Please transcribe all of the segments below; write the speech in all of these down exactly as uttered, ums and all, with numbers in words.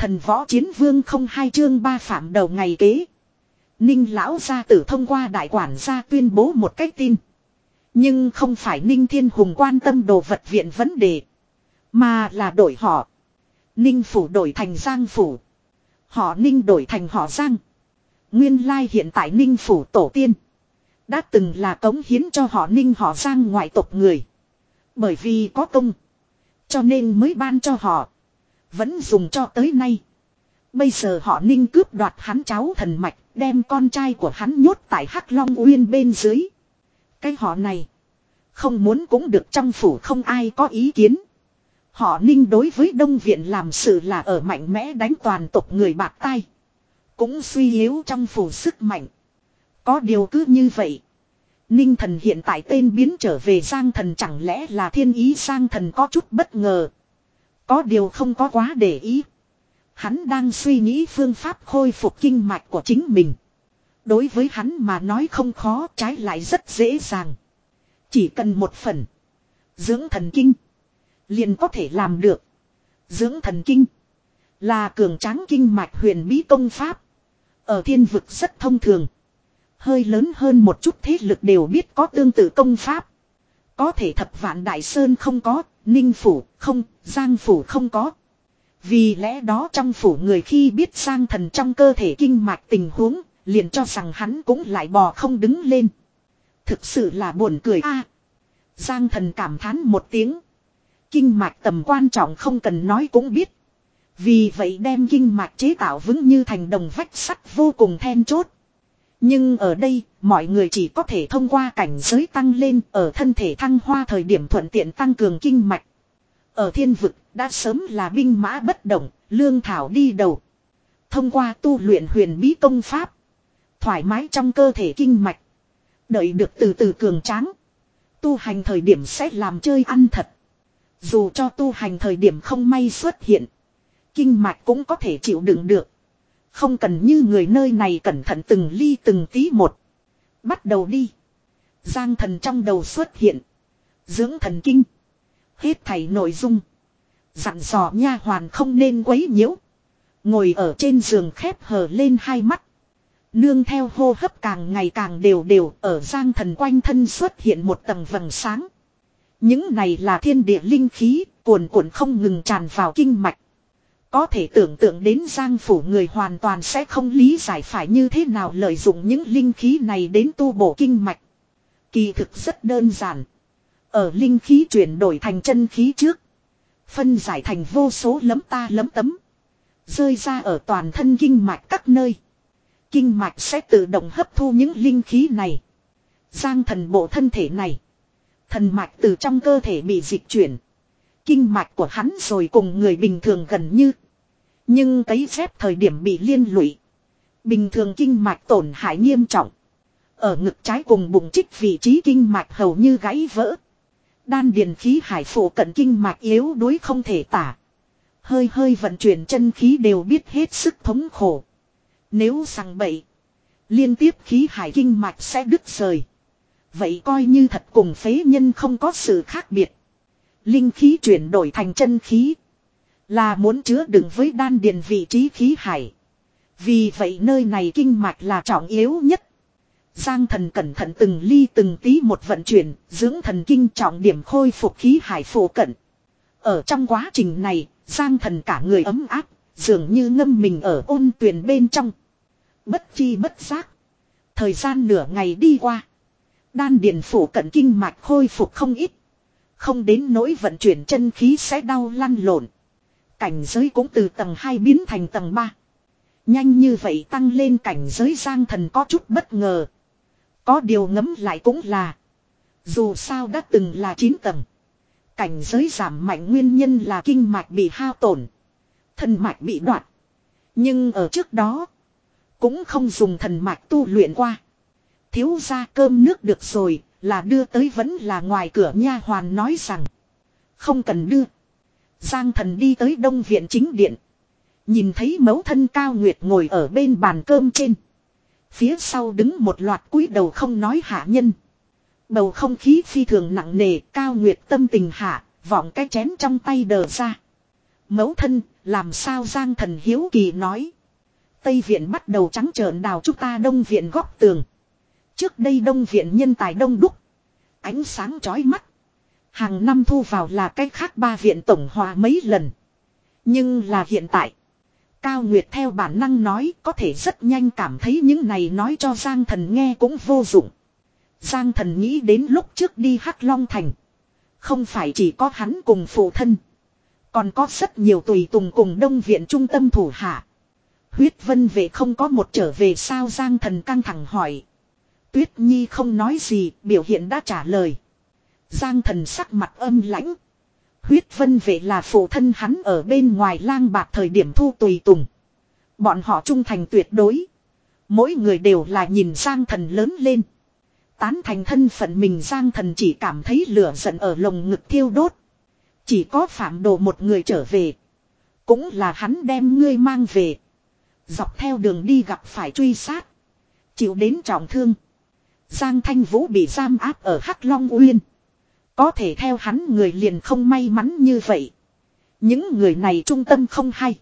Thần võ chiến vương không hai chương ba phạm đầu ngày kế. Ninh lão gia tử thông qua đại quản gia tuyên bố một cách tin. Nhưng không phải Ninh Thiên Hùng quan tâm đồ vật viện vấn đề. Mà là đổi họ. Ninh phủ đổi thành Giang phủ. Họ Ninh đổi thành họ Giang. Nguyên lai hiện tại Ninh phủ tổ tiên. Đã từng là cống hiến cho họ Ninh họ Giang ngoại tộc người. Bởi vì có công. Cho nên mới ban cho họ. Vẫn dùng cho tới nay. Bây giờ họ Ninh cướp đoạt hắn cháu thần mạch. Đem con trai của hắn nhốt tại Hắc Long Uyên bên dưới. Cái họ này. Không muốn cũng được, trong phủ không ai có ý kiến. Họ Ninh đối với Đông Viện làm sự là ở mạnh mẽ đánh toàn tộc người bạc tai. Cũng suy yếu trong phủ sức mạnh. Có điều cứ như vậy. Ninh thần hiện tại tên biến trở về Giang thần, chẳng lẽ là thiên ý? Giang thần có chút bất ngờ. Có điều không có quá để ý. Hắn đang suy nghĩ phương pháp khôi phục kinh mạch của chính mình. Đối với hắn mà nói không khó, trái lại rất dễ dàng. Chỉ cần một phần dưỡng thần kinh liền có thể làm được. Dưỡng thần kinh là cường tráng kinh mạch huyền bí công pháp. Ở thiên vực rất thông thường. Hơi lớn hơn một chút thế lực đều biết có tương tự công pháp. Có thể Thập Vạn Đại Sơn không có, Ninh phủ không, Giang phủ không có. Vì lẽ đó trong phủ người khi biết Giang thần trong cơ thể kinh mạch tình huống, liền cho rằng hắn cũng lại bò không đứng lên. Thực sự là buồn cười a. À, Giang thần cảm thán một tiếng. Kinh mạch tầm quan trọng không cần nói cũng biết. Vì vậy đem kinh mạch chế tạo vững như thành đồng vách sắt vô cùng then chốt. Nhưng ở đây, mọi người chỉ có thể thông qua cảnh giới tăng lên, ở thân thể thăng hoa thời điểm thuận tiện tăng cường kinh mạch. Ở thiên vực, đã sớm là binh mã bất động, lương thảo đi đầu. Thông qua tu luyện huyền bí công pháp, thoải mái trong cơ thể kinh mạch. Đợi được từ từ cường tráng. Tu hành thời điểm sẽ làm chơi ăn thật. Dù cho tu hành thời điểm không may xuất hiện, kinh mạch cũng có thể chịu đựng được. Không cần như người nơi này cẩn thận từng ly từng tí một. Bắt đầu đi. Giang thần trong đầu xuất hiện. Dưỡng thần kinh. Hết thảy nội dung. Dặn dò nha hoàn không nên quấy nhiễu. Ngồi ở trên giường khép hờ lên hai mắt. Nương theo hô hấp càng ngày càng đều đều, ở Giang thần quanh thân xuất hiện một tầng vầng sáng. Những này là thiên địa linh khí, cuồn cuộn không ngừng tràn vào kinh mạch. Có thể tưởng tượng đến Giang phủ người hoàn toàn sẽ không lý giải phải như thế nào lợi dụng những linh khí này đến tu bổ kinh mạch. Kỳ thực rất đơn giản. Ở linh khí chuyển đổi thành chân khí trước, phân giải thành vô số lấm ta lấm tấm, rơi ra ở toàn thân kinh mạch các nơi. Kinh mạch sẽ tự động hấp thu những linh khí này. Giang thần bộ thân thể này, thần mạch từ trong cơ thể bị dịch chuyển. Kinh mạch của hắn rồi cùng người bình thường gần như. Nhưng cấy ghép thời điểm bị liên lụy. Bình thường kinh mạch tổn hại nghiêm trọng. Ở ngực trái cùng bụng trích vị trí kinh mạch hầu như gãy vỡ. Đan điền khí hải phổ cận kinh mạch yếu đuối không thể tả. Hơi hơi vận chuyển chân khí đều biết hết sức thống khổ. Nếu sằng bậy, liên tiếp khí hải kinh mạch sẽ đứt rời. Vậy coi như thật cùng phế nhân không có sự khác biệt. Linh khí chuyển đổi thành chân khí, là muốn chứa đựng với đan điền vị trí khí hải. Vì vậy nơi này kinh mạch là trọng yếu nhất. Giang thần cẩn thận từng ly từng tí một vận chuyển, dưỡng thần kinh trọng điểm khôi phục khí hải phổ cận. Ở trong quá trình này, Giang thần cả người ấm áp, dường như ngâm mình ở ôn tuyền bên trong. Bất chi bất giác, thời gian nửa ngày đi qua. Đan điền phổ cận kinh mạch khôi phục không ít. Không đến nỗi vận chuyển chân khí sẽ đau lăn lộn. Cảnh giới cũng từ tầng hai biến thành tầng ba. Nhanh như vậy tăng lên cảnh giới, Giang thần có chút bất ngờ. Có điều ngấm lại cũng là, dù sao đã từng là chín tầng. Cảnh giới giảm mạnh nguyên nhân là kinh mạch bị hao tổn, thần mạch bị đoạt. Nhưng ở trước đó, cũng không dùng thần mạch tu luyện qua. Thiếu gia cơm nước được rồi, là đưa tới vẫn là ngoài cửa nha hoàn nói rằng. Không cần đưa. Giang thần đi tới Đông Viện chính điện. Nhìn thấy mẫu thân Cao Nguyệt ngồi ở bên bàn cơm trên. Phía sau đứng một loạt cúi đầu không nói hạ nhân. Bầu không khí phi thường nặng nề, Cao Nguyệt tâm tình hạ, vọng cái chén trong tay đờ ra. Mẫu thân, làm sao Giang Thần hiếu kỳ nói. Tây viện bắt đầu trắng trợn đào chúng ta Đông viện góc tường. Trước đây Đông viện nhân tài đông đúc. Ánh sáng chói mắt. Hàng năm thu vào là cách khác ba viện tổng hòa mấy lần. Nhưng là hiện tại. Cao Nguyệt theo bản năng nói có thể rất nhanh cảm thấy những này nói cho Giang Thần nghe cũng vô dụng. Giang Thần nghĩ đến lúc trước đi Hắc Long Thành. Không phải chỉ có hắn cùng phụ thân. Còn có rất nhiều tùy tùng cùng Đông viện trung tâm thủ hạ. Huyết Vân Vệ không có một trở về sao Giang Thần căng thẳng hỏi. Tuyết Nhi không nói gì, biểu hiện đã trả lời. Giang Thần sắc mặt âm lãnh. Huyết Vân Vệ là phụ thân hắn ở bên ngoài lang bạc thời điểm thu tùy tùng. Bọn họ trung thành tuyệt đối. Mỗi người đều là nhìn Giang Thần lớn lên. Tán thành thân phận mình Giang Thần chỉ cảm thấy lửa giận ở lồng ngực thiêu đốt. Chỉ có Phạm Đồ một người trở về. Cũng là hắn đem ngươi mang về. Dọc theo đường đi gặp phải truy sát. Chịu đến trọng thương. Giang Thanh Vũ bị giam áp ở Hắc Long Uyên. Có thể theo hắn người liền không may mắn như vậy. Những người này trung tâm không hay.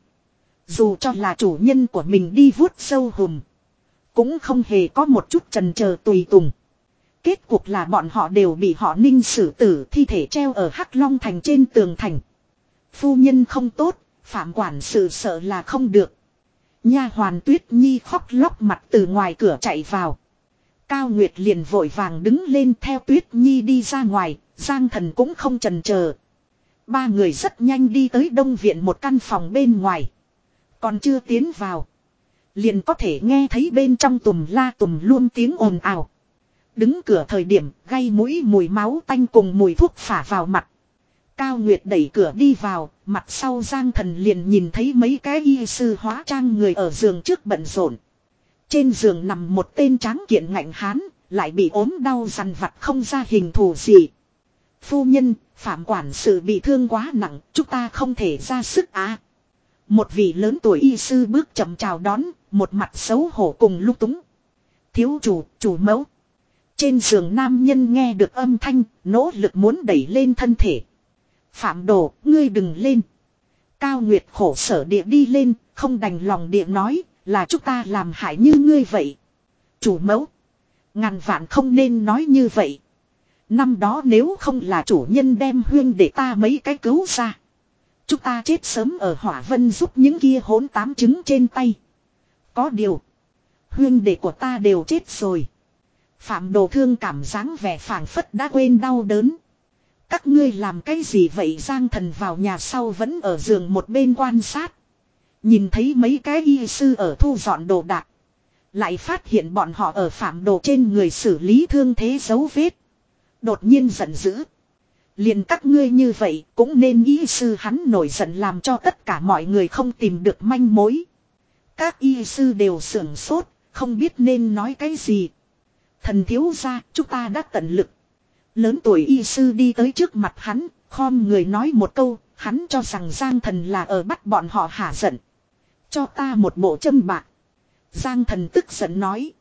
Dù cho là chủ nhân của mình đi vuốt sâu hùm. Cũng không hề có một chút chần chờ tùy tùng. Kết cục là bọn họ đều bị họ Ninh xử tử thi thể treo ở Hắc Long Thành trên tường thành. Phu nhân không tốt, Phạm quản sự sợ là không được. Nha hoàn Tuyết Nhi khóc lóc mặt từ ngoài cửa chạy vào. Cao Nguyệt liền vội vàng đứng lên theo Tuyết Nhi đi ra ngoài, Giang Thần cũng không chần chờ. Ba người rất nhanh đi tới Đông viện một căn phòng bên ngoài. Còn chưa tiến vào. Liền có thể nghe thấy bên trong tùm la tùm luôn tiếng ồn ào. Đứng cửa thời điểm gây mũi mùi máu tanh cùng mùi thuốc phả vào mặt. Cao Nguyệt đẩy cửa đi vào, mặt sau Giang Thần liền nhìn thấy mấy cái y sư hóa trang người ở giường trước bận rộn. Trên giường nằm một tên tráng kiện ngạnh hán, lại bị ốm đau dằn vặt không ra hình thù gì. Phu nhân, Phạm quản sự bị thương quá nặng, chúng ta không thể ra sức á. Một vị lớn tuổi y sư bước chậm chào đón, một mặt xấu hổ cùng lúc túng. Thiếu chủ, chủ mẫu. Trên giường nam nhân nghe được âm thanh, nỗ lực muốn đẩy lên thân thể. Phạm Đồ, ngươi đừng lên. Cao Nguyệt khổ sở địa đi lên, không đành lòng địa nói, là chúng ta làm hại như ngươi vậy. Chủ mẫu. Ngàn vạn không nên nói như vậy. Năm đó nếu không là chủ nhân đem huyên để ta mấy cái cứu ra. Chúng ta chết sớm ở Hỏa Vân giúp những kia hỗn tám trứng trên tay. Có điều. Huyên đệ của ta đều chết rồi. Phạm Đồ thương cảm dáng vẻ phảng phất đã quên đau đớn. Các ngươi làm cái gì vậy? Giang Thần vào nhà sau vẫn ở giường một bên quan sát. Nhìn thấy mấy cái y sư ở thu dọn đồ đạc. Lại phát hiện bọn họ ở Phạm Đồ trên người xử lý thương thế dấu vết. Đột nhiên giận dữ. Liền các ngươi như vậy cũng nên y sư hắn nổi giận làm cho tất cả mọi người không tìm được manh mối. Các y sư đều sưởng sốt, không biết nên nói cái gì. Thần thiếu gia, chúng ta đã tận lực. Lớn tuổi y sư đi tới trước mặt hắn, khom người nói một câu, hắn cho rằng Giang Thần là ở bắt bọn họ hả giận. Cho ta một bộ châm bạc. Giang Thần tức giận nói.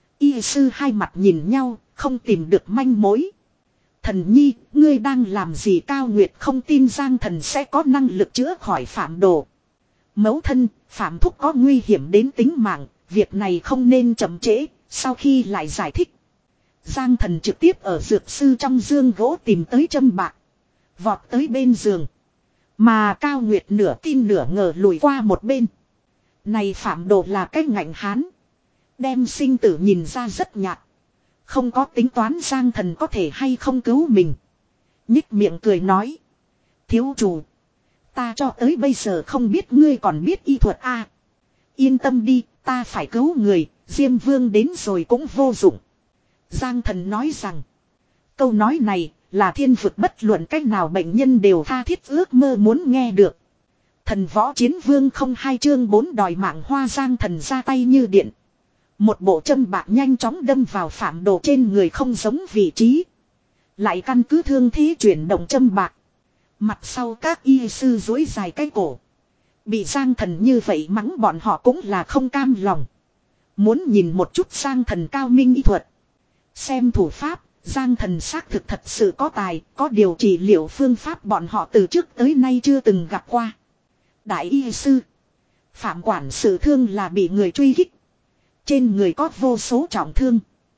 Y sư hai mặt nhìn nhau, không tìm được manh mối. Thần nhi, ngươi đang làm gì? Cao Nguyệt không tin Giang Thần sẽ có năng lực chữa khỏi Phạm Đồ. Mẫu thân, Phạm Thúc có nguy hiểm đến tính mạng, việc này không nên chậm trễ, sau khi lại giải thích. Giang Thần trực tiếp ở dược sư trong dương gỗ tìm tới châm bạc. Vọt tới bên giường. Mà Cao Nguyệt nửa tin nửa ngờ lùi qua một bên. Này Phạm Đồ là cái ngạnh hán. Đem sinh tử nhìn ra rất nhạt. Không có tính toán Giang Thần có thể hay không cứu mình. Nhích miệng cười nói. Thiếu chủ. Ta cho tới bây giờ không biết ngươi còn biết y thuật a. Yên tâm đi, ta phải cứu người, Diêm Vương đến rồi cũng vô dụng. Giang Thần nói rằng. Câu nói này là thiên vực bất luận cách nào bệnh nhân đều tha thiết ước mơ muốn nghe được. Thần võ chiến vương không hai chương bốn đòi mạng hoa. Giang Thần ra tay như điện. Một bộ châm bạc nhanh chóng đâm vào Phạm Đồ trên người không giống vị trí. Lại căn cứ thương thế chuyển động châm bạc. Mặt sau các y sư dối dài cái cổ. Bị Giang Thần như vậy mắng bọn họ cũng là không cam lòng. Muốn nhìn một chút Giang Thần cao minh y thuật. Xem thủ pháp, Giang Thần xác thực thật sự có tài, có điều trị liệu phương pháp bọn họ từ trước tới nay chưa từng gặp qua. Đại y sư. Phạm quản sự thương là bị người truy kích. Trên người có vô số trọng thương.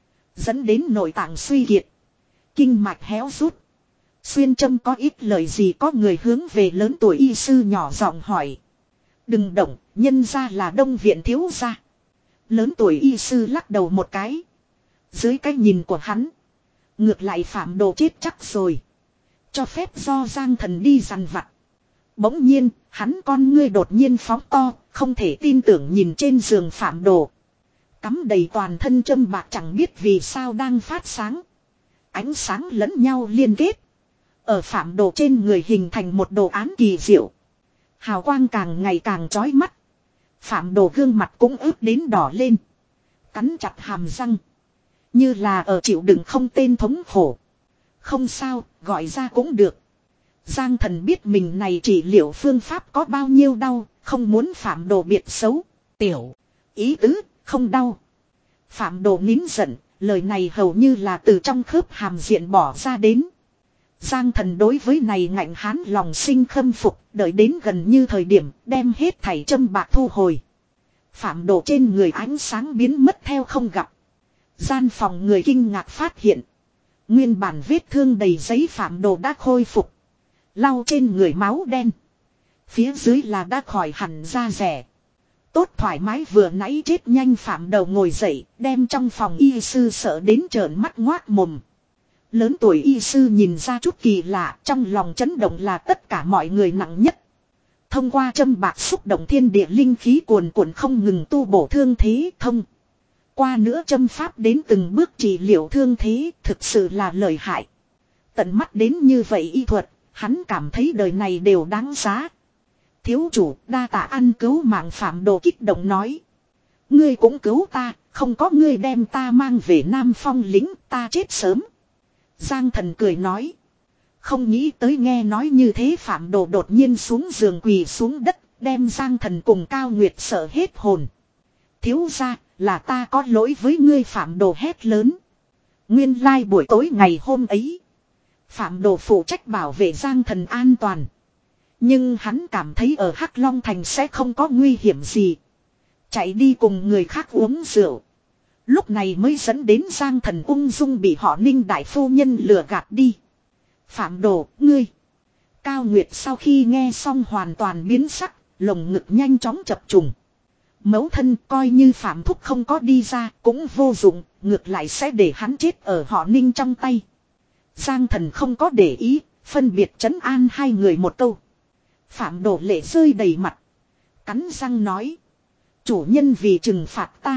Dẫn đến nội tạng suy kiệt. Kinh mạch héo rút. Xuyên châm có ít lời gì, có người hướng về lớn tuổi y sư nhỏ giọng hỏi. Đừng động, nhân ra là Đông viện thiếu gia. Lớn tuổi y sư lắc đầu một cái. Dưới cái nhìn của hắn, ngược lại Phạm Đồ chết chắc rồi. Cho phép do Giang Thần đi dằn vặt. Bỗng nhiên, hắn con ngươi đột nhiên phóng to, không thể tin tưởng nhìn trên giường Phạm Đồ. Cắm đầy toàn thân châm bạc chẳng biết vì sao đang phát sáng. Ánh sáng lẫn nhau liên kết. Ở Phạm Đồ trên người hình thành một đồ án kỳ diệu. Hào quang càng ngày càng chói mắt. Phạm Đồ gương mặt cũng ướt đến đỏ lên. Cắn chặt hàm răng. Như là ở chịu đựng không tên thống khổ. Không sao, gọi ra cũng được. Giang Thần biết mình này trị liệu phương pháp có bao nhiêu đau, không muốn Phạm Đồ biệt xấu. Tiểu, ý tứ, không đau. Phạm Đồ nín giận, lời này hầu như là từ trong khớp hàm diện bỏ ra đến. Giang Thần đối với này ngạnh hán lòng sinh khâm phục, đợi đến gần như thời điểm đem hết thảy châm bạc thu hồi. Phạm Đồ trên người ánh sáng biến mất theo không gặp. Gian phòng người kinh ngạc phát hiện. Nguyên bản vết thương đầy giấy Phạm Đồ đã khôi phục. Lau trên người máu đen. Phía dưới là đã khỏi hẳn da rẻ. Tốt thoải mái vừa nãy chết nhanh Phạm Đồ ngồi dậy, đem trong phòng y sư sợ đến trợn mắt ngoác mồm. Lớn tuổi y sư nhìn ra chút kỳ lạ, trong lòng chấn động là tất cả mọi người nặng nhất. Thông qua châm bạc xúc động thiên địa linh khí cuồn cuộn không ngừng tu bổ thương thế thông. Qua nữa châm pháp đến từng bước trị liệu thương thế thực sự là lợi hại. Tận mắt đến như vậy y thuật, hắn cảm thấy đời này đều đáng giá. Thiếu chủ đa tạ ăn cứu mạng Phạm Đồ kích động nói. Ngươi cũng cứu ta, không có ngươi đem ta mang về Nam Phong lính ta chết sớm. Giang Thần cười nói. Không nghĩ tới nghe nói như thế Phạm Đồ đột nhiên xuống giường quỳ xuống đất, đem Giang Thần cùng Cao Nguyệt sợ hết hồn. Thiếu gia, là ta có lỗi với ngươi Phạm Đồ hét lớn. Nguyên lai buổi tối ngày hôm ấy, Phạm Đồ phụ trách bảo vệ Giang Thần an toàn. Nhưng hắn cảm thấy ở Hắc Long Thành sẽ không có nguy hiểm gì. Chạy đi cùng người khác uống rượu. Lúc này mới dẫn đến Giang Thần ung dung bị họ Ninh đại phu nhân lừa gạt đi. Phạm Đồ, ngươi. Cao Nguyệt sau khi nghe xong hoàn toàn biến sắc, lồng ngực nhanh chóng chập trùng. Mẫu thân coi như Phạm Thúc không có đi ra cũng vô dụng, ngược lại sẽ để hắn chết ở họ Ninh trong tay. Giang Thần không có để ý, phân biệt trấn an hai người một câu. Phạm Đồ lệ rơi đầy mặt. Cắn răng nói. Chủ nhân vì trừng phạt ta.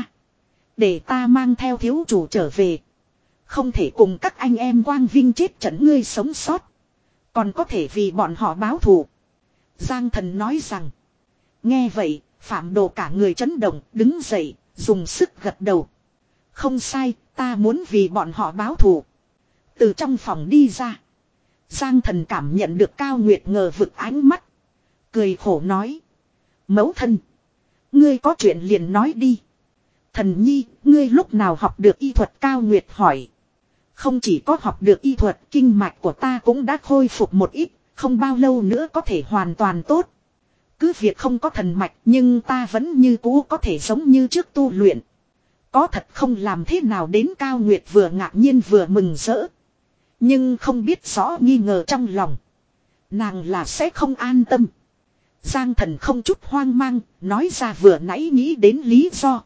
Để ta mang theo thiếu chủ trở về. Không thể cùng các anh em quang vinh chết trận ngươi sống sót. Còn có thể vì bọn họ báo thù. Giang Thần nói rằng. Nghe vậy, Phạm Đồ cả người chấn động, đứng dậy, dùng sức gật đầu. Không sai, ta muốn vì bọn họ báo thù. Từ trong phòng đi ra. Giang Thần cảm nhận được Cao Nguyệt ngờ vực ánh mắt. Cười khổ nói. Mẫu thân. Ngươi có chuyện liền nói đi. Thần nhi, ngươi lúc nào học được y thuật Cao Nguyệt hỏi. Không chỉ có học được y thuật, kinh mạch của ta cũng đã khôi phục một ít, không bao lâu nữa có thể hoàn toàn tốt. Cứ việc không có thần mạch nhưng ta vẫn như cũ có thể giống như trước tu luyện. Có thật không làm thế nào đến Cao Nguyệt vừa ngạc nhiên vừa mừng rỡ. Nhưng không biết rõ nghi ngờ trong lòng. Nàng là sẽ không an tâm. Giang Thần không chút hoang mang, nói ra vừa nãy nghĩ đến lý do.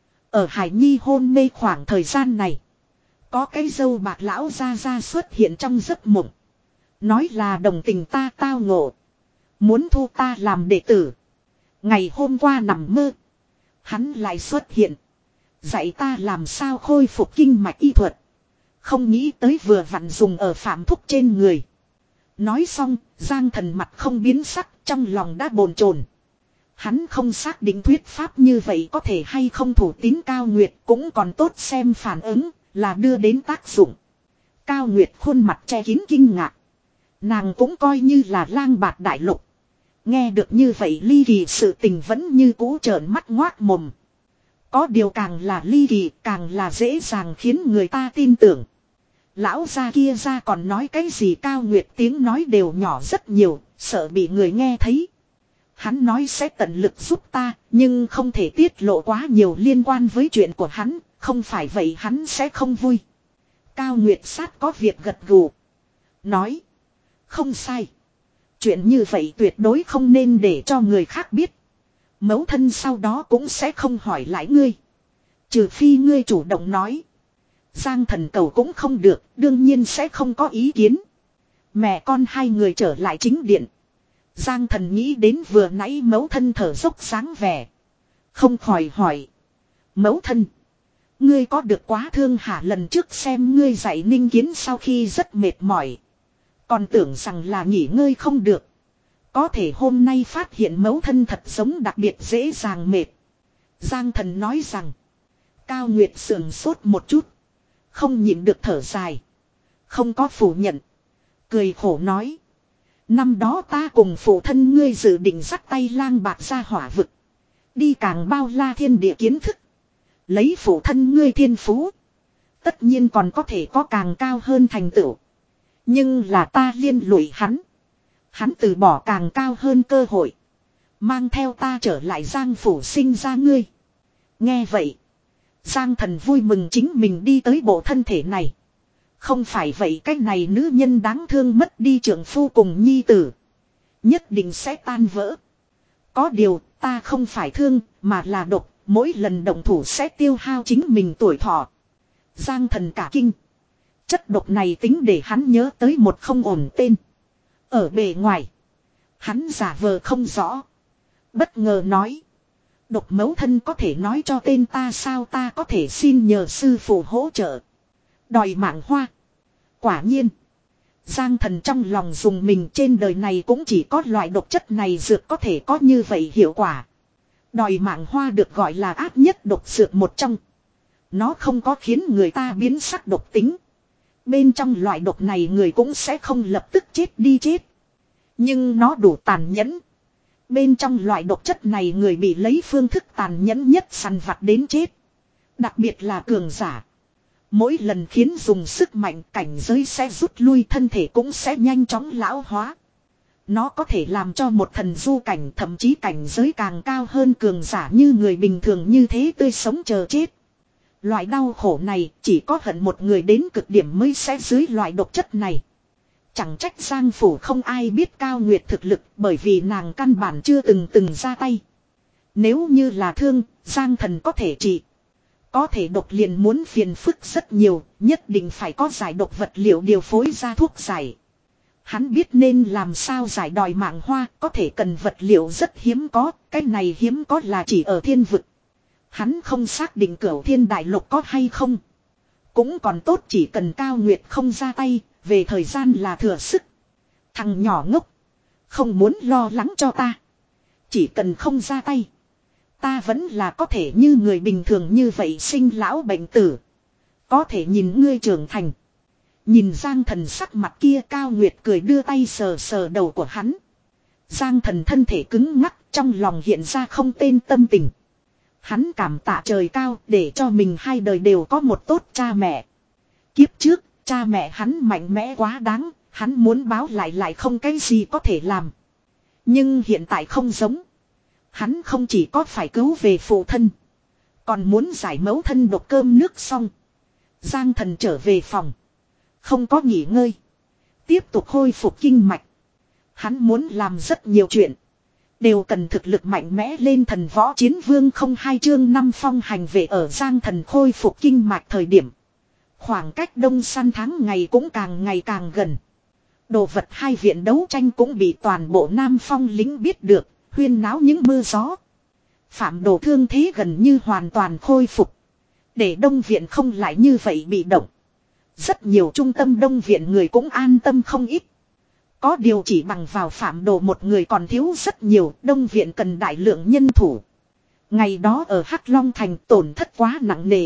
Ở Hải Nhi hôn mê khoảng thời gian này. Có cái dâu bạc lão ra ra xuất hiện trong giấc mộng. Nói là đồng tình ta tao ngộ. Muốn thu ta làm đệ tử. Ngày hôm qua nằm mơ. Hắn lại xuất hiện. Dạy ta làm sao khôi phục kinh mạch y thuật. Không nghĩ tới vừa vặn dùng ở Phạm Thúc trên người. Nói xong, Giang Thần mặt không biến sắc, trong lòng đã bồn chồn. Hắn không xác định thuyết pháp như vậy có thể hay không thủ tín Cao Nguyệt, cũng còn tốt xem phản ứng, là đưa đến tác dụng. Cao Nguyệt khuôn mặt che kín kinh ngạc. Nàng cũng coi như là lang bạt đại lục. Nghe được như vậy ly kỳ sự tình vẫn như cũ trợn mắt ngoác mồm. Có điều càng là ly kỳ càng là dễ dàng khiến người ta tin tưởng. Lão gia kia ra còn nói cái gì Cao Nguyệt tiếng nói đều nhỏ rất nhiều, sợ bị người nghe thấy. Hắn nói sẽ tận lực giúp ta, nhưng không thể tiết lộ quá nhiều liên quan với chuyện của hắn, không phải vậy hắn sẽ không vui. Cao Nguyệt Sát có việc gật gù. Nói. Không sai. Chuyện như vậy tuyệt đối không nên để cho người khác biết. Mẫu thân sau đó cũng sẽ không hỏi lại ngươi. Trừ phi ngươi chủ động nói. Giang Thần cầu cũng không được, đương nhiên sẽ không có ý kiến. Mẹ con hai người trở lại chính điện. Giang Thần nghĩ đến vừa nãy mẫu thân thở dốc sáng vẻ. Không khỏi hỏi. Mẫu thân. Ngươi có được quá thương hả? Lần trước xem ngươi dạy Ninh Kiến sau khi rất mệt mỏi. Còn tưởng rằng là nghỉ ngơi không được. Có thể hôm nay phát hiện mẫu thân thật giống đặc biệt dễ dàng mệt. Giang Thần nói rằng. Cao Nguyệt sườn sốt một chút. Không nhịn được thở dài. Không có phủ nhận. Cười khổ nói. Năm đó ta cùng phụ thân ngươi dự định dắt tay lang bạc ra hỏa vực. Đi càng bao la thiên địa kiến thức. Lấy phụ thân ngươi thiên phú. Tất nhiên còn có thể có càng cao hơn thành tựu. Nhưng là ta liên lụy hắn. Hắn từ bỏ càng cao hơn cơ hội. Mang theo ta trở lại Giang phủ sinh ra ngươi. Nghe vậy. Giang Thần vui mừng chính mình đi tới bộ thân thể này. Không phải vậy cái này nữ nhân đáng thương mất đi trưởng phu cùng nhi tử. Nhất định sẽ tan vỡ. Có điều ta không phải thương mà là độc. Mỗi lần động thủ sẽ tiêu hao chính mình tuổi thọ. Giang Thần cả kinh. Chất độc này tính để hắn nhớ tới một không ổn tên. Ở bề ngoài. Hắn giả vờ không rõ. Bất ngờ nói. Độc mẫu thân có thể nói cho tên ta sao? Ta có thể xin nhờ sư phụ hỗ trợ. Đòi mạng hoa. Quả nhiên. Giang Thần trong lòng dùng mình, trên đời này cũng chỉ có loại độc chất này dược có thể có như vậy hiệu quả. Đòi mạng hoa được gọi là ác nhất độc dược một trong. Nó không có khiến người ta biến sắc độc tính. Bên trong loại độc này người cũng sẽ không lập tức chết đi chết. Nhưng nó đủ tàn nhẫn. Bên trong loại độc chất này người bị lấy phương thức tàn nhẫn nhất săn vặt đến chết. Đặc biệt là cường giả. Mỗi lần khiến dùng sức mạnh, cảnh giới sẽ rút lui, thân thể cũng sẽ nhanh chóng lão hóa. Nó có thể làm cho một thần du cảnh, thậm chí cảnh giới càng cao hơn cường giả như người bình thường như thế tươi sống chờ chết. Loại đau khổ này chỉ có hận một người đến cực điểm mới sẽ dưới loại độc chất này. Chẳng trách Giang phủ không ai biết Cao Nguyệt thực lực, bởi vì nàng căn bản chưa từng từng ra tay. Nếu như là thương, Giang Thần có thể trị. Có thể độc liền muốn phiền phức rất nhiều, nhất định phải có giải độc vật liệu điều phối ra thuốc giải. Hắn biết nên làm sao giải đòi mạng hoa, có thể cần vật liệu rất hiếm có, cái này hiếm có là chỉ ở thiên vực. Hắn không xác định Cửu Thiên Đại Lục có hay không. Cũng còn tốt, chỉ cần Cao Nguyệt không ra tay, về thời gian là thừa sức. Thằng nhỏ ngốc, không muốn lo lắng cho ta. Chỉ cần không ra tay, ta vẫn là có thể như người bình thường như vậy sinh lão bệnh tử. Có thể nhìn ngươi trưởng thành. Nhìn Giang Thần sắc mặt kia, Cao Nguyệt cười đưa tay sờ sờ đầu của hắn. Giang Thần thân thể cứng ngắc, trong lòng hiện ra không tên tâm tình. Hắn cảm tạ trời cao để cho mình hai đời đều có một tốt cha mẹ. Kiếp trước, cha mẹ hắn mạnh mẽ quá đáng, hắn muốn báo lại lại không cái gì có thể làm. Nhưng hiện tại không giống. Hắn không chỉ có phải cứu về phụ thân, còn muốn giải mẫu thân độc cơm nước xong. Giang Thần trở về phòng. Không có nghỉ ngơi. Tiếp tục khôi phục kinh mạch. Hắn muốn làm rất nhiều chuyện. Đều cần thực lực mạnh mẽ lên. Thần võ chiến vương không hai chương năm phong hành về ở Giang Thần khôi phục kinh mạch thời điểm. Khoảng cách đông săn tháng ngày cũng càng ngày càng gần. Đồ vật hai viện đấu tranh cũng bị toàn bộ Nam Phong lính biết được. Huyên náo những mưa gió. Phạm Đồ thương thế gần như hoàn toàn khôi phục. Để Đông Viện không lại như vậy bị động. Rất nhiều trung tâm Đông Viện người cũng an tâm không ít. Có điều chỉ bằng vào Phạm Đồ một người còn thiếu rất nhiều. Đông Viện cần đại lượng nhân thủ. Ngày đó ở Hắc Long Thành tổn thất quá nặng nề.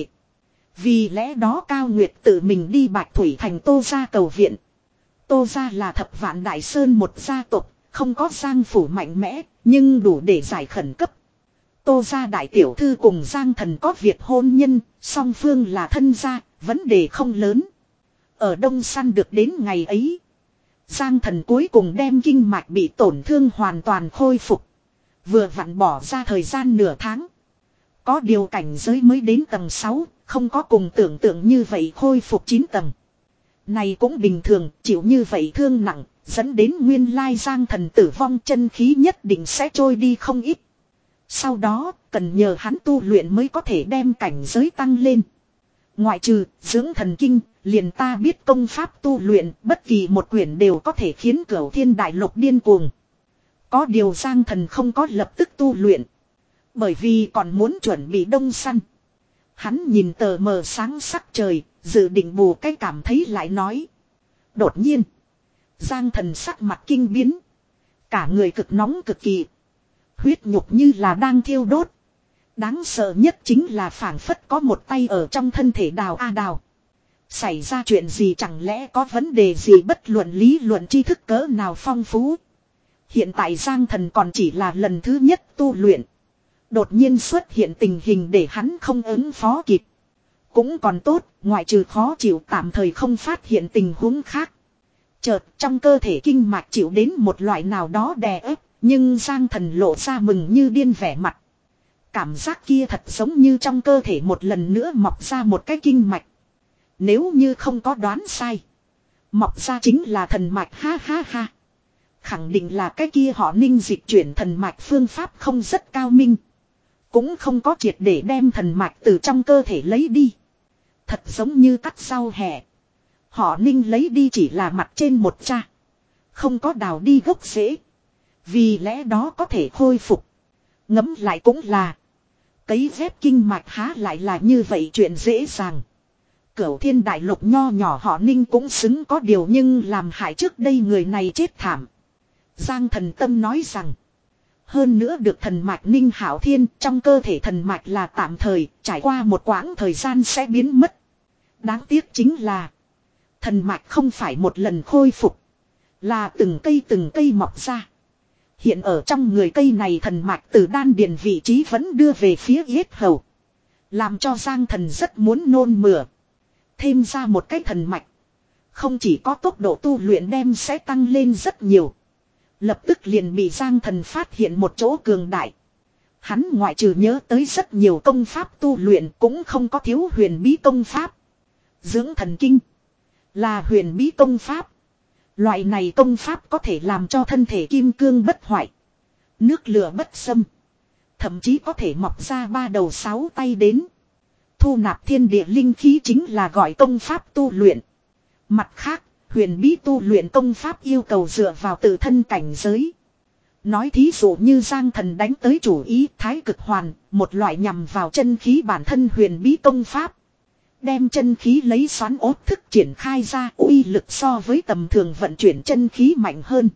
Vì lẽ đó Cao Nguyệt tự mình đi Bạch Thủy Thành Tô gia cầu viện. Tô gia là thập vạn đại sơn một gia tộc. Không có Giang phủ mạnh mẽ, nhưng đủ để giải khẩn cấp. Tô gia đại tiểu thư cùng Giang Thần có việc hôn nhân, song phương là thân gia, vấn đề không lớn. Ở Đông Săn được đến ngày ấy, Giang Thần cuối cùng đem kinh mạch bị tổn thương hoàn toàn khôi phục. Vừa vặn bỏ ra thời gian nửa tháng. Có điều cảnh giới mới đến tầng sáu, không có cùng tưởng tượng như vậy khôi phục chín tầng. Này cũng bình thường, chịu như vậy thương nặng, dẫn đến nguyên lai giang thần tử vong, chân khí nhất định sẽ trôi đi không ít. Sau đó, cần nhờ hắn tu luyện mới có thể đem cảnh giới tăng lên. Ngoại trừ, dưỡng thần kinh, liền ta biết công pháp tu luyện, bất kỳ một quyển đều có thể khiến Cửu Thiên Đại Lục điên cuồng. Có điều giang thần không có lập tức tu luyện. Bởi vì còn muốn chuẩn bị đông săn. Hắn nhìn tờ mờ sáng sắc trời, dự định bù cái cảm thấy lại nói. Đột nhiên, giang thần sắc mặt kinh biến. Cả người cực nóng cực kỳ. Huyết nhục như là đang thiêu đốt. Đáng sợ nhất chính là phảng phất có một tay ở trong thân thể đào a đào. Xảy ra chuyện gì, chẳng lẽ có vấn đề gì, bất luận lý luận tri thức cỡ nào phong phú. Hiện tại giang thần còn chỉ là lần thứ nhất tu luyện. Đột nhiên xuất hiện tình hình để hắn không ứng phó kịp. Cũng còn tốt, ngoại trừ khó chịu tạm thời không phát hiện tình huống khác. Chợt trong cơ thể kinh mạch chịu đến một loại nào đó đè ép, nhưng giang thần lộ ra mừng như điên vẻ mặt. Cảm giác kia thật giống như trong cơ thể một lần nữa mọc ra một cái kinh mạch. Nếu như không có đoán sai, mọc ra chính là thần mạch, ha ha ha. Khẳng định là cái kia họ Ninh dịch chuyển thần mạch phương pháp không rất cao minh. Cũng không có triệt để đem thần mạch từ trong cơ thể lấy đi. Thật giống như cắt rau hẹ. Họ Ninh lấy đi chỉ là mặt trên một cha. Không có đào đi gốc rễ. Vì lẽ đó có thể khôi phục. Ngẫm lại cũng là. Cấy ghép kinh mạch há lại là như vậy chuyện dễ dàng. Cửu Thiên Đại Lục nho nhỏ họ Ninh cũng xứng có điều, nhưng làm hại trước đây người này chết thảm. Giang thần tâm nói rằng. Hơn nữa được thần mạch Ninh Hảo Thiên, trong cơ thể thần mạch là tạm thời, trải qua một quãng thời gian sẽ biến mất. Đáng tiếc chính là thần mạch không phải một lần khôi phục, là từng cây từng cây mọc ra. Hiện ở trong người cây này thần mạch từ đan điền vị trí vẫn đưa về phía yết hầu, làm cho giang thần rất muốn nôn mửa. Thêm ra một cái thần mạch, không chỉ có tốc độ tu luyện đem sẽ tăng lên rất nhiều. Lập tức liền bị giang thần phát hiện một chỗ cường đại. Hắn ngoại trừ nhớ tới rất nhiều công pháp tu luyện, cũng không có thiếu huyền bí công pháp. Dưỡng thần kinh là huyền bí công pháp. Loại này công pháp có thể làm cho thân thể kim cương bất hoại, nước lửa bất xâm. Thậm chí có thể mọc ra ba đầu sáu tay đến. Thu nạp thiên địa linh khí chính là gọi công pháp tu luyện. Mặt khác, huyền bí tu luyện công pháp yêu cầu dựa vào tự thân cảnh giới. Nói thí dụ như giang thần đánh tới chủ ý thái cực hoàn, một loại nhằm vào chân khí bản thân huyền bí công pháp. Đem chân khí lấy xoắn ốt thức triển khai ra, uy lực so với tầm thường vận chuyển chân khí mạnh hơn.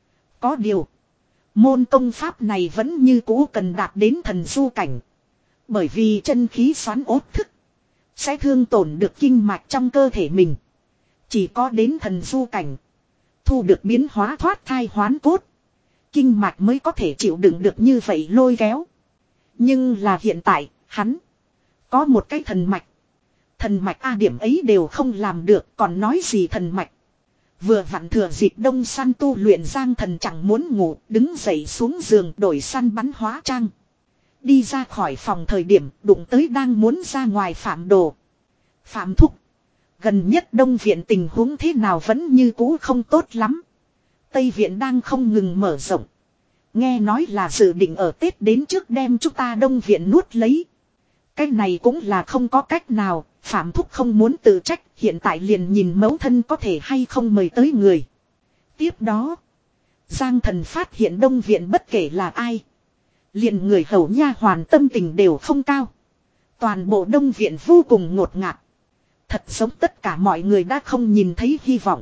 Có điều, môn công pháp này vẫn như cũ cần đạt đến thần du cảnh. Bởi vì chân khí xoắn ốt thức sẽ thương tổn được kinh mạch trong cơ thể mình. Chỉ có đến thần du cảnh, thu được biến hóa thoát thai hoán cốt, kinh mạch mới có thể chịu đựng được như vậy lôi kéo. Nhưng là hiện tại, hắn có một cái thần mạch. Thần mạch A điểm ấy đều không làm được, còn nói gì thần mạch. Vừa vặn thừa dịp đông săn tu luyện giang thần chẳng muốn ngủ, đứng dậy xuống giường đổi săn bắn hóa trang. Đi ra khỏi phòng thời điểm đụng tới đang muốn ra ngoài Phạm Đồ. Phạm thúc, gần nhất Đông Viện tình huống thế nào, vẫn như cũ không tốt lắm. Tây Viện đang không ngừng mở rộng. Nghe nói là dự định ở Tết đến trước đem chúng ta Đông Viện nuốt lấy. Cái này cũng là không có cách nào, Phạm thúc không muốn tự trách, hiện tại liền nhìn mẫu thân có thể hay không mời tới người. Tiếp đó, giang thần phát hiện Đông Viện bất kể là ai, liền người hầu nha hoàn tâm tình đều không cao. Toàn bộ Đông Viện vô cùng ngột ngạt. Thật giống tất cả mọi người đã không nhìn thấy hy vọng.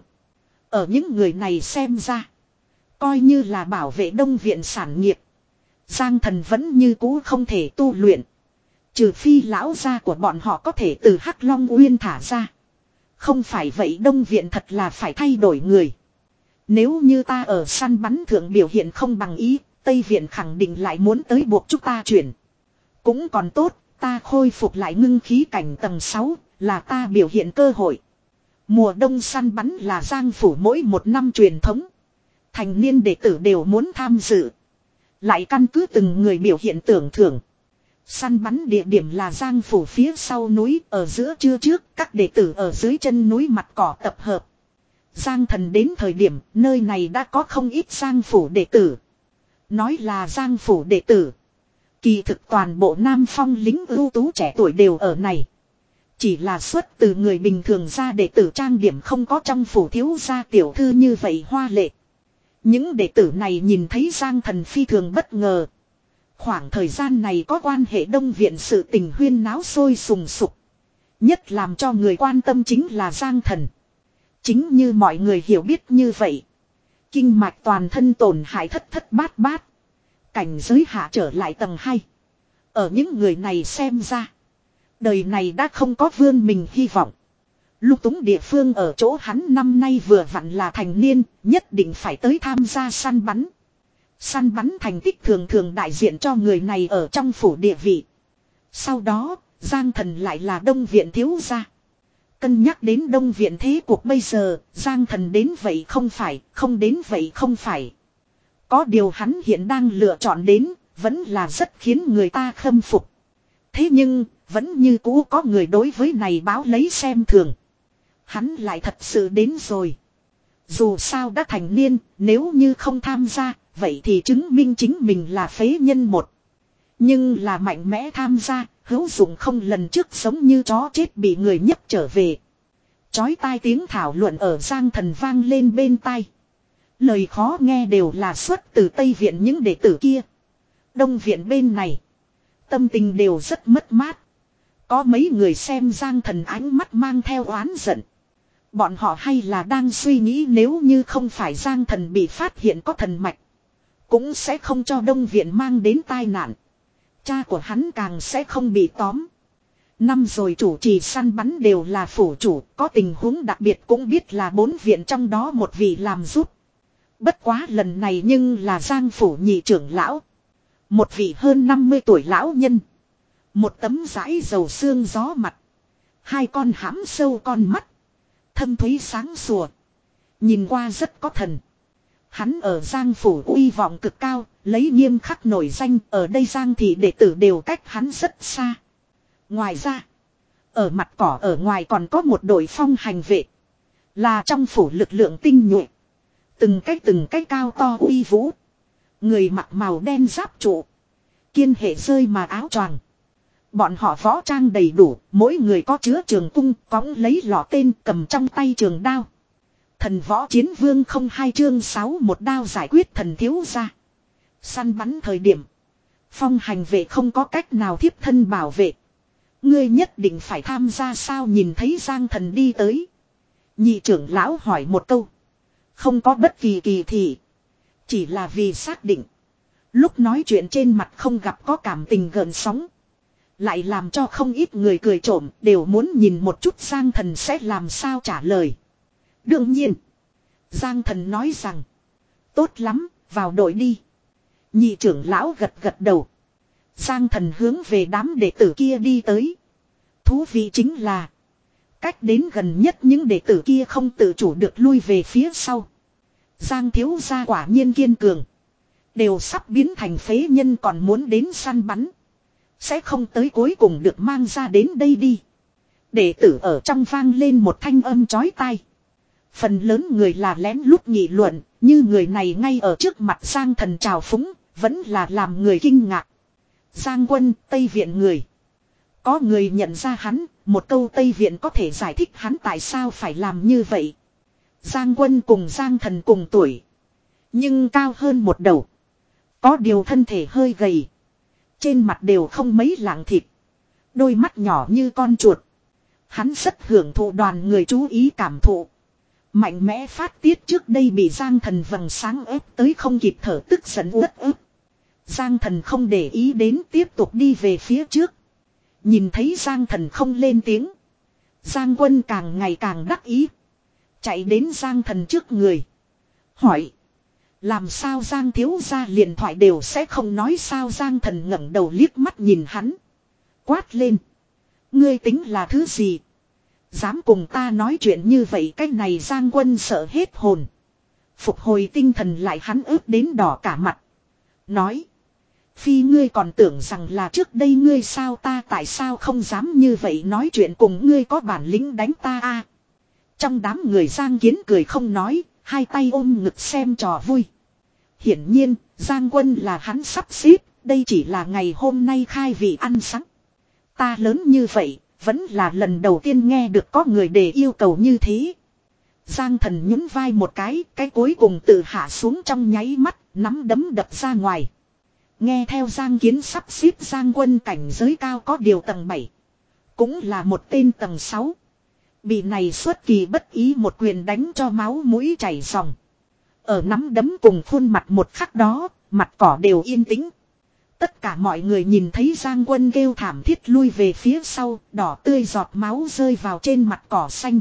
Ở những người này xem ra, coi như là bảo vệ Đông Viện sản nghiệp, giang thần vẫn như cũ không thể tu luyện. Trừ phi lão gia của bọn họ có thể từ Hắc Long Uyên thả ra. Không phải vậy Đông Viện thật là phải thay đổi người. Nếu như ta ở săn bắn thượng biểu hiện không bằng ý, Tây Viện khẳng định lại muốn tới buộc chúng ta chuyển. Cũng còn tốt, ta khôi phục lại ngưng khí cảnh tầng sáu, là ta biểu hiện cơ hội. Mùa đông săn bắn là giang phủ mỗi một năm truyền thống. Thành niên đệ tử đều muốn tham dự. Lại căn cứ từng người biểu hiện tưởng thưởng. Săn bắn địa điểm là Giang phủ phía sau núi, ở giữa trưa trước, các đệ tử ở dưới chân núi mặt cỏ tập hợp. Giang Thần đến thời điểm, nơi này đã có không ít Giang phủ đệ tử. Nói là Giang phủ đệ tử. Kỳ thực toàn bộ Nam Phong lính ưu tú trẻ tuổi đều ở này. Chỉ là xuất từ người bình thường ra đệ tử trang điểm không có trong phủ thiếu gia tiểu thư như vậy hoa lệ. Những đệ tử này nhìn thấy Giang Thần phi thường bất ngờ. Khoảng thời gian này có quan hệ Đông Viện sự tình huyên náo sôi sùng sục. Nhất làm cho người quan tâm chính là Giang Thần. Chính như mọi người hiểu biết như vậy. Kinh mạch toàn thân tổn hại thất thất bát bát. Cảnh giới hạ trở lại tầng hai. Ở những người này xem ra. Đời này đã không có vươn mình hy vọng. Lục túng địa phương ở chỗ hắn năm nay vừa vặn là thành niên. Nhất định phải tới tham gia săn bắn. Săn bắn thành tích thường thường đại diện cho người này ở trong phủ địa vị. Sau đó, Giang Thần lại là Đông Viện thiếu gia. Cân nhắc đến Đông Viện thế cuộc bây giờ, Giang Thần đến vậy không phải, không đến vậy không phải. Có điều hắn hiện đang lựa chọn đến, vẫn là rất khiến người ta khâm phục. Thế nhưng, vẫn như cũ có người đối với này báo lấy xem thường. Hắn lại thật sự đến rồi. Dù sao đã thành niên, nếu như không tham gia, vậy thì chứng minh chính mình là phế nhân một. Nhưng là mạnh mẽ tham gia, hữu dụng không lần trước giống như chó chết bị người nhấc trở về. Chói tai tiếng thảo luận ở Giang Thần vang lên bên tai. Lời khó nghe đều là xuất từ Tây Viện những đệ tử kia. Đông Viện bên này, tâm tình đều rất mất mát. Có mấy người xem Giang Thần ánh mắt mang theo oán giận. Bọn họ hay là đang suy nghĩ nếu như không phải Giang Thần bị phát hiện có thần mạch, cũng sẽ không cho Đông Viện mang đến tai nạn. Cha của hắn càng sẽ không bị tóm. Năm rồi chủ trì săn bắn đều là phủ chủ, có tình huống đặc biệt cũng biết là bốn viện trong đó một vị làm giúp. Bất quá lần này nhưng là Giang phủ nhị trưởng lão. Một vị hơn năm mươi tuổi lão nhân. Một tấm dãi dầu xương gió mặt. Hai con hãm sâu con mắt. Thâm thúy sáng sủa. Nhìn qua rất có thần. Hắn ở Giang phủ uy vọng cực cao, lấy nghiêm khắc nổi danh, ở đây Giang thị đệ tử đều cách hắn rất xa. Ngoài ra, ở mặt cỏ ở ngoài còn có một đội phong hành vệ. Là trong phủ lực lượng tinh nhuệ. Từng cái từng cái cao to uy vũ. Người mặc màu đen giáp trụ. Kiên hệ rơi mà áo choàng. Bọn họ võ trang đầy đủ, mỗi người có chứa trường cung, cõng lấy lọ tên cầm trong tay trường đao. Thần võ chiến vương không hai chương sáu một đao giải quyết thần thiếu gia. Săn bắn thời điểm. Phong hành vệ không có cách nào thiếp thân bảo vệ. Ngươi nhất định phải tham gia sao nhìn thấy Giang Thần đi tới. Nhị trưởng lão hỏi một câu. Không có bất kỳ kỳ thị. Chỉ là vì xác định. Lúc nói chuyện trên mặt không gặp có cảm tình gợn sóng. Lại làm cho không ít người cười trộm đều muốn nhìn một chút Giang Thần sẽ làm sao trả lời. Đương nhiên. Giang Thần nói rằng. Tốt lắm, vào đội đi. Nhị trưởng lão gật gật đầu. Giang Thần hướng về đám đệ tử kia đi tới. Thú vị chính là. Cách đến gần nhất những đệ tử kia không tự chủ được lui về phía sau. Giang thiếu gia quả nhiên kiên cường. Đều sắp biến thành phế nhân còn muốn đến săn bắn. Sẽ không tới cuối cùng được mang ra đến đây đi. Đệ tử ở trong vang lên một thanh âm chói tai. Phần lớn người là lén lút nghị luận, như người này ngay ở trước mặt Giang Thần trào phúng, vẫn là làm người kinh ngạc. Giang Quân, Tây Viện người. Có người nhận ra hắn, một câu Tây Viện có thể giải thích hắn tại sao phải làm như vậy. Giang Quân cùng Giang Thần cùng tuổi. Nhưng cao hơn một đầu. Có điều thân thể hơi gầy. Trên mặt đều không mấy lạng thịt. Đôi mắt nhỏ như con chuột. Hắn rất hưởng thụ đoàn người chú ý cảm thụ. Mạnh mẽ phát tiết trước đây bị Giang Thần vầng sáng ép tới không kịp thở tức giận uất ức. Giang Thần không để ý đến tiếp tục đi về phía trước. Nhìn thấy Giang Thần không lên tiếng. Giang Quân càng ngày càng đắc ý. Chạy đến Giang Thần trước người. Hỏi. Làm sao Giang thiếu gia liền thoại đều sẽ không nói sao Giang Thần ngẩng đầu liếc mắt nhìn hắn. Quát lên. Ngươi tính là thứ gì? Dám cùng ta nói chuyện như vậy cái này Giang Quân sợ hết hồn. Phục hồi tinh thần lại hắn ướp đến đỏ cả mặt. Nói. Phi ngươi còn tưởng rằng là trước đây ngươi sao ta tại sao không dám như vậy nói chuyện cùng ngươi có bản lĩnh đánh ta a. Trong đám người Giang Kiến cười không nói, hai tay ôm ngực xem trò vui. Hiển nhiên, Giang Quân là hắn sắp xếp, đây chỉ là ngày hôm nay khai vị ăn sáng. Ta lớn như vậy, vẫn là lần đầu tiên nghe được có người để yêu cầu như thế. Giang Thần nhún vai một cái, cái cuối cùng tự hạ xuống trong nháy mắt, nắm đấm đập ra ngoài. Nghe theo Giang Kiến sắp xếp Giang Quân cảnh giới cao có điều tầng bảy. Cũng là một tên tầng sáu. Bị này xuất kỳ bất ý một quyền đánh cho máu mũi chảy ròng. Ở nắm đấm cùng khuôn mặt một khắc đó, mặt cỏ đều yên tĩnh. Tất cả mọi người nhìn thấy Giang Quân kêu thảm thiết lui về phía sau, đỏ tươi giọt máu rơi vào trên mặt cỏ xanh.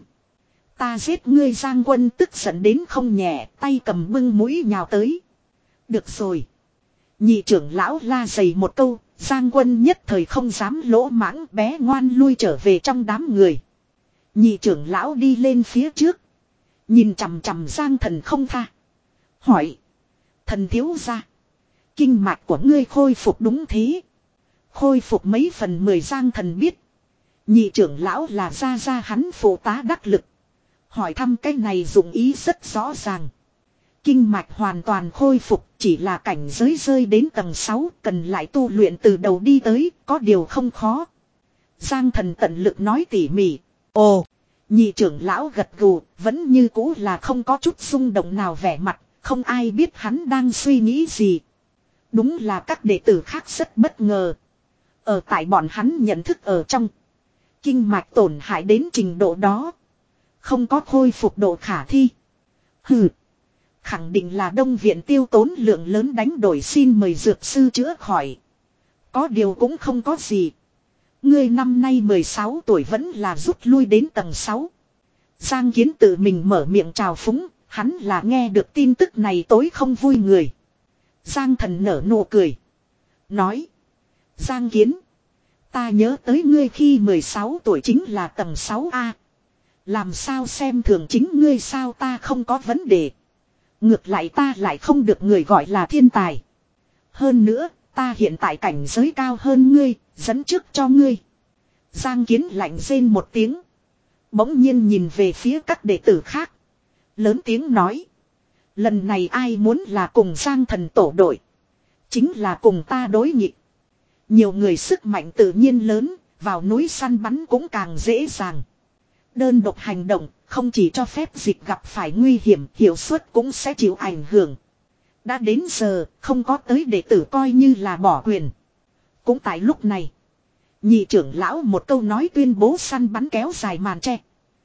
Ta giết ngươi Giang Quân tức giận đến không nhẹ, tay cầm bưng mũi nhào tới. Được rồi. Nhị trưởng lão la dày một câu, Giang Quân nhất thời không dám lỗ mãng bé ngoan lui trở về trong đám người. Nhị trưởng lão đi lên phía trước. Nhìn chằm chằm Giang Thần không tha. Hỏi. Thần thiếu gia. Kinh mạch của ngươi khôi phục đúng thế. Khôi phục mấy phần mười Giang Thần biết. Nhị trưởng lão là gia gia hắn phụ tá đắc lực. Hỏi thăm cái này dụng ý rất rõ ràng. Kinh mạch hoàn toàn khôi phục chỉ là cảnh giới rơi đến tầng sáu cần lại tu luyện từ đầu đi tới có điều không khó. Giang Thần tận lực nói tỉ mỉ. Ồ, nhị trưởng lão gật gù vẫn như cũ là không có chút rung động nào vẻ mặt, không ai biết hắn đang suy nghĩ gì. Đúng là các đệ tử khác rất bất ngờ. Ở tại bọn hắn nhận thức ở trong. Kinh mạch tổn hại đến trình độ đó. Không có khôi phục độ khả thi. Hừ. Khẳng định là Đông Viện tiêu tốn lượng lớn đánh đổi xin mời dược sư chữa khỏi. Có điều cũng không có gì. Ngươi năm nay mười sáu tuổi vẫn là rút lui đến tầng sáu. Giang Kiến tự mình mở miệng chào phúng. Hắn là nghe được tin tức này tối không vui người. Giang Thần nở nụ cười. Nói. Giang Kiến. Ta nhớ tới ngươi khi mười sáu tuổi chính là tầng sáu A. Làm sao xem thường chính ngươi sao ta không có vấn đề. Ngược lại ta lại không được người gọi là thiên tài. Hơn nữa, ta hiện tại cảnh giới cao hơn ngươi, dẫn trước cho ngươi. Giang Kiến lạnh rên một tiếng. Bỗng nhiên nhìn về phía các đệ tử khác. Lớn tiếng nói. Lần này ai muốn là cùng Giang Thần tổ đội. Chính là cùng ta đối nghịch. Nhiều người sức mạnh tự nhiên lớn, vào núi săn bắn cũng càng dễ dàng. Đơn độc hành động, không chỉ cho phép dịch gặp phải nguy hiểm, hiệu suất cũng sẽ chịu ảnh hưởng. Đã đến giờ, không có tới đệ tử coi như là bỏ quyền. Cũng tại lúc này, nhị trưởng lão một câu nói tuyên bố săn bắn kéo dài màn tre.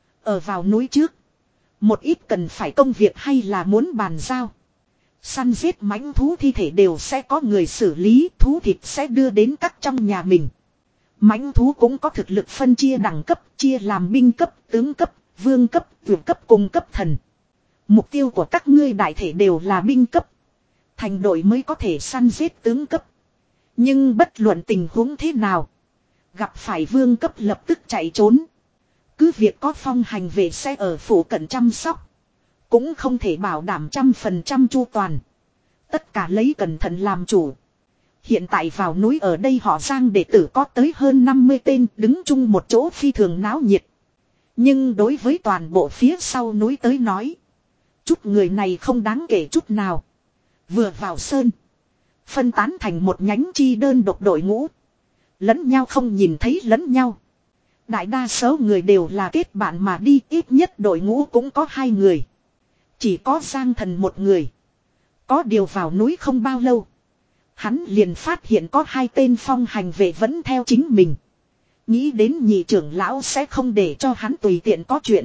Ở vào núi trước, một ít cần phải công việc hay là muốn bàn giao. Săn giết mãnh thú thi thể đều sẽ có người xử lý, thú thịt sẽ đưa đến các trong nhà mình. Mãnh thú cũng có thực lực phân chia đẳng cấp, chia làm binh cấp, tướng cấp, vương cấp, vượt cấp cùng cấp thần. Mục tiêu của các ngươi đại thể đều là binh cấp. Thành đội mới có thể săn giết tướng cấp. Nhưng bất luận tình huống thế nào, gặp phải vương cấp lập tức chạy trốn. Cứ việc có phong hành vệ sẽ ở phủ cận chăm sóc, cũng không thể bảo đảm trăm phần trăm chu toàn. Tất cả lấy cẩn thận làm chủ. Hiện tại vào núi ở đây họ Giang đệ tử có tới hơn năm mươi tên đứng chung một chỗ phi thường náo nhiệt. Nhưng đối với toàn bộ phía sau núi tới nói, chút người này không đáng kể chút nào. Vừa vào sơn, phân tán thành một nhánh chi đơn độc đội ngũ. Lẫn nhau không nhìn thấy lẫn nhau. Đại đa số người đều là kết bạn mà đi, ít nhất đội ngũ cũng có hai người. Chỉ có Giang Thần một người. Có điều vào núi không bao lâu, hắn liền phát hiện có hai tên phong hành vệ vẫn theo chính mình. Nghĩ đến nhị trưởng lão sẽ không để cho hắn tùy tiện có chuyện.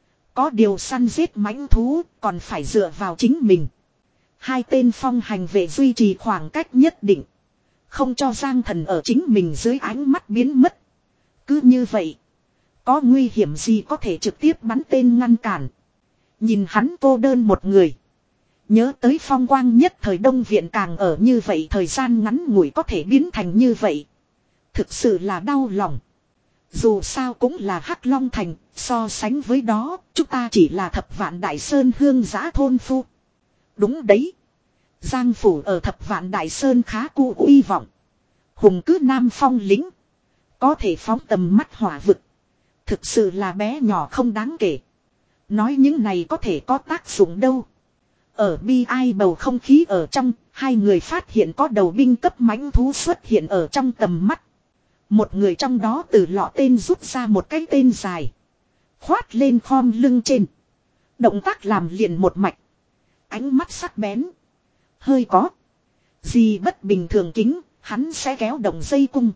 Có điều săn giết mãnh thú còn phải dựa vào chính mình. Hai tên phong hành vệ duy trì khoảng cách nhất định, không cho Giang Thần ở chính mình dưới ánh mắt biến mất. Cứ như vậy, có nguy hiểm gì có thể trực tiếp bắn tên ngăn cản. Nhìn hắn cô đơn một người, nhớ tới phong quang nhất thời Đông Viện càng ở như vậy thời gian ngắn ngủi có thể biến thành như vậy. Thực sự là đau lòng. Dù sao cũng là Hắc Long Thành, so sánh với đó, chúng ta chỉ là thập vạn đại sơn hương giã thôn phu. Đúng đấy. Giang phủ ở Thập Vạn Đại Sơn khá cụ uy vọng. Hùng cứ Nam Phong lĩnh. Có thể phóng tầm mắt hỏa vực. Thực sự là bé nhỏ không đáng kể. Nói những này có thể có tác dụng đâu. Ở bi ai bầu không khí ở trong, hai người phát hiện có đầu binh cấp mãnh thú xuất hiện ở trong tầm mắt. Một người trong đó từ lọ tên rút ra một cái tên dài. Khoát lên khom lưng trên. Động tác làm liền một mạch. Ánh mắt sắc bén. Hơi có. Gì bất bình thường kính, hắn sẽ kéo động dây cung.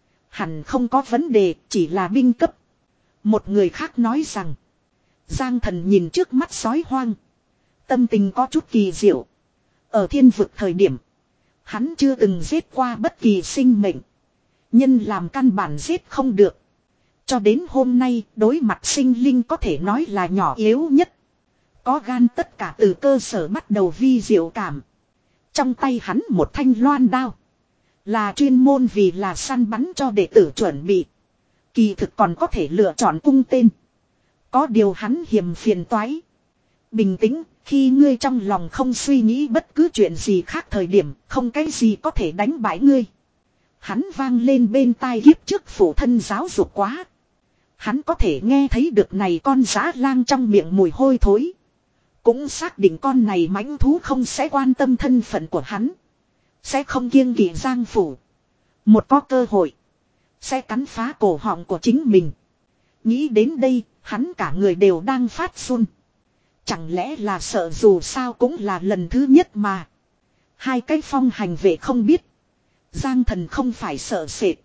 Hẳn không có vấn đề, chỉ là binh cấp. Một người khác nói rằng. Giang Thần nhìn trước mắt sói hoang. Tâm tình có chút kỳ diệu. Ở thiên vực thời điểm. Hắn chưa từng giết qua bất kỳ sinh mệnh. Nhân làm căn bản giết không được. Cho đến hôm nay đối mặt sinh linh có thể nói là nhỏ yếu nhất. Có gan tất cả từ cơ sở bắt đầu vi diệu cảm. Trong tay hắn một thanh loan đao. Là chuyên môn vì là săn bắn cho đệ tử chuẩn bị. Kỳ thực còn có thể lựa chọn cung tên. Có điều hắn hiềm phiền toái. Bình tĩnh, khi ngươi trong lòng không suy nghĩ bất cứ chuyện gì khác thời điểm, không cái gì có thể đánh bại ngươi. Hắn vang lên bên tai kiếp trước phụ thân giáo dục quá. Hắn có thể nghe thấy được này con dã lang trong miệng mùi hôi thối. Cũng xác định con này mãnh thú không sẽ quan tâm thân phận của hắn. Sẽ không kiêng kỵ Giang phủ. Một có cơ hội. Sẽ cắn phá cổ họng của chính mình. Nghĩ đến đây, hắn cả người đều đang phát run. Chẳng lẽ là sợ dù sao cũng là lần thứ nhất mà. Hai cái phong hành vệ không biết. Giang Thần không phải sợ sệt.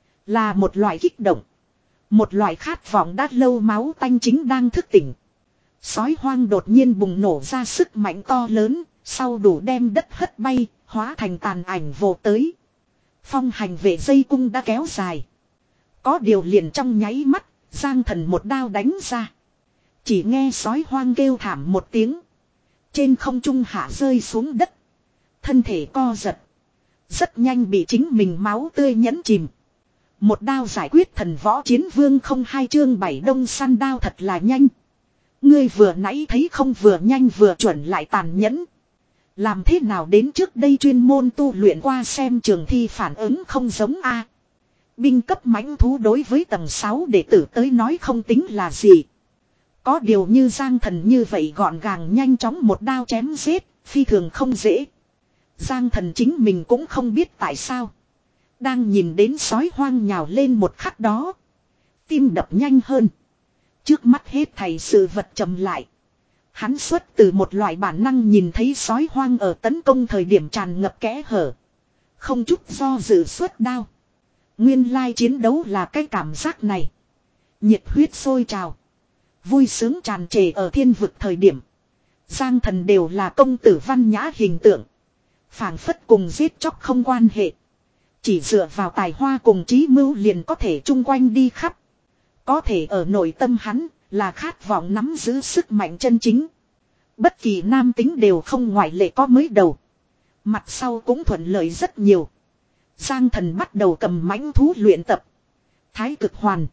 Là một loại kích động. Một loại khát vọng đã lâu máu tanh chính đang thức tỉnh. Sói hoang đột nhiên bùng nổ ra sức mạnh to lớn. Sau đủ đem đất hất bay. Hóa thành tàn ảnh vô tới. Phong hành vệ dây cung đã kéo dài. Có điều liền trong nháy mắt. Giang Thần một đao đánh ra. Chỉ nghe sói hoang kêu thảm một tiếng. Trên không trung hạ rơi xuống đất. Thân thể co giật. Rất nhanh bị chính mình máu tươi nhẫn chìm. Một đao giải quyết thần võ chiến vương không hai chương bảy đông săn đao thật là nhanh. Ngươi vừa nãy thấy không vừa nhanh vừa chuẩn lại tàn nhẫn. Làm thế nào đến trước đây chuyên môn tu luyện qua xem trường thi phản ứng không giống a. Binh cấp mãnh thú đối với tầng sáu đệ tử tới nói không tính là gì. Có điều như Giang Thần như vậy gọn gàng nhanh chóng một đao chém giết, phi thường không dễ. Giang Thần chính mình cũng không biết tại sao. Đang nhìn đến sói hoang nhào lên một khắc đó. Tim đập nhanh hơn. Trước mắt hết thảy sự vật chậm lại. Hắn xuất từ một loại bản năng nhìn thấy sói hoang ở tấn công thời điểm tràn ngập kẽ hở. Không chút do dự xuất đao. Nguyên lai chiến đấu là cái cảm giác này. Nhiệt huyết sôi trào. Vui sướng tràn trề ở thiên vực thời điểm. Giang Thần đều là công tử văn nhã hình tượng. Phảng phất cùng giết chóc không quan hệ. Chỉ dựa vào tài hoa cùng trí mưu liền có thể chung quanh đi khắp. Có thể ở nội tâm hắn là khát vọng nắm giữ sức mạnh chân chính. Bất kỳ nam tính đều không ngoại lệ có mới đầu. Mặt sau cũng thuận lợi rất nhiều. Giang Thần bắt đầu cầm mãnh thú luyện tập. Thái cực hoàn.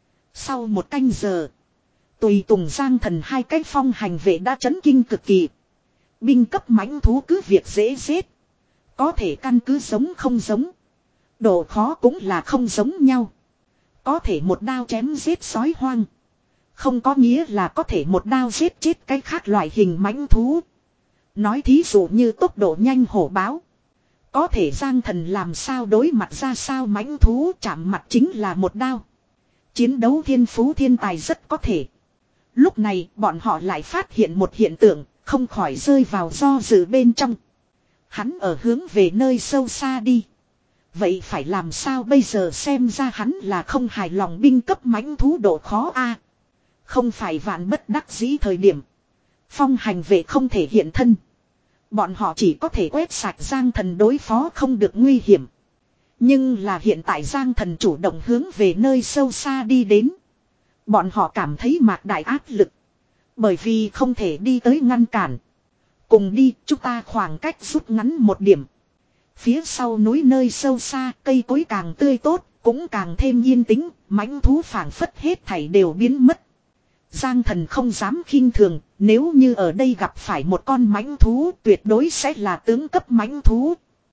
Sau một canh giờ. Tùy tùng Giang Thần hai cái phong hành vệ đã chấn kinh cực kỳ. Binh cấp mãnh thú cứ việc dễ giết. Có thể căn cứ giống không giống. Độ khó cũng là không giống nhau. Có thể một đao chém giết sói hoang. Không có nghĩa là có thể một đao giết chết cái khác loại hình mãnh thú. Nói thí dụ như tốc độ nhanh hổ báo. Có thể Giang Thần làm sao đối mặt ra sao mãnh thú chạm mặt chính là một đao. Chiến đấu thiên phú thiên tài rất có thể. Lúc này bọn họ lại phát hiện một hiện tượng, không khỏi rơi vào do dự bên trong. Hắn ở hướng về nơi sâu xa đi. Vậy phải làm sao bây giờ xem ra hắn là không hài lòng binh cấp mãnh thú độ khó a. Không phải vạn bất đắc dĩ thời điểm. Phong hành vệ không thể hiện thân. Bọn họ chỉ có thể quét sạch Giang Thần đối phó không được nguy hiểm. Nhưng là hiện tại Giang Thần chủ động hướng về nơi sâu xa đi đến. Bọn họ cảm thấy mạc đại áp lực. Bởi vì không thể đi tới ngăn cản. Cùng đi, chúng ta khoảng cách rút ngắn một điểm. Phía sau núi nơi sâu xa, cây cối càng tươi tốt, cũng càng thêm yên tĩnh, mãnh thú phảng phất hết thảy đều biến mất. Giang Thần không dám khinh thường, nếu như ở đây gặp phải một con mãnh thú tuyệt đối sẽ là tướng cấp mãnh thú.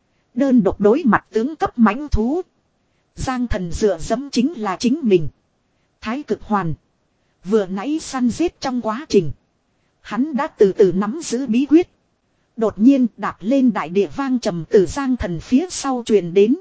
Đơn độc đối mặt tướng cấp mãnh thú. Giang Thần dựa dẫm chính là chính mình. Thái cực hoàn. Vừa nãy săn giết trong quá trình. Hắn đã từ từ nắm giữ bí quyết. Đột nhiên đạp lên đại địa vang trầm từ Giang Thần phía sau truyền đến.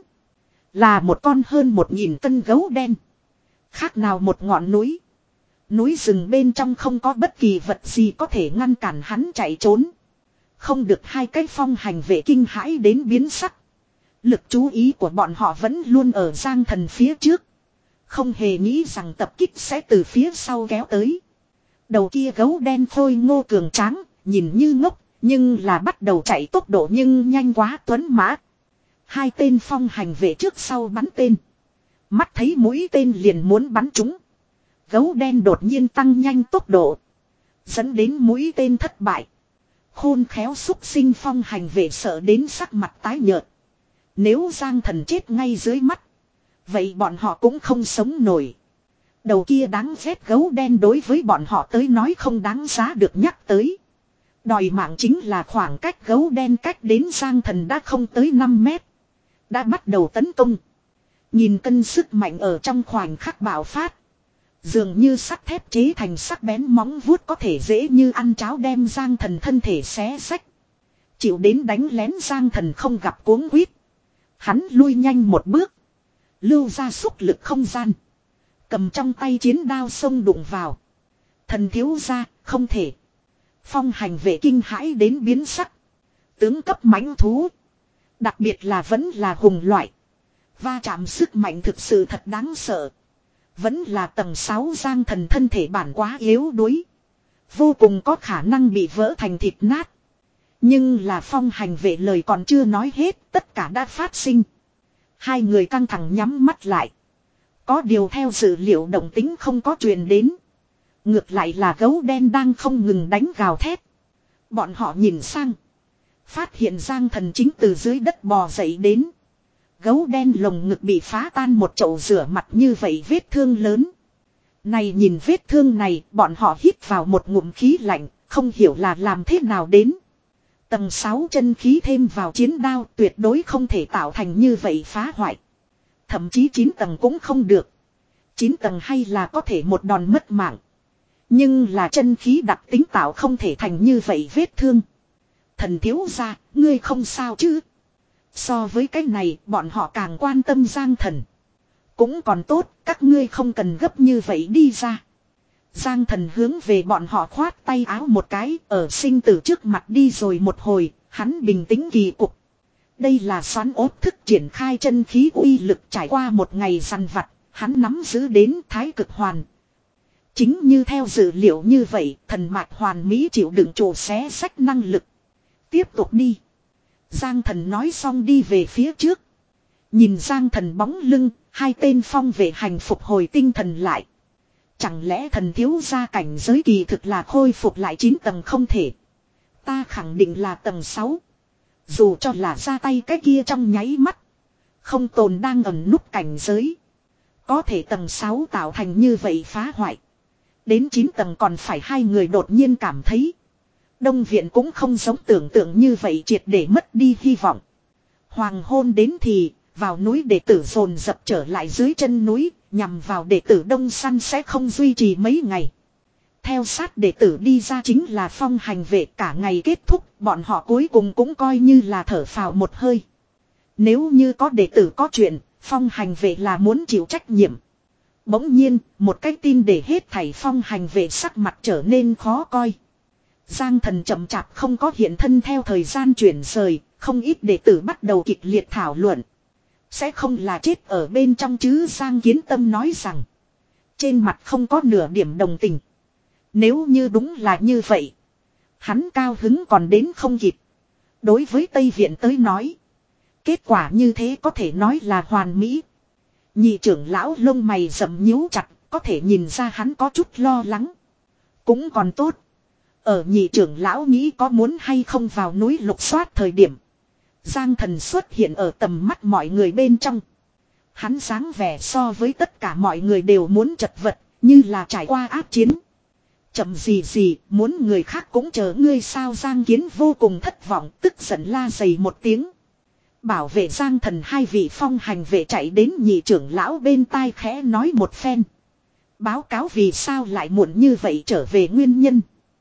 Là một con hơn một nghìn cân gấu đen. Khác nào một ngọn núi. Núi rừng bên trong không có bất kỳ vật gì có thể ngăn cản hắn chạy trốn. Không được hai cái phong hành vệ kinh hãi đến biến sắc. Lực chú ý của bọn họ vẫn luôn ở Giang Thần phía trước. Không hề nghĩ rằng tập kích sẽ từ phía sau kéo tới. Đầu kia gấu đen khôi ngô cường tráng, nhìn như ngốc, nhưng là bắt đầu chạy tốc độ nhưng nhanh quá tuấn mã. Hai tên phong hành vệ trước sau bắn tên. Mắt thấy mũi tên liền muốn bắn trúng. Gấu đen đột nhiên tăng nhanh tốc độ. Dẫn đến mũi tên thất bại. Khôn khéo xúc sinh phong hành vệ sợ đến sắc mặt tái nhợt. Nếu Giang Thần chết ngay dưới mắt. Vậy bọn họ cũng không sống nổi. Đầu kia đáng ghét gấu đen đối với bọn họ tới nói không đáng giá được nhắc tới. Đòi mạng chính là khoảng cách gấu đen cách đến Giang Thần đã không tới năm mét. Đã bắt đầu tấn công. Nhìn cân sức mạnh ở trong khoảnh khắc bạo phát. Dường như sắt thép chế thành sắc bén móng vuốt có thể dễ như ăn cháo đem Giang Thần thân thể xé xách. Chịu đến đánh lén Giang Thần không gặp cuống quýt. Hắn lui nhanh một bước. Lưu ra xúc lực không gian. Cầm trong tay chiến đao xông đụng vào. Thần thiếu ra, không thể. Phong hành vệ kinh hãi đến biến sắc. Tướng cấp mãnh thú. Đặc biệt là vẫn là hùng loại. Va chạm sức mạnh thực sự thật đáng sợ. Vẫn là tầng sáu Giang Thần thân thể bản quá yếu đuối. Vô cùng có khả năng bị vỡ thành thịt nát. Nhưng là phong hành vệ lời còn chưa nói hết, tất cả đã phát sinh. Hai người căng thẳng nhắm mắt lại. Có điều theo dữ liệu động tính không có truyền đến. Ngược lại là gấu đen đang không ngừng đánh gào thét. Bọn họ nhìn sang. Phát hiện Giang Thần chính từ dưới đất bò dậy đến. Gấu đen lồng ngực bị phá tan một chậu rửa mặt như vậy vết thương lớn. Này nhìn vết thương này, bọn họ hít vào một ngụm khí lạnh, không hiểu là làm thế nào đến. Tầng sáu chân khí thêm vào chiến đao tuyệt đối không thể tạo thành như vậy phá hoại. Thậm chí chín tầng cũng không được. chín tầng hay là có thể một đòn mất mạng. Nhưng là chân khí đặc tính tạo không thể thành như vậy vết thương. Thần thiếu gia, ngươi không sao chứ? So với cái này, bọn họ càng quan tâm Giang Thần. Cũng còn tốt, các ngươi không cần gấp như vậy đi ra. Giang Thần hướng về bọn họ khoát tay áo một cái, ở sinh tử trước mặt đi rồi một hồi, hắn bình tĩnh kỳ cục. Đây là xoắn ốt thức triển khai chân khí uy lực trải qua một ngày săn vặt, hắn nắm giữ đến thái cực hoàn. Chính như theo dữ liệu như vậy, thần mạch hoàn mỹ chịu đựng trụ xé sách năng lực. Tiếp tục đi. Giang Thần nói xong đi về phía trước. Nhìn Giang Thần bóng lưng, hai tên phong vệ hành phục hồi tinh thần lại. Chẳng lẽ thần thiếu gia cảnh giới kỳ thực là khôi phục lại chín tầng không thể. Ta khẳng định là tầng sáu. Dù cho là ra tay cái kia trong nháy mắt. Không tồn đang ẩn núp cảnh giới. Có thể tầng sáu tạo thành như vậy phá hoại. Đến chín tầng còn phải hai người đột nhiên cảm thấy. Đông viện cũng không giống tưởng tượng như vậy triệt để mất đi hy vọng. Hoàng hôn đến thì, vào núi đệ tử dồn dập trở lại dưới chân núi, nhằm vào đệ tử đông săn sẽ không duy trì mấy ngày. Theo sát đệ tử đi ra chính là phong hành vệ cả ngày kết thúc, bọn họ cuối cùng cũng coi như là thở phào một hơi. Nếu như có đệ tử có chuyện, phong hành vệ là muốn chịu trách nhiệm. Bỗng nhiên, một cái tin để hết thảy phong hành vệ sắc mặt trở nên khó coi. Giang Thần chậm chạp không có hiện thân theo thời gian chuyển rời, không ít đệ tử bắt đầu kịch liệt thảo luận. Sẽ không là chết ở bên trong chứ Giang Kiến Tâm nói rằng. Trên mặt không có nửa điểm đồng tình. Nếu như đúng là như vậy. Hắn cao hứng còn đến không kịp. Đối với Tây Viện tới nói. Kết quả như thế có thể nói là hoàn mỹ. Nhị trưởng lão lông mày rậm nhíu chặt, có thể nhìn ra hắn có chút lo lắng. Cũng còn tốt. Ở nhị trưởng lão nghĩ có muốn hay không vào núi lục soát thời điểm. Giang Thần xuất hiện ở tầm mắt mọi người bên trong. Hắn dáng vẻ so với tất cả mọi người đều muốn chật vật, như là trải qua ác chiến. Chậm gì gì, muốn người khác cũng chờ ngươi sao? Giang Kiến vô cùng thất vọng, tức giận la dày một tiếng. Bảo vệ Giang Thần hai vị phong hành vệ chạy đến nhị trưởng lão bên tai khẽ nói một phen. Báo cáo vì sao lại muộn như vậy trở về nguyên nhân.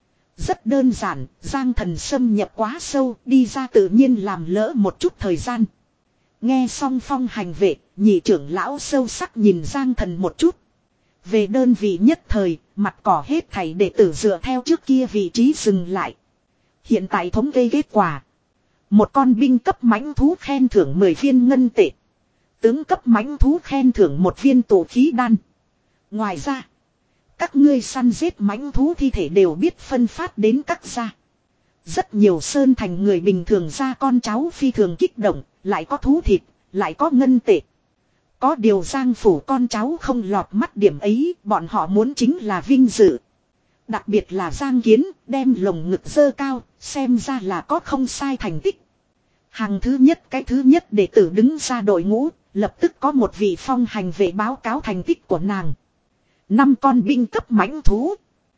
Rất đơn giản, Giang Thần xâm nhập quá sâu, đi ra tự nhiên làm lỡ một chút thời gian. Nghe xong phong hành vệ, nhị trưởng lão sâu sắc nhìn Giang Thần một chút. Về đơn vị nhất thời, mặt cỏ hết thảy đệ tử dựa theo trước kia vị trí dừng lại. Hiện tại thống kê kết quả. Một con binh cấp mãnh thú khen thưởng mười viên ngân tệ. Tướng cấp mãnh thú khen thưởng một viên tổ khí đan. Ngoài ra, các ngươi săn giết mãnh thú thi thể đều biết phân phát đến các gia. Rất nhiều sơn thành người bình thường ra con cháu phi thường kích động, lại có thú thịt, lại có ngân tệ. Có điều Giang phủ con cháu không lọt mắt điểm ấy, bọn họ muốn chính là vinh dự. Đặc biệt là Giang Kiến, đem lồng ngực dơ cao, xem ra là có không sai thành tích. Hàng thứ nhất cái thứ nhất đệ tử đứng ra đội ngũ, lập tức có một vị phong hành vệ báo cáo thành tích của nàng. Năm con binh cấp mãnh thú.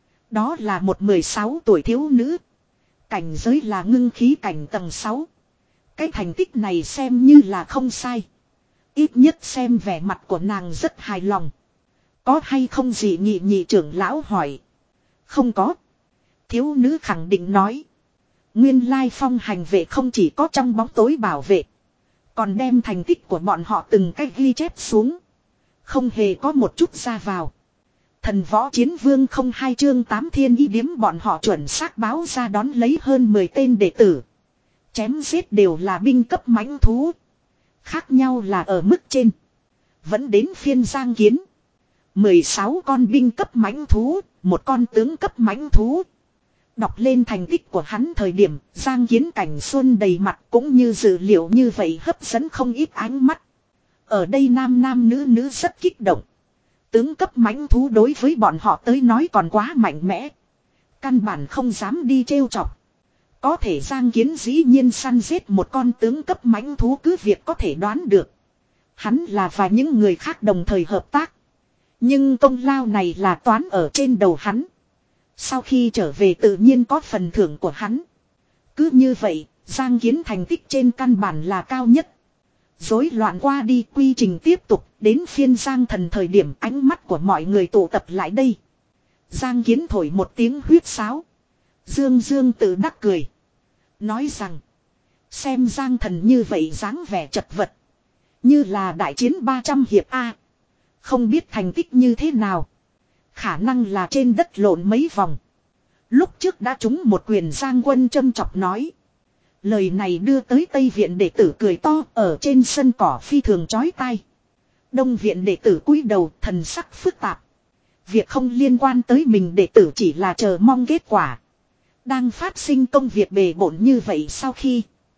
Đó là một mười sáu tuổi thiếu nữ. Cảnh giới là ngưng khí cảnh tầng sáu. Cái thành tích này xem như là không sai. Ít nhất xem vẻ mặt của nàng rất hài lòng. Có hay không gì nhị nhị trưởng lão hỏi. Không có. Thiếu nữ khẳng định nói. Nguyên lai phong hành vệ không chỉ có trong bóng tối bảo vệ. Còn đem thành tích của bọn họ từng cách ghi chép xuống. Không hề có một chút ra vào. Thần võ chiến vương không hai chương tám thiên ý điếm bọn họ chuẩn xác báo ra đón lấy hơn mười tên đệ tử. Chém giết đều là binh cấp mãnh thú. Khác nhau là ở mức trên. Vẫn đến phiên Giang Kiến. mười sáu con binh cấp mãnh thú, một con tướng cấp mãnh thú. Đọc lên thành tích của hắn thời điểm, Giang Kiến cảnh xuân đầy mặt cũng như dự liệu như vậy hấp dẫn không ít ánh mắt. Ở đây nam nam nữ nữ rất kích động. Tướng cấp mãnh thú đối với bọn họ tới nói còn quá mạnh mẽ. Căn bản không dám đi trêu chọc. Có thể Giang Kiến dĩ nhiên săn giết một con tướng cấp mãnh thú cứ việc có thể đoán được. Hắn là và những người khác đồng thời hợp tác. Nhưng công lao này là toán ở trên đầu hắn. Sau khi trở về tự nhiên có phần thưởng của hắn. Cứ như vậy, Giang Kiến thành tích trên căn bản là cao nhất. Rối loạn qua đi quy trình tiếp tục, đến phiên Giang Thần thời điểm ánh mắt của mọi người tụ tập lại đây. Giang Kiến thổi một tiếng huyết sáo. Dương Dương tự đắc cười. Nói rằng, xem Giang Thần như vậy dáng vẻ chật vật. Như là đại chiến ba trăm hiệp A. Không biết thành tích như thế nào. Khả năng là trên đất lộn mấy vòng. Lúc trước đã trúng một quyền Giang Quân châm chọc nói. Lời này đưa tới Tây Viện đệ tử cười to ở trên sân cỏ phi thường chói tai. Đông Viện đệ tử cúi đầu thần sắc phức tạp. Việc không liên quan tới mình đệ tử chỉ là chờ mong kết quả. Đang phát sinh công việc bề bộn như vậy sau khi.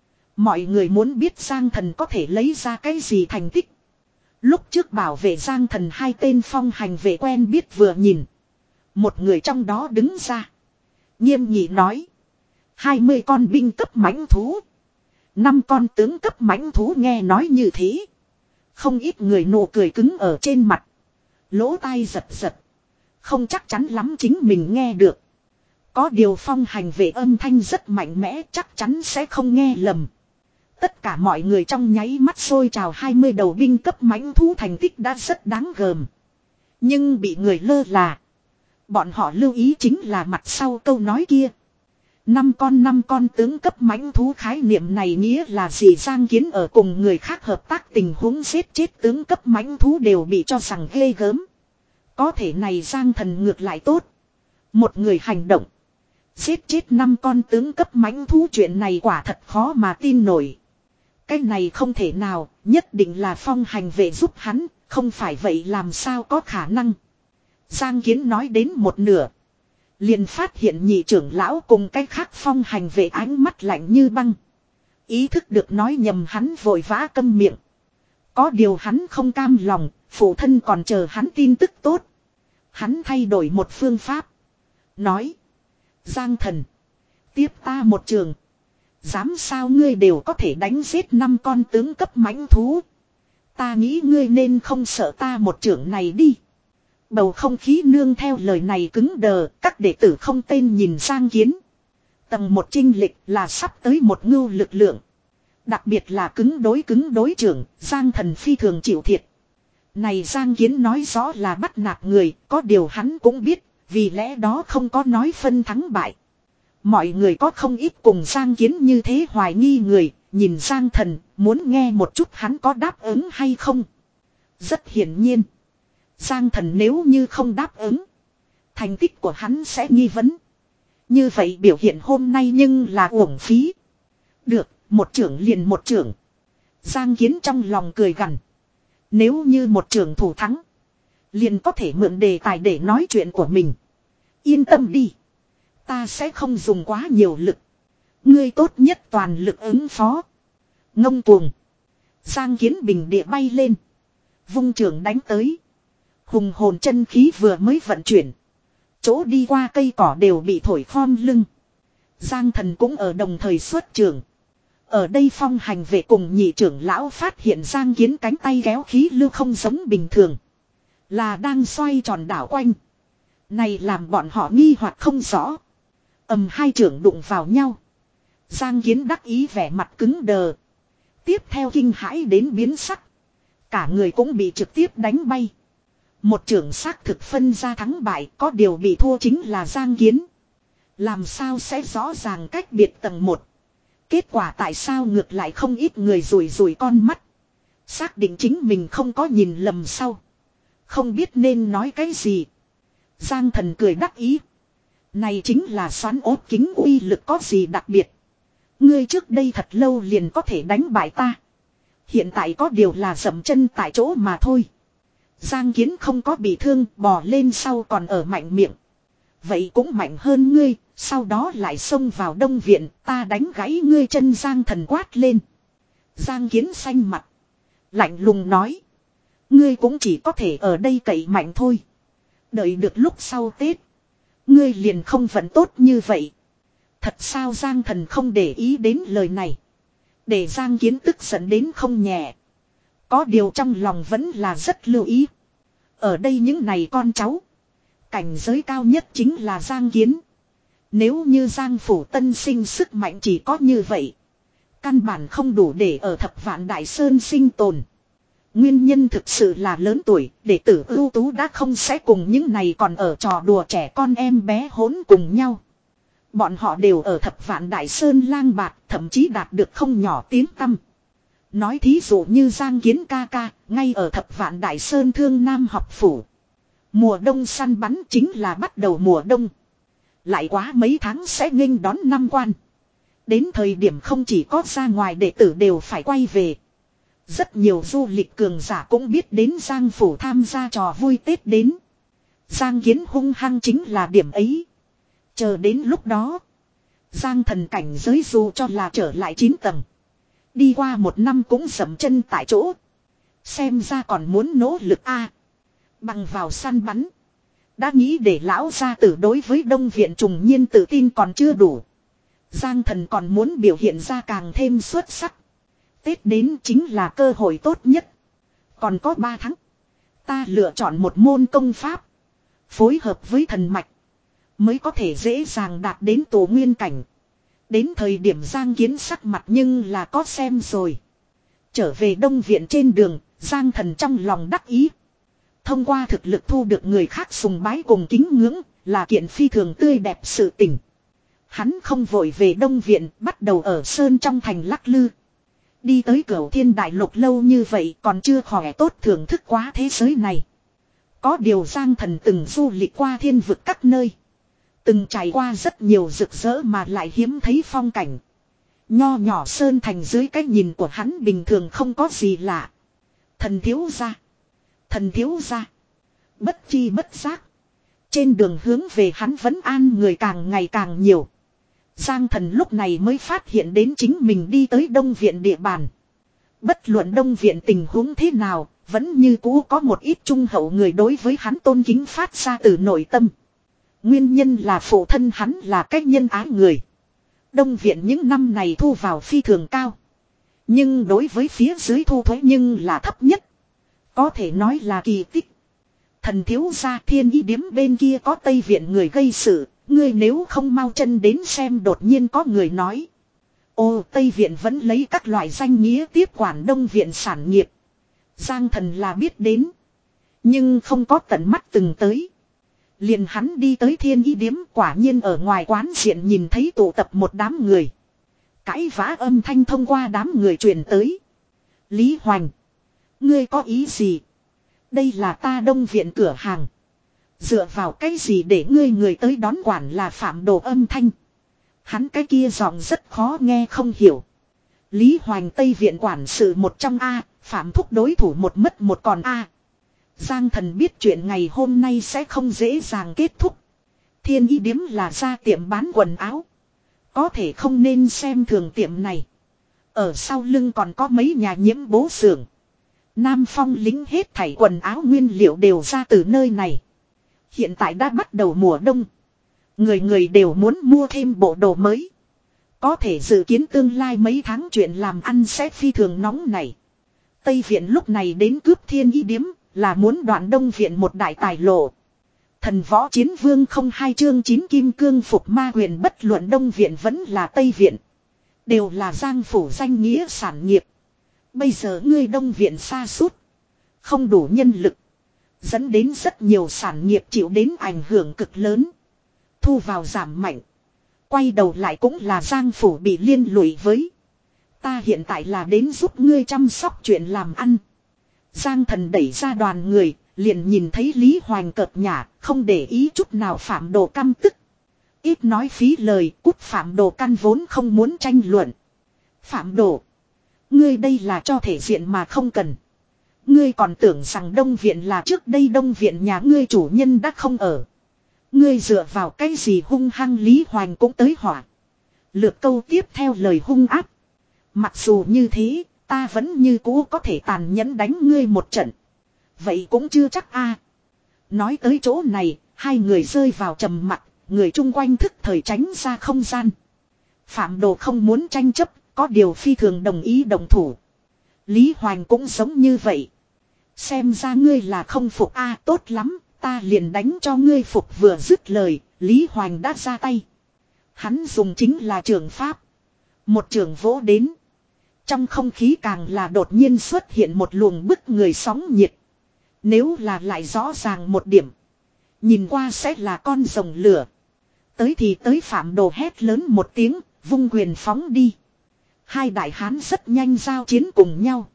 Mọi người muốn biết Giang Thần có thể lấy ra cái gì thành tích. Lúc trước bảo vệ Giang Thần hai tên phong hành vệ quen biết vừa nhìn. Một người trong đó đứng ra. Nghiêm nghị nói. Hai mươi con binh cấp mãnh thú. Năm con tướng cấp mãnh thú nghe nói như thế. Không ít người nụ cười cứng ở trên mặt. Lỗ tai giật giật. Không chắc chắn lắm chính mình nghe được. Có điều phong hành vệ âm thanh rất mạnh mẽ chắc chắn sẽ không nghe lầm. Tất cả mọi người trong nháy mắt sôi trào hai mươi đầu binh cấp mãnh thú thành tích đã rất đáng gờm. Nhưng bị người lơ là. Bọn họ lưu ý chính là mặt sau câu nói kia. Năm con năm con tướng cấp mãnh thú khái niệm này nghĩa là gì? Giang Kiến ở cùng người khác hợp tác tình huống giết chết tướng cấp mãnh thú đều bị cho rằng ghê gớm. Có thể này Giang Thần ngược lại tốt. Một người hành động. Giết chết năm con tướng cấp mãnh thú chuyện này quả thật khó mà tin nổi. Cái này không thể nào, nhất định là phong hành vệ giúp hắn, không phải vậy làm sao có khả năng. Giang Kiến nói đến một nửa. Liền phát hiện nhị trưởng lão cùng cái khác phong hành vệ ánh mắt lạnh như băng. Ý thức được nói nhầm hắn vội vã câm miệng. Có điều hắn không cam lòng, phụ thân còn chờ hắn tin tức tốt. Hắn thay đổi một phương pháp. Nói. Giang Thần. Tiếp ta một trường. Dám sao ngươi đều có thể đánh giết năm con tướng cấp mãnh thú. Ta nghĩ ngươi nên không sợ ta một trưởng này đi. Bầu không khí nương theo lời này cứng đờ, các đệ tử không tên nhìn Giang Kiến. Tầng một chinh lịch là sắp tới một ngưu lực lượng. Đặc biệt là cứng đối cứng đối trưởng, Giang Thần phi thường chịu thiệt. Này Giang Kiến nói rõ là bắt nạt người, có điều hắn cũng biết, vì lẽ đó không có nói phân thắng bại. Mọi người có không ít cùng Giang Kiến như thế hoài nghi người, nhìn Giang Thần, muốn nghe một chút hắn có đáp ứng hay không. Rất hiển nhiên. Giang Thần nếu như không đáp ứng, thành tích của hắn sẽ nghi vấn. Như vậy biểu hiện hôm nay nhưng là uổng phí. Được, một trưởng liền một trưởng. Giang Kiến trong lòng cười gằn. Nếu như một trưởng thủ thắng, liền có thể mượn đề tài để nói chuyện của mình. Yên tâm đi. Ta sẽ không dùng quá nhiều lực. Ngươi tốt nhất toàn lực ứng phó. Ngông cuồng. Giang Kiến bình địa bay lên. Vung trưởng đánh tới. Hùng hồn chân khí vừa mới vận chuyển. Chỗ đi qua cây cỏ đều bị thổi khom lưng. Giang Thần cũng ở đồng thời xuất trường. Ở đây phong hành vệ cùng nhị trưởng lão phát hiện Giang Kiến cánh tay kéo khí lưu không giống bình thường. Là đang xoay tròn đảo quanh. Này làm bọn họ nghi hoặc không rõ. Ầm hai trưởng đụng vào nhau. Giang Kiến đắc ý vẻ mặt cứng đờ. Tiếp theo kinh hãi đến biến sắc. Cả người cũng bị trực tiếp đánh bay. Một trưởng xác thực phân ra thắng bại, có điều bị thua chính là Giang Kiến. Làm sao sẽ rõ ràng cách biệt tầng một. Kết quả tại sao ngược lại không ít người rủi rủi con mắt. Xác định chính mình không có nhìn lầm sau. Không biết nên nói cái gì. Giang Thần cười đắc ý. Này chính là xoắn ốt kính uy lực có gì đặc biệt. Ngươi trước đây thật lâu liền có thể đánh bại ta. Hiện tại có điều là dậm chân tại chỗ mà thôi. Giang Kiến không có bị thương, bò lên sau còn ở mạnh miệng. Vậy cũng mạnh hơn ngươi, sau đó lại xông vào đông viện, ta đánh gãy ngươi chân. Giang Thần quát lên. Giang Kiến xanh mặt. Lạnh lùng nói. Ngươi cũng chỉ có thể ở đây cậy mạnh thôi. Đợi được lúc sau Tết. Ngươi liền không vận tốt như vậy. Thật sao? Giang Thần không để ý đến lời này. Để Giang Kiến tức giận đến không nhẹ. Có điều trong lòng vẫn là rất lưu ý. Ở đây những này con cháu. Cảnh giới cao nhất chính là Giang Kiến. Nếu như Giang Phủ Tân sinh sức mạnh chỉ có như vậy. Căn bản không đủ để ở Thập Vạn Đại Sơn sinh tồn. Nguyên nhân thực sự là lớn tuổi, đệ tử ưu tú đã không sẽ cùng những này còn ở trò đùa trẻ con em bé hỗn cùng nhau. Bọn họ đều ở Thập Vạn Đại Sơn lang bạt, thậm chí đạt được không nhỏ tiếng tăm. Nói thí dụ như Giang Kiến ca ca, ngay ở Thập Vạn Đại Sơn Thương Nam học phủ. Mùa đông săn bắn chính là bắt đầu mùa đông. Lại quá mấy tháng sẽ nghênh đón năm quan. Đến thời điểm không chỉ có ra ngoài đệ tử đều phải quay về. Rất nhiều du lịch cường giả cũng biết đến Giang Phủ tham gia trò vui Tết đến. Giang Kiến hung hăng chính là điểm ấy. Chờ đến lúc đó. Giang Thần cảnh giới dù cho là trở lại chín tầng. Đi qua một năm cũng dậm chân tại chỗ. Xem ra còn muốn nỗ lực a à, bằng vào săn bắn. Đã nghĩ để lão gia tử đối với Đông Viện trùng nhiên tự tin còn chưa đủ. Giang Thần còn muốn biểu hiện ra càng thêm xuất sắc. Tết đến chính là cơ hội tốt nhất. Còn có ba tháng. Ta lựa chọn một môn công pháp. Phối hợp với thần mạch. Mới có thể dễ dàng đạt đến tổ nguyên cảnh. Đến thời điểm Giang Kiến sắc mặt nhưng là có xem rồi. Trở về Đông Viện trên đường, Giang Thần trong lòng đắc ý. Thông qua thực lực thu được người khác sùng bái cùng kính ngưỡng, là kiện phi thường tươi đẹp sự tình. Hắn không vội về Đông Viện, bắt đầu ở Sơn trong thành lắc lư. Đi tới Cửu Thiên Đại Lục lâu như vậy còn chưa khỏe tốt thưởng thức quá thế giới này. Có điều Giang Thần từng du lịch qua thiên vực các nơi. Từng trải qua rất nhiều rực rỡ mà lại hiếm thấy phong cảnh. Nho nhỏ Sơn thành dưới cái nhìn của hắn bình thường không có gì lạ. Thần thiếu gia. Thần thiếu gia. Bất chi bất giác. Trên đường hướng về hắn Vấn An người càng ngày càng nhiều. Giang Thần lúc này mới phát hiện đến chính mình đi tới Đông Viện địa bàn. Bất luận Đông Viện tình huống thế nào, vẫn như cũ có một ít trung hậu người đối với hắn tôn kính phát ra từ nội tâm. Nguyên nhân là phụ thân hắn là cách nhân ái người. Đông Viện những năm này thu vào phi thường cao. Nhưng đối với phía dưới thu thuế nhưng là thấp nhất. Có thể nói là kỳ tích. Thần thiếu gia Thiên Ý điếm bên kia có Tây Viện người gây sự. Ngươi nếu không mau chân đến xem, đột nhiên có người nói. Ô, Tây Viện vẫn lấy các loại danh nghĩa tiếp quản Đông Viện sản nghiệp. Giang Thần là biết đến. Nhưng không có tận mắt từng tới. Liền hắn đi tới Thiên Ý điếm, quả nhiên ở ngoài quán diện nhìn thấy tụ tập một đám người. Cãi vã âm thanh thông qua đám người truyền tới. Lý Hoành, ngươi có ý gì? Đây là ta Đông Viện cửa hàng. Dựa vào cái gì để ngươi người tới đón quản là phạm đồ âm thanh. Hắn cái kia giọng rất khó nghe không hiểu. Lý Hoành Tây Viện quản sự một trong A, phạm thúc đối thủ một mất một còn A. Giang Thần biết chuyện ngày hôm nay sẽ không dễ dàng kết thúc. Thiên Ý điếm là ra tiệm bán quần áo. Có thể không nên xem thường tiệm này. Ở sau lưng còn có mấy nhà nhiễm bố xưởng. Nam Phong lính hết thảy quần áo nguyên liệu đều ra từ nơi này. Hiện tại đã bắt đầu mùa đông. Người người đều muốn mua thêm bộ đồ mới. Có thể dự kiến tương lai mấy tháng chuyện làm ăn sẽ phi thường nóng này. Tây Viện lúc này đến cướp Thiên Ý điếm là muốn đoạn Đông Viện một đại tài lộ. Thần võ chiến vương không hai chương chín kim cương phục ma huyền, bất luận Đông Viện vẫn là Tây Viện. Đều là Giang phủ danh nghĩa sản nghiệp. Bây giờ ngươi Đông Viện sa sút, không đủ nhân lực. Dẫn đến rất nhiều sản nghiệp chịu đến ảnh hưởng cực lớn. Thu vào giảm mạnh. Quay đầu lại cũng là Giang phủ bị liên lụy với. Ta hiện tại là đến giúp ngươi chăm sóc chuyện làm ăn. Giang Thần đẩy ra đoàn người, liền nhìn thấy Lý Hoành cợt nhả, không để ý chút nào phạm đồ căm tức. Ít nói phí lời, cút phạm đồ căn vốn không muốn tranh luận. Phạm đồ, ngươi đây là cho thể diện mà không cần. Ngươi còn tưởng rằng Đông Viện là trước đây Đông Viện nhà ngươi chủ nhân đã không ở. Ngươi dựa vào cái gì hung hăng? Lý Hoành cũng tới hỏa. Lược câu tiếp theo lời hung áp. Mặc dù như thế, ta vẫn như cũ có thể tàn nhẫn đánh ngươi một trận. Vậy cũng chưa chắc a. Nói tới chỗ này, hai người rơi vào trầm mặc, người chung quanh thức thời tránh ra không gian. Phạm đồ không muốn tranh chấp, có điều phi thường đồng ý đồng thủ. Lý Hoành cũng giống như vậy. Xem ra ngươi là không phục a, tốt lắm, ta liền đánh cho ngươi phục. Vừa dứt lời, Lý Hoành đã ra tay. Hắn dùng chính là trường pháp. Một trường vỗ đến. Trong không khí càng là đột nhiên xuất hiện một luồng bức người sóng nhiệt. Nếu là lại rõ ràng một điểm, nhìn qua sẽ là con rồng lửa. Tới thì tới, phạm đồ hét lớn một tiếng, vung quyền phóng đi. Hai đại hán rất nhanh giao chiến cùng nhau.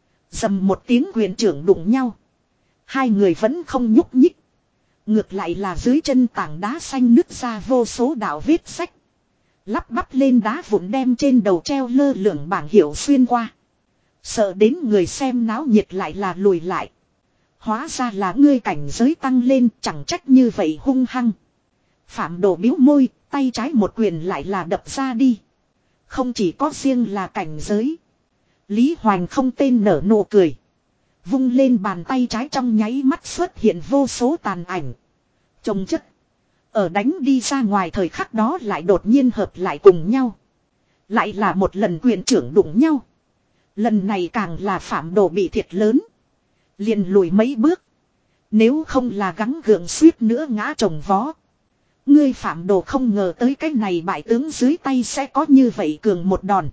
Dầm một tiếng quyền trưởng đụng nhau. Hai người vẫn không nhúc nhích. Ngược lại là dưới chân tảng đá xanh nứt ra vô số đạo vết sách. Lắp bắp lên đá vụn đem trên đầu treo lơ lửng bảng hiệu xuyên qua. Sợ đến người xem náo nhiệt lại là lùi lại. Hóa ra là ngươi cảnh giới tăng lên, chẳng trách như vậy hung hăng. Phạm đồ biếu môi, tay trái một quyền lại là đập ra đi. Không chỉ có riêng là cảnh giới. Lý Hoành không tên nở nụ cười. Vung lên bàn tay trái, trong nháy mắt xuất hiện vô số tàn ảnh. Chồng chất. Ở đánh đi ra ngoài thời khắc đó lại đột nhiên hợp lại cùng nhau. Lại là một lần quyền trưởng đụng nhau. Lần này càng là phạm đồ bị thiệt lớn. Liền lùi mấy bước. Nếu không là gắng gượng suýt nữa ngã chồng vó. Ngươi phạm đồ không ngờ tới cái này bại tướng dưới tay sẽ có như vậy cường một đòn.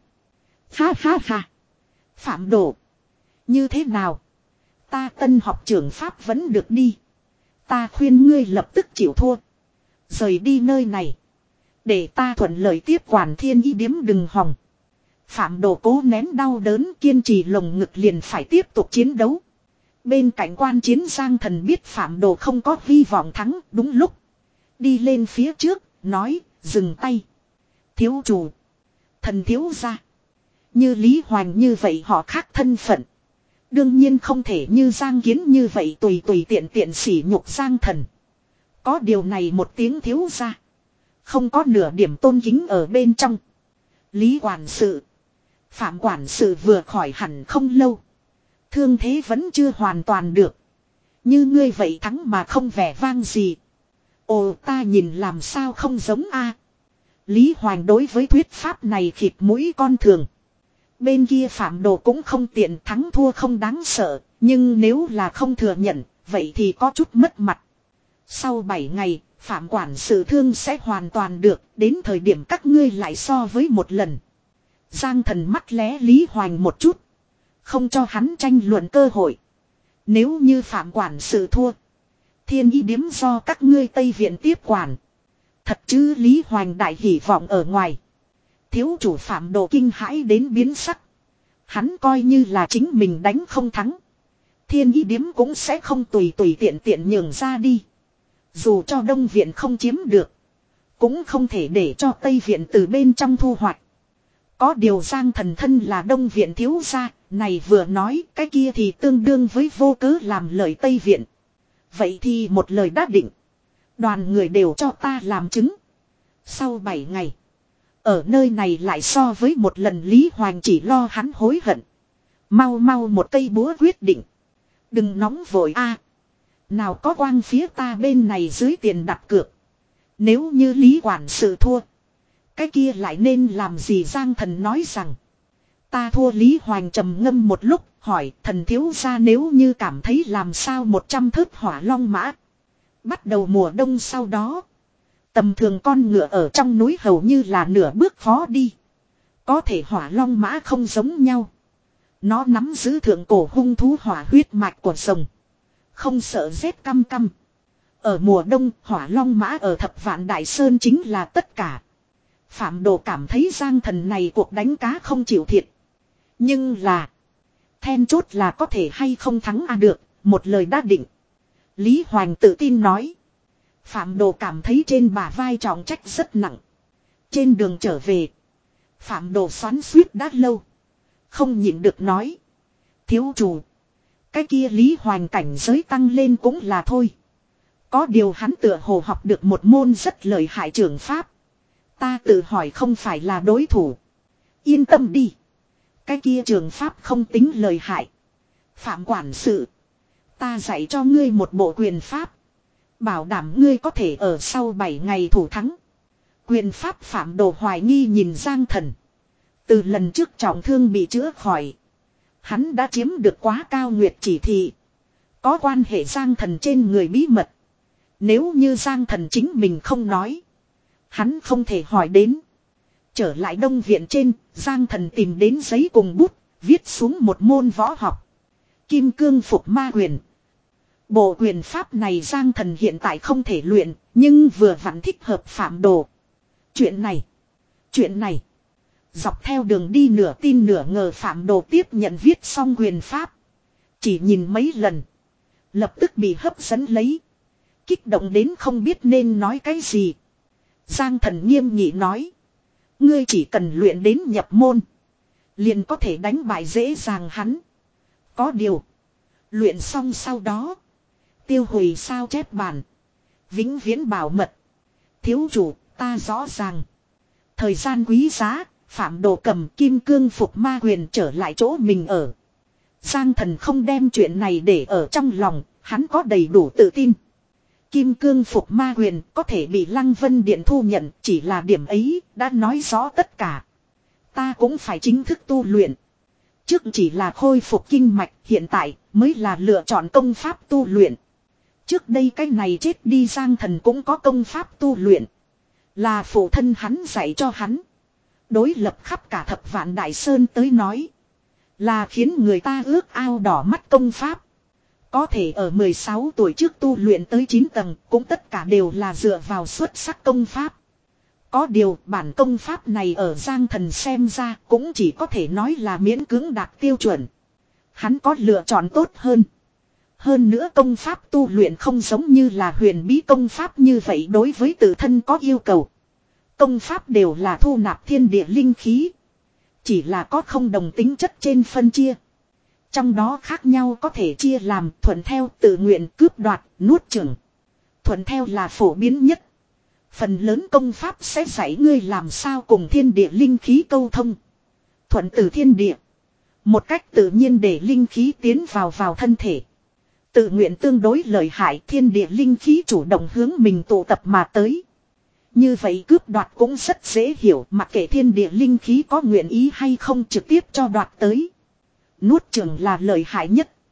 Ha ha ha. Phạm đồ. Như thế nào? Ta tân học trưởng pháp vẫn được đi. Ta khuyên ngươi lập tức chịu thua. Rời đi nơi này. Để ta thuận lợi tiếp quản Thiên Ý điếm đừng hòng. Phạm đồ cố nén đau đớn, kiên trì lồng ngực liền phải tiếp tục chiến đấu. Bên cạnh quan chiến Giang Thần biết phạm đồ không có hy vọng thắng, đúng lúc. Đi lên phía trước, nói, dừng tay. Thiếu chủ. Thần thiếu gia. Như Lý Hoành như vậy họ khác thân phận. Đương nhiên không thể như Giang Kiến như vậy tùy tùy tiện tiện sỉ nhục Giang Thần. Có điều này một tiếng thiếu gia. Không có nửa điểm tôn kính ở bên trong. Lý quản sự. Phạm quản sự vừa khỏi hẳn không lâu. Thương thế vẫn chưa hoàn toàn được. Như ngươi vậy thắng mà không vẻ vang gì. Ồ, ta nhìn làm sao không giống a. Lý Hoành đối với thuyết pháp này khịt mũi con thường. Bên kia phạm đồ cũng không tiện, thắng thua không đáng sợ. Nhưng nếu là không thừa nhận, vậy thì có chút mất mặt. Sau bảy ngày, Phạm quản sự thương sẽ hoàn toàn được, đến thời điểm các ngươi lại so với một lần. Giang Thần mắt lé Lý Hoành một chút. Không cho hắn tranh luận cơ hội. Nếu như Phạm quản sự thua, Thiên Y điếm do các ngươi Tây Viện tiếp quản. Thật chứ? Lý Hoành đại hỉ vọng ở ngoài. Thiếu chủ Phạm Độ kinh hãi đến biến sắc. Hắn coi như là chính mình đánh không thắng, Thiên Y điếm cũng sẽ không tùy tùy tiện tiện nhường ra đi. Dù cho Đông Viện không chiếm được, cũng không thể để cho Tây Viện từ bên trong thu hoạch. Có điều Giang Thần thân là Đông Viện thiếu gia, này vừa nói cái kia thì tương đương với vô cớ làm lời Tây Viện. Vậy thì một lời đã định. Đoàn người đều cho ta làm chứng. Sau bảy ngày, ở nơi này lại so với một lần. Lý Hoành chỉ lo hắn hối hận. Mau mau một cây búa quyết định. Đừng nóng vội a. Nào có quang phía ta bên này dưới tiền đặt cược. Nếu như Lý quản sự thua, cái kia lại nên làm gì? Giang Thần nói rằng. Ta thua. Lý Hoành trầm ngâm một lúc, hỏi thần thiếu gia nếu như cảm thấy làm sao một trăm thớt hỏa long mã. Bắt đầu mùa đông sau đó, tầm thường con ngựa ở trong núi hầu như là nửa bước khó đi. Có thể hỏa long mã không giống nhau. Nó nắm giữ thượng cổ hung thú hỏa huyết mạch của rồng, không sợ rét căm căm. Ở mùa đông, hỏa long mã ở Thập Vạn Đại Sơn chính là tất cả. Phạm Độ cảm thấy Giang Thần này cuộc đánh cá không chịu thiệt. Nhưng là, then chốt là có thể hay không thắng à được, một lời đã định. Lý Hoành tự tin nói. Phạm Độ cảm thấy trên bả vai trọng trách rất nặng. Trên đường trở về, Phạm Độ xoắn xuýt đã lâu, không nhịn được nói. Thiếu chủ, cái kia Lý Hoành cảnh giới tăng lên cũng là thôi. Có điều hắn tựa hồ học được một môn rất lợi hại trường pháp. Ta tự hỏi không phải là đối thủ. Yên tâm đi, cái kia trường pháp không tính lợi hại. Phạm quản sự, ta dạy cho ngươi một bộ quyền pháp, bảo đảm ngươi có thể ở sau bảy ngày thủ thắng. Quyền pháp? Phạm Độ hoài nghi nhìn Giang Thần. Từ lần trước trọng thương bị chữa khỏi, hắn đã chiếm được Quá Cao Nguyệt chỉ thị, có quan hệ Giang Thần trên người bí mật. Nếu như Giang Thần chính mình không nói, hắn không thể hỏi đến. Trở lại Đông Viện trên, Giang Thần tìm đến giấy cùng bút, viết xuống một môn võ học. Kim Cương Phục Ma Quyền. Bộ quyền pháp này Giang Thần hiện tại không thể luyện, nhưng vừa vặn thích hợp Phạm Độ. Chuyện này, chuyện này. Dọc theo đường đi nửa tin nửa ngờ Phạm Độ tiếp nhận viết xong quyền pháp. Chỉ nhìn mấy lần, lập tức bị hấp dẫn lấy. Kích động đến không biết nên nói cái gì. Giang Thần nghiêm nghị nói. Ngươi chỉ cần luyện đến nhập môn, liền có thể đánh bại dễ dàng hắn. Có điều, luyện xong sau đó, tiêu hủy sao chép bản, vĩnh viễn bảo mật. Thiếu chủ, ta rõ ràng. Thời gian quý giá, Phạm Độ cầm Kim Cương Phục Ma Quyền trở lại chỗ mình ở. Giang Thần không đem chuyện này để ở trong lòng, hắn có đầy đủ tự tin. Kim Cương Phục Ma Quyền có thể bị Lăng Vân Điện thu nhận, chỉ là điểm ấy đã nói rõ tất cả. Ta cũng phải chính thức tu luyện. Trước chỉ là khôi phục kinh mạch, hiện tại mới là lựa chọn công pháp tu luyện. Trước đây cái này chết đi Giang Thần cũng có công pháp tu luyện, là phụ thân hắn dạy cho hắn. Đối lập khắp cả Thập Vạn Đại Sơn tới nói, là khiến người ta ước ao đỏ mắt công pháp. Có thể ở mười sáu tuổi trước tu luyện tới chín tầng, cũng tất cả đều là dựa vào xuất sắc công pháp. Có điều bản công pháp này ở Giang Thần xem ra cũng chỉ có thể nói là miễn cưỡng đạt tiêu chuẩn. Hắn có lựa chọn tốt hơn. Hơn nữa công pháp tu luyện không giống như là huyền bí công pháp như vậy đối với tự thân có yêu cầu. Công pháp đều là thu nạp thiên địa linh khí, chỉ là có không đồng tính chất trên phân chia. Trong đó khác nhau có thể chia làm thuận theo, tự nguyện, cướp đoạt, nuốt chửng. Thuận theo là phổ biến nhất. Phần lớn công pháp sẽ dạy ngươi làm sao cùng thiên địa linh khí câu thông. Thuận từ thiên địa, một cách tự nhiên để linh khí tiến vào vào thân thể. Tự nguyện tương đối lợi hại, thiên địa linh khí chủ động hướng mình tụ tập mà tới. Như vậy cướp đoạt cũng rất dễ hiểu, mặc kệ thiên địa linh khí có nguyện ý hay không trực tiếp cho đoạt tới. Nuốt chửng là lợi hại nhất.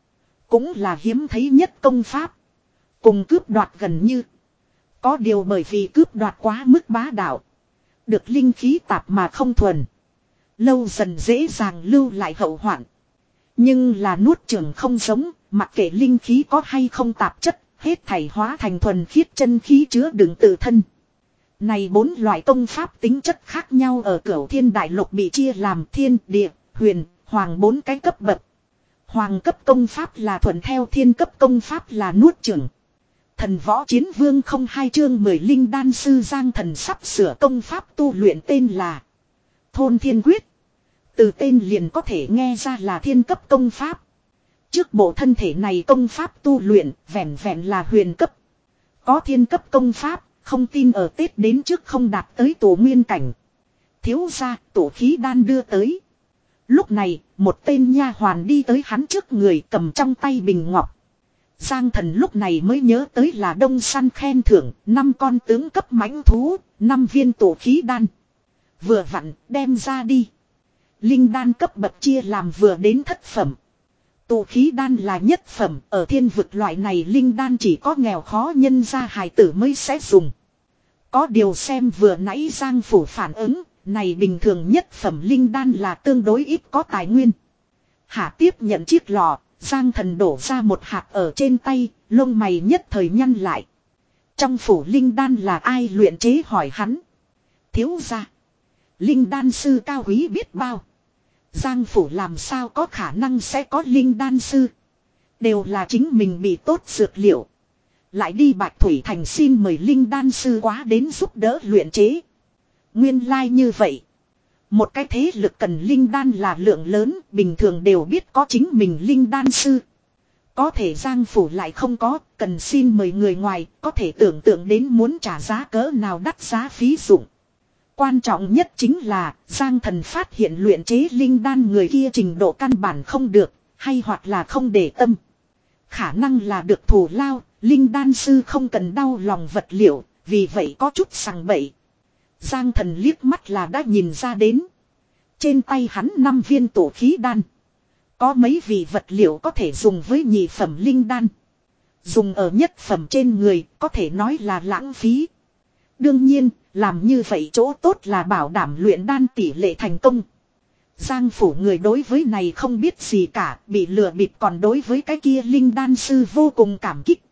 Cũng là hiếm thấy nhất công pháp. Cùng cướp đoạt gần như. Có điều bởi vì cướp đoạt quá mức bá đạo. Được linh khí tạp mà không thuần. Lâu dần dễ dàng lưu lại hậu hoạn. Nhưng là nuốt chửng không giống. Mặc kệ linh khí có hay không tạp chất. Hết thảy hóa thành thuần khiết chân khí chứa đựng tự thân. Này bốn loại công pháp tính chất khác nhau ở Cửu Thiên Đại Lục bị chia làm thiên, địa, huyền, hoàng bốn cái cấp bậc. Hoàng cấp công pháp là thuận theo, thiên cấp công pháp là nuốt chửng. Thần võ chiến vương không hai chương mười linh đan sư Giang Thần sắp sửa công pháp tu luyện tên là Thôn Thiên Quyết. Từ tên liền có thể nghe ra là thiên cấp công pháp. Trước bộ thân thể này công pháp tu luyện vẹn vẹn là huyền cấp. Có thiên cấp công pháp, không tin ở Tết đến trước không đạt tới tổ nguyên cảnh. Thiếu gia, tổ khí đan đưa tới. Lúc này, một tên nha hoàn đi tới hắn trước người cầm trong tay bình ngọc. Giang Thần lúc này mới nhớ tới là Đông Săn khen thưởng, năm con tướng cấp mãnh thú, năm viên tổ khí đan. Vừa vặn, đem ra đi. Linh đan cấp bậc chia làm vừa đến thất phẩm. Tổ khí đan là nhất phẩm, ở thiên vực loại này linh đan chỉ có nghèo khó nhân gia hài tử mới sẽ dùng. Có điều xem vừa nãy Giang phủ phản ứng, này bình thường nhất phẩm linh đan là tương đối ít có tài nguyên. Hạ tiếp nhận chiếc lọ, Giang Thần đổ ra một hạt ở trên tay, lông mày nhất thời nhăn lại. Trong phủ linh đan là ai luyện chế hỏi hắn. Thiếu gia, linh đan sư cao quý biết bao. Giang phủ làm sao có khả năng sẽ có linh đan sư. Đều là chính mình bị tốt dược liệu. Lại đi Bạch Thủy Thành xin mời linh đan sư quá đến giúp đỡ luyện chế. Nguyên lai like như vậy. Một cái thế lực cần linh đan là lượng lớn, bình thường đều biết có chính mình linh đan sư. Có thể Giang phủ lại không có, cần xin mời người ngoài, có thể tưởng tượng đến muốn trả giá cỡ nào đắt giá phí dụng. Quan trọng nhất chính là, Giang Thần phát hiện luyện chế linh đan người kia trình độ căn bản không được, hay hoặc là không để tâm. Khả năng là được thù lao, linh đan sư không cần đau lòng vật liệu, vì vậy có chút sằng bậy. Giang Thần liếc mắt là đã nhìn ra đến. Trên tay hắn năm viên tổ khí đan. Có mấy vị vật liệu có thể dùng với nhị phẩm linh đan. Dùng ở nhất phẩm trên người có thể nói là lãng phí. Đương nhiên, làm như vậy chỗ tốt là bảo đảm luyện đan tỷ lệ thành công. Giang phủ người đối với này không biết gì cả, bị lừa bịp, còn đối với cái kia linh đan sư vô cùng cảm kích.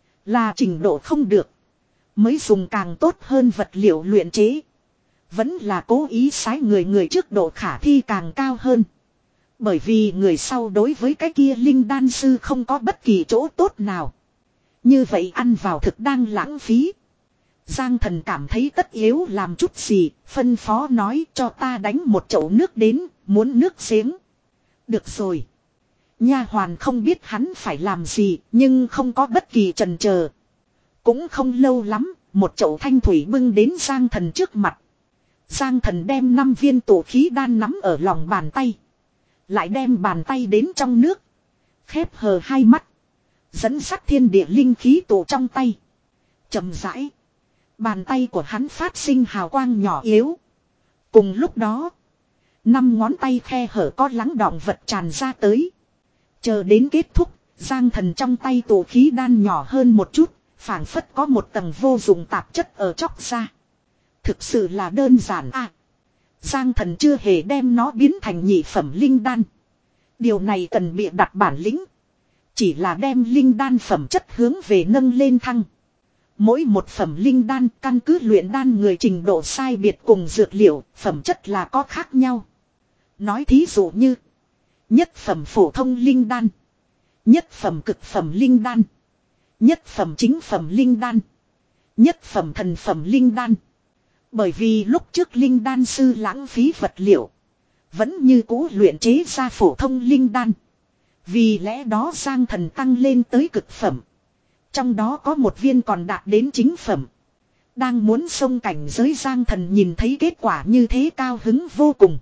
Là trình độ không được. Mới dùng càng tốt hơn vật liệu luyện chế. Vẫn là cố ý sái người người trước độ khả thi càng cao hơn. Bởi vì người sau đối với cái kia linh đan sư không có bất kỳ chỗ tốt nào. Như vậy ăn vào thực đang lãng phí. Giang Thần cảm thấy tất yếu làm chút gì, phân phó nói cho ta đánh một chậu nước đến, muốn nước giếng. Được rồi. Nha hoàn không biết hắn phải làm gì, nhưng không có bất kỳ chần chờ. Cũng không lâu lắm, một chậu thanh thủy bưng đến Giang Thần trước mặt. Giang Thần đem năm viên tổ khí đan nắm ở lòng bàn tay. Lại đem bàn tay đến trong nước. Khép hờ hai mắt. Dẫn sắc thiên địa linh khí tổ trong tay. Chậm rãi. Bàn tay của hắn phát sinh hào quang nhỏ yếu. Cùng lúc đó. Năm ngón tay khe hở có lắng đọng vật tràn ra tới. Chờ đến kết thúc. Giang Thần trong tay tổ khí đan nhỏ hơn một chút. Phảng phất có một tầng vô dụng tạp chất ở chóc ra. Thực sự là đơn giản à. Giang Thần chưa hề đem nó biến thành nhị phẩm linh đan. Điều này cần bịa đặt bản lĩnh. Chỉ là đem linh đan phẩm chất hướng về nâng lên thăng. Mỗi một phẩm linh đan căn cứ luyện đan người trình độ sai biệt cùng dược liệu, phẩm chất là có khác nhau. Nói thí dụ như nhất phẩm phổ thông linh đan, nhất phẩm cực phẩm linh đan, nhất phẩm chính phẩm linh đan, nhất phẩm thần phẩm linh đan. Bởi vì lúc trước linh đan sư lãng phí vật liệu, vẫn như cũ luyện chế ra phổ thông linh đan. Vì lẽ đó Giang Thần tăng lên tới cực phẩm. Trong đó có một viên còn đạt đến chính phẩm. Đang muốn xông cảnh giới Giang Thần nhìn thấy kết quả như thế cao hứng vô cùng.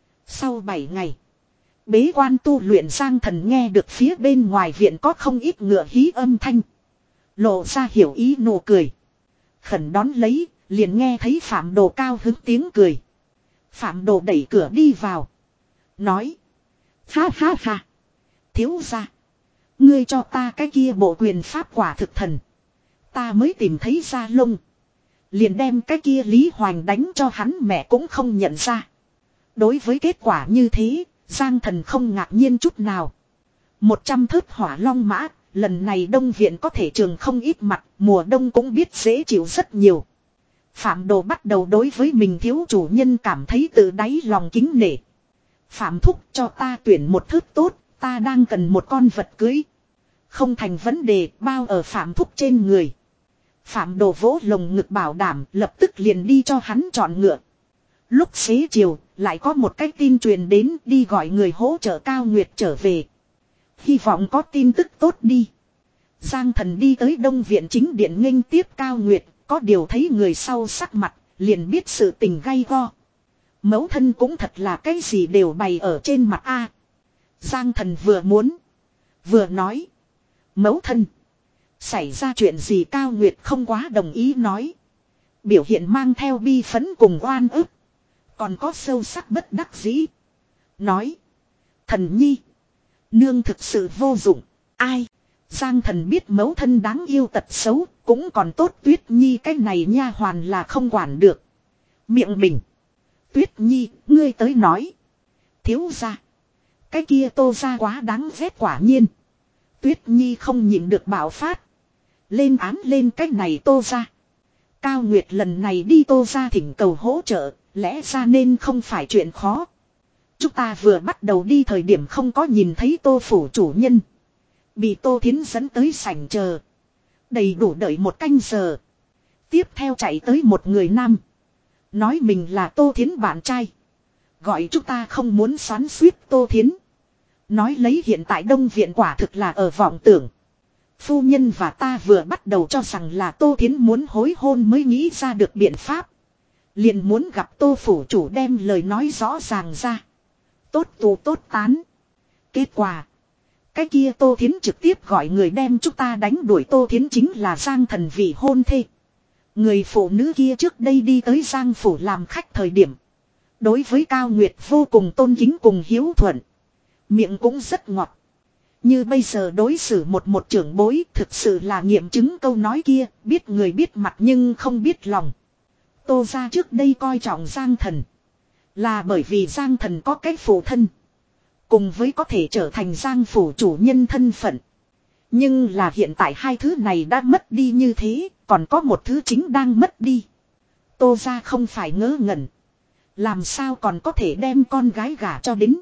Sau bảy ngày, bế quan tu luyện Giang Thần nghe được phía bên ngoài viện có không ít ngựa hí âm thanh. Lộ ra hiểu ý nụ cười. Khẩn đón lấy, liền nghe thấy Phạm Đồ cao hứng tiếng cười. Phạm Đồ đẩy cửa đi vào. Nói. Ha ha ha. Thiếu gia. Ngươi cho ta cái kia bộ quyền pháp quả thực thần. Ta mới tìm thấy Gia Lông. Liền đem cái kia Lý Hoành đánh cho hắn mẹ cũng không nhận ra. Đối với kết quả như thế, Giang Thần không ngạc nhiên chút nào. Một trăm thớt hỏa long mã, lần này Đông Viện có thể trường không ít mặt, mùa đông cũng biết dễ chịu rất nhiều. Phạm Đồ bắt đầu đối với mình thiếu chủ nhân cảm thấy từ đáy lòng kính nể. Phạm thúc cho ta tuyển một thớt tốt, ta đang cần một con vật cưới. Không thành vấn đề, bao ở Phạm thúc trên người. Phạm Đồ vỗ lồng ngực bảo đảm, lập tức liền đi cho hắn chọn ngựa. Lúc xế chiều, lại có một cái tin truyền đến đi gọi người hỗ trợ Cao Nguyệt trở về. Hy vọng có tin tức tốt đi. Giang Thần đi tới Đông Viện chính điện nghênh tiếp Cao Nguyệt, có điều thấy người sau sắc mặt, liền biết sự tình gay go. Mẫu thân cũng thật là cái gì đều bày ở trên mặt a. Giang Thần vừa muốn, vừa nói. Mẫu thân, xảy ra chuyện gì? Cao Nguyệt không quá đồng ý nói. Biểu hiện mang theo bi phấn cùng oan ức. Còn có sâu sắc bất đắc dĩ. Nói. Thần nhi. Nương thực sự vô dụng. Ai? Giang Thần biết mẫu thân đáng yêu tật xấu. Cũng còn tốt Tuyết Nhi cái này nha hoàn là không quản được. Miệng mình. Tuyết Nhi, ngươi tới nói. Thiếu gia. Cái kia Tô gia quá đáng ghét quả nhiên. Tuyết Nhi không nhịn được bạo phát. Lên án lên cái này Tô gia. Cao Nguyệt lần này đi Tô gia thỉnh cầu hỗ trợ. Lẽ ra nên không phải chuyện khó. Chúng ta vừa bắt đầu đi thời điểm không có nhìn thấy Tô phủ chủ nhân. Bị Tô Thiến dẫn tới sảnh chờ. Đầy đủ đợi một canh giờ. Tiếp theo chạy tới một người nam. Nói mình là Tô Thiến bạn trai. Gọi chúng ta không muốn xoắn suýt Tô Thiến. Nói lấy hiện tại Đông Viện quả thực là ở vọng tưởng. Phu nhân và ta vừa bắt đầu cho rằng là Tô Thiến muốn hối hôn mới nghĩ ra được biện pháp. Liền muốn gặp Tô phủ chủ đem lời nói rõ ràng ra. Tốt tù tốt tán. Kết quả. Cái kia Tô Thiến trực tiếp gọi người đem chúng ta đánh đuổi. Tô Thiến chính là Giang Thần vị hôn thê. Người phụ nữ kia trước đây đi tới Giang phủ làm khách thời điểm. Đối với Cao Nguyệt vô cùng tôn kính cùng hiếu thuận. Miệng cũng rất ngọt. Như bây giờ đối xử một một trưởng bối thực sự là nghiệm chứng câu nói kia. Biết người biết mặt nhưng không biết lòng. Tô gia trước đây coi trọng Giang Thần. Là bởi vì Giang Thần có cái phụ thân. Cùng với có thể trở thành Giang phủ chủ nhân thân phận. Nhưng là hiện tại hai thứ này đã mất đi như thế. Còn có một thứ chính đang mất đi. Tô gia không phải ngớ ngẩn. Làm sao còn có thể đem con gái gả cho đến.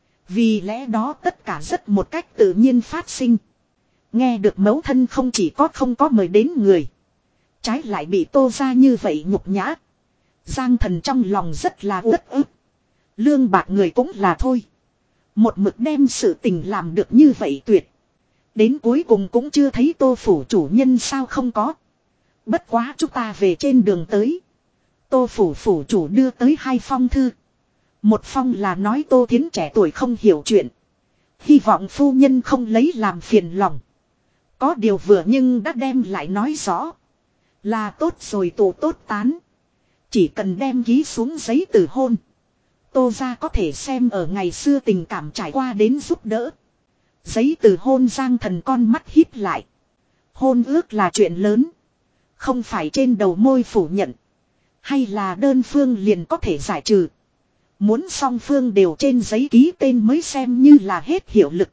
Vì lẽ đó tất cả rất một cách tự nhiên phát sinh. Nghe được mẫu thân không chỉ có không có mời đến người. Trái lại bị Tô gia như vậy nhục nhã. Giang Thần trong lòng rất là uất ức. Lương bạc người cũng là thôi. Một mực đem sự tình làm được như vậy tuyệt. Đến cuối cùng cũng chưa thấy Tô phủ chủ nhân sao không có. Bất quá chúng ta về trên đường tới. Tô phủ phủ chủ đưa tới hai phong thư. Một phong là nói Tô Thiến trẻ tuổi không hiểu chuyện. Hy vọng phu nhân không lấy làm phiền lòng. Có điều vừa nhưng đã đem lại nói rõ. Là tốt rồi tổ tốt tán. Chỉ cần đem ký xuống giấy từ hôn. Tô gia có thể xem ở ngày xưa tình cảm trải qua đến giúp đỡ. Giấy từ hôn Giang Thần con mắt híp lại. Hôn ước là chuyện lớn. Không phải trên đầu môi phủ nhận. Hay là đơn phương liền có thể giải trừ. Muốn song phương đều trên giấy ký tên mới xem như là hết hiệu lực.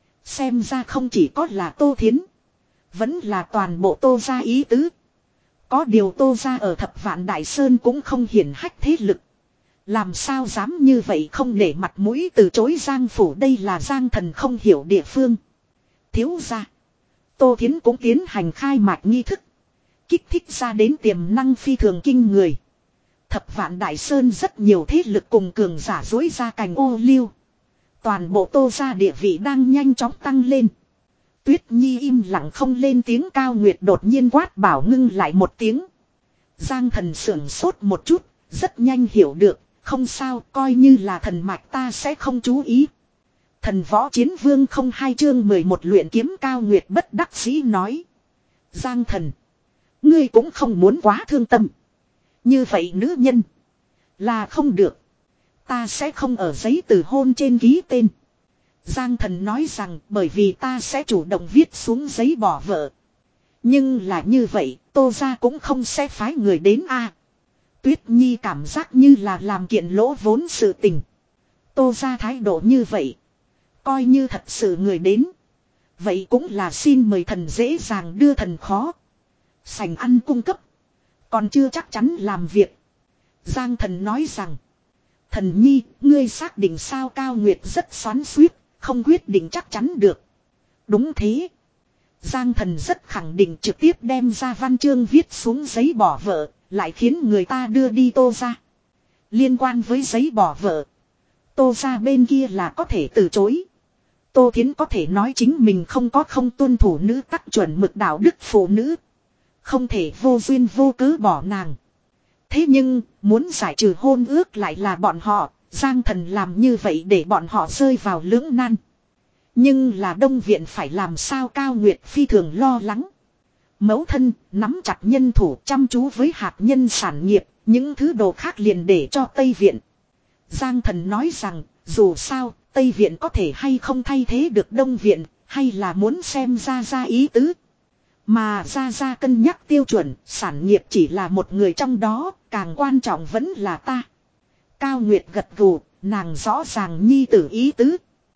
Xem ra không chỉ có là Tô Thiến. Vẫn là toàn bộ Tô gia ý tứ. Có điều Tô gia ở Thập Vạn Đại Sơn cũng không hiển hách thế lực. Làm sao dám như vậy không để mặt mũi từ chối Giang phủ, đây là Giang Thần không hiểu địa phương. Thiếu gia. Tô Thiến cũng tiến hành khai mạc nghi thức. Kích thích ra đến tiềm năng phi thường kinh người. Thập Vạn Đại Sơn rất nhiều thế lực cùng cường giả dối ra cành ô liu. Toàn bộ Tô gia địa vị đang nhanh chóng tăng lên. Tuyết Nhi im lặng không lên tiếng. Cao Nguyệt đột nhiên quát bảo ngưng lại một tiếng. Giang Thần sưởng sốt một chút, rất nhanh hiểu được, không sao, coi như là thần mạch ta sẽ không chú ý. Thần võ chiến vương không hai chương mười một luyện kiếm. Cao Nguyệt bất đắc dĩ nói. Giang Thần, ngươi cũng không muốn quá thương tâm. Như vậy nữ nhân là không được. Ta sẽ không ở giấy từ hôn trên ký tên. Giang Thần nói rằng bởi vì ta sẽ chủ động viết xuống giấy bỏ vợ. Nhưng là như vậy, Tô gia cũng không sẽ phái người đến a. Tuyết Nhi cảm giác như là làm kiện lỗ vốn sự tình. Tô gia thái độ như vậy. Coi như thật sự người đến. Vậy cũng là xin mời thần dễ dàng đưa thần khó. Sành ăn cung cấp. Còn chưa chắc chắn làm việc. Giang Thần nói rằng. Thần Nhi, ngươi xác định sao Cao Nguyệt rất xoắn xuýt, không quyết định chắc chắn được. Đúng thế. Giang Thần rất khẳng định trực tiếp đem ra văn chương viết xuống giấy bỏ vợ, lại khiến người ta đưa đi Tô gia. Liên quan với giấy bỏ vợ, Tô gia bên kia là có thể từ chối. Tô Thiến có thể nói chính mình không có không tuân thủ nữ tắc chuẩn mực đạo đức phụ nữ. Không thể vô duyên vô cớ bỏ nàng. Thế nhưng, muốn giải trừ hôn ước lại là bọn họ, Giang Thần làm như vậy để bọn họ rơi vào lưỡng nan. Nhưng là Đông Viện phải làm sao Cao Nguyệt phi thường lo lắng. Mẫu thân, nắm chặt nhân thủ chăm chú với hạt nhân sản nghiệp, những thứ đồ khác liền để cho Tây Viện. Giang Thần nói rằng, dù sao, Tây Viện có thể hay không thay thế được Đông Viện, hay là muốn xem ra ra ý tứ. Mà ra ra cân nhắc tiêu chuẩn, sản nghiệp chỉ là một người trong đó, càng quan trọng vẫn là ta. Cao Nguyệt gật gù, nàng rõ ràng nhi tử ý tứ.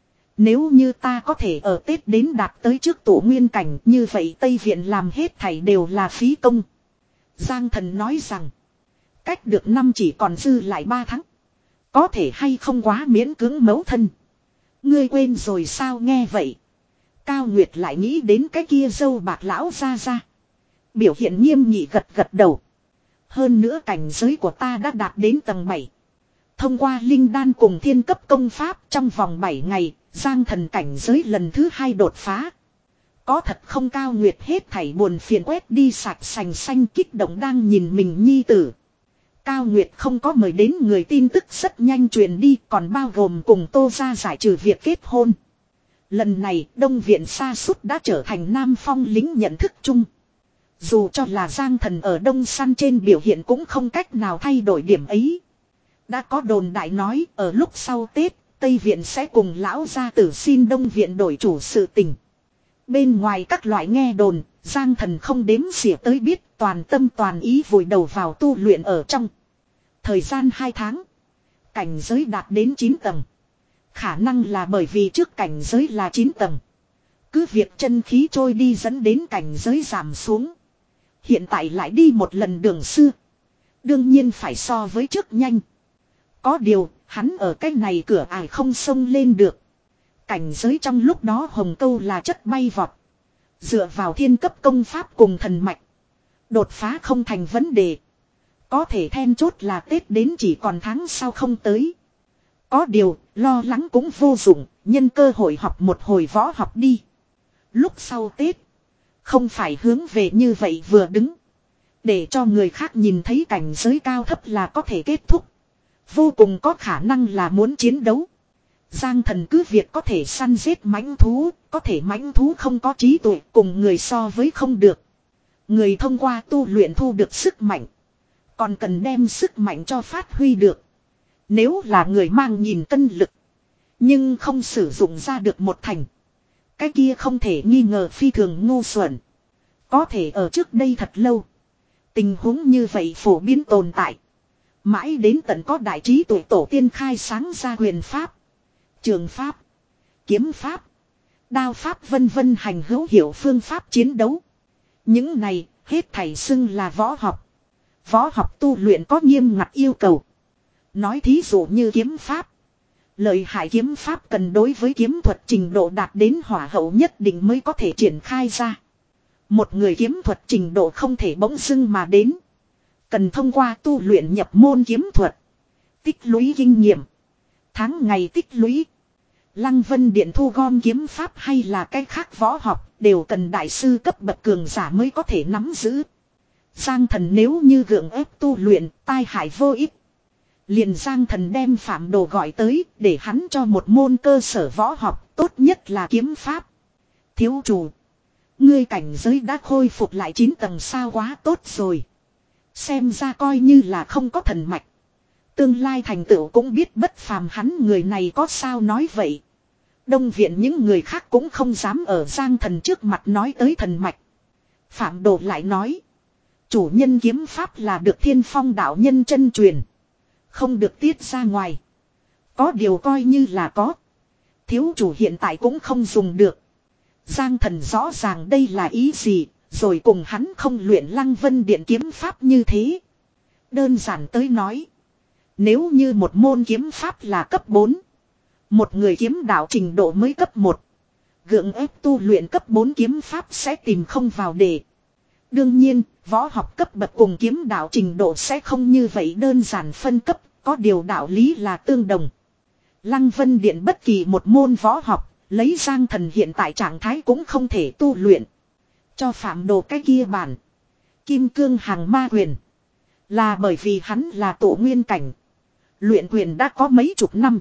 Nếu như ta có thể ở Tết đến đạt tới trước tổ nguyên cảnh, như vậy Tây Viện làm hết thảy đều là phí công. Giang Thần nói rằng, cách được năm chỉ còn dư lại ba tháng. Có thể hay không quá miễn cưỡng mẫu thân. Ngươi quên rồi sao nghe vậy. Cao Nguyệt lại nghĩ đến cái kia dâu bạc lão ra ra. Biểu hiện nghiêm nghị gật gật đầu. Hơn nữa cảnh giới của ta đã đạt đến tầng bảy. Thông qua linh đan cùng thiên cấp công pháp trong vòng bảy ngày, Giang Thần cảnh giới lần thứ hai đột phá. Có thật không Cao Nguyệt hết thảy buồn phiền quét đi sạch sành xanh kích động đang nhìn mình nhi tử. Cao Nguyệt không có mời đến người tin tức rất nhanh truyền đi còn bao gồm cùng Tô gia giải trừ việc kết hôn. Lần này Đông Viện sa sút đã trở thành Nam Phong lính nhận thức chung. Dù cho là Giang Thần ở Đông Săn trên biểu hiện cũng không cách nào thay đổi điểm ấy. Đã có đồn đại nói ở lúc sau Tết, Tây Viện sẽ cùng lão gia tử xin Đông Viện đổi chủ sự tình. Bên ngoài các loại nghe đồn, Giang Thần không đếm xỉa tới biết toàn tâm toàn ý vùi đầu vào tu luyện ở trong. Thời gian hai tháng, cảnh giới đạt đến chín tầng. Khả năng là bởi vì trước cảnh giới là chín tầng. Cứ việc chân khí trôi đi dẫn đến cảnh giới giảm xuống. Hiện tại lại đi một lần đường xưa. Đương nhiên phải so với trước nhanh. Có điều, hắn ở cái này cửa ải không xông lên được. Cảnh giới trong lúc đó hồng câu là chất bay vọt. Dựa vào thiên cấp công pháp cùng thần mạch. Đột phá không thành vấn đề. Có thể then chốt là Tết đến chỉ còn tháng sau không tới. Có điều, lo lắng cũng vô dụng, nhân cơ hội học một hồi võ học đi. Lúc sau Tết, không phải hướng về như vậy vừa đứng. Để cho người khác nhìn thấy cảnh giới cao thấp là có thể kết thúc. Vô cùng có khả năng là muốn chiến đấu. Giang Thần cứ việc có thể săn giết mãnh thú, có thể mãnh thú không có trí tuệ cùng người so với không được. Người thông qua tu luyện thu được sức mạnh. Còn cần đem sức mạnh cho phát huy được. Nếu là người mang nhìn cân lực. Nhưng không sử dụng ra được một thành. Cái kia không thể nghi ngờ phi thường ngu xuẩn. Có thể ở trước đây thật lâu. Tình huống như vậy phổ biến tồn tại. Mãi đến tận có đại trí tuệ tổ tiên khai sáng ra quyền pháp. Trường pháp. Kiếm pháp. Đao pháp vân vân hành hữu hiệu phương pháp chiến đấu. Những này hết thảy xưng là võ học. Võ học tu luyện có nghiêm ngặt yêu cầu. Nói thí dụ như kiếm pháp. Lợi hại kiếm pháp cần đối với kiếm thuật trình độ đạt đến hỏa hậu nhất định mới có thể triển khai ra. Một người kiếm thuật trình độ không thể bỗng dưng mà đến. Cần thông qua tu luyện nhập môn kiếm thuật. Tích lũy kinh nghiệm. Tháng ngày tích lũy. Lăng Vân Điện thu gom kiếm pháp hay là cái khác võ học đều cần đại sư cấp bậc cường giả mới có thể nắm giữ. Giang Thần nếu như gượng ép tu luyện tai hại vô ích. Liền Giang Thần đem Phạm Đồ gọi tới để hắn cho một môn cơ sở võ học tốt nhất là kiếm pháp. Thiếu chủ. Ngươi cảnh giới đã khôi phục lại chín tầng sao quá tốt rồi. Xem ra coi như là không có thần mạch. Tương lai thành tựu cũng biết bất phàm hắn người này có sao nói vậy. Đông viện những người khác cũng không dám ở Giang Thần trước mặt nói tới thần mạch. Phạm Đồ lại nói. Chủ nhân kiếm pháp là được Thiên Phong đạo nhân chân truyền. Không được tiết ra ngoài. Có điều coi như là có. Thiếu chủ hiện tại cũng không dùng được. Giang Thần rõ ràng đây là ý gì. Rồi cùng hắn không luyện Lăng Vân Điện kiếm pháp như thế. Đơn giản tới nói. Nếu như một môn kiếm pháp là cấp bốn. Một người kiếm đạo trình độ mới cấp một. Gượng ép tu luyện cấp bốn kiếm pháp sẽ tìm không vào đề. Đương nhiên, võ học cấp bậc cùng kiếm đạo trình độ sẽ không như vậy đơn giản phân cấp. Có điều đạo lý là tương đồng. Lăng Vân Điện bất kỳ một môn võ học. Lấy Giang Thần hiện tại trạng thái cũng không thể tu luyện. Cho Phạm Đồ cái kia bản. Kim cương hàng ma quyền. Là bởi vì hắn là tổ nguyên cảnh. Luyện quyền đã có mấy chục năm.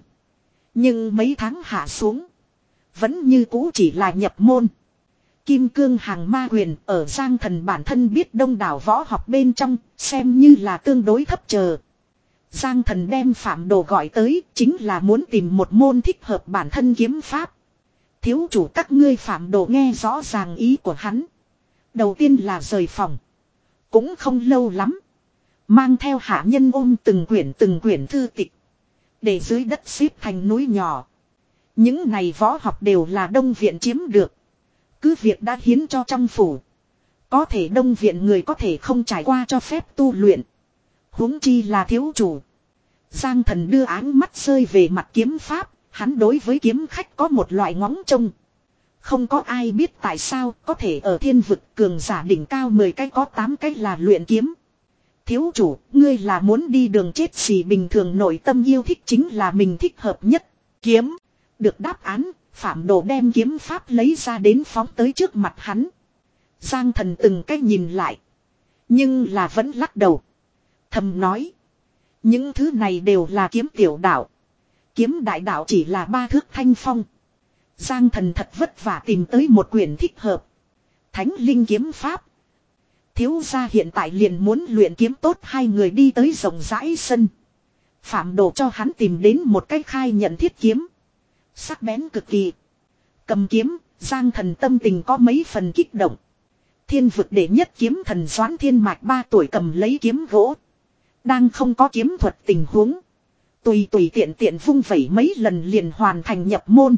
Nhưng mấy tháng hạ xuống. Vẫn như cũ chỉ là nhập môn. Kim cương hàng ma quyền ở Giang Thần bản thân biết đông đảo võ học bên trong. Xem như là tương đối thấp chờ. Giang Thần đem Phạm Đồ gọi tới. Chính là muốn tìm một môn thích hợp bản thân kiếm pháp. Thiếu chủ các ngươi Phạm Đồ nghe rõ ràng ý của hắn. Đầu tiên là rời phòng. Cũng không lâu lắm. Mang theo hạ nhân ôm từng quyển từng quyển thư tịch. Để dưới đất xếp thành núi nhỏ. Những này võ học đều là Đông Viện chiếm được. Cứ việc đã hiến cho trong phủ. Có thể Đông Viện người có thể không trải qua cho phép tu luyện. Huống chi là thiếu chủ. Giang Thần đưa áng mắt rơi về mặt kiếm pháp. Hắn đối với kiếm khách có một loại ngóng trông. Không có ai biết tại sao có thể ở thiên vực cường giả đỉnh cao mười cái có tám cái là luyện kiếm. Thiếu chủ, ngươi là muốn đi đường chết gì bình thường nội tâm yêu thích chính là mình thích hợp nhất. Kiếm. Được đáp án, Phạm Đồ đem kiếm pháp lấy ra đến phóng tới trước mặt hắn. Giang Thần từng cái nhìn lại. Nhưng là vẫn lắc đầu. Thầm nói. Những thứ này đều là kiếm tiểu đạo. Kiếm đại đạo chỉ là ba thước thanh phong. Giang Thần thật vất vả tìm tới một quyển thích hợp. Thánh linh kiếm pháp. Thiếu gia hiện tại liền muốn luyện kiếm tốt, hai người đi tới rộng rãi sân. Phạm Đồ cho hắn tìm đến một cái khai nhận thiết kiếm. Sắc bén cực kỳ. Cầm kiếm, Giang Thần tâm tình có mấy phần kích động. Thiên vực đệ nhất kiếm thần Doãn Thiên Mạch ba tuổi cầm lấy kiếm gỗ. Đang không có kiếm thuật tình huống. Tùy tùy tiện tiện vung vẩy mấy lần liền hoàn thành nhập môn.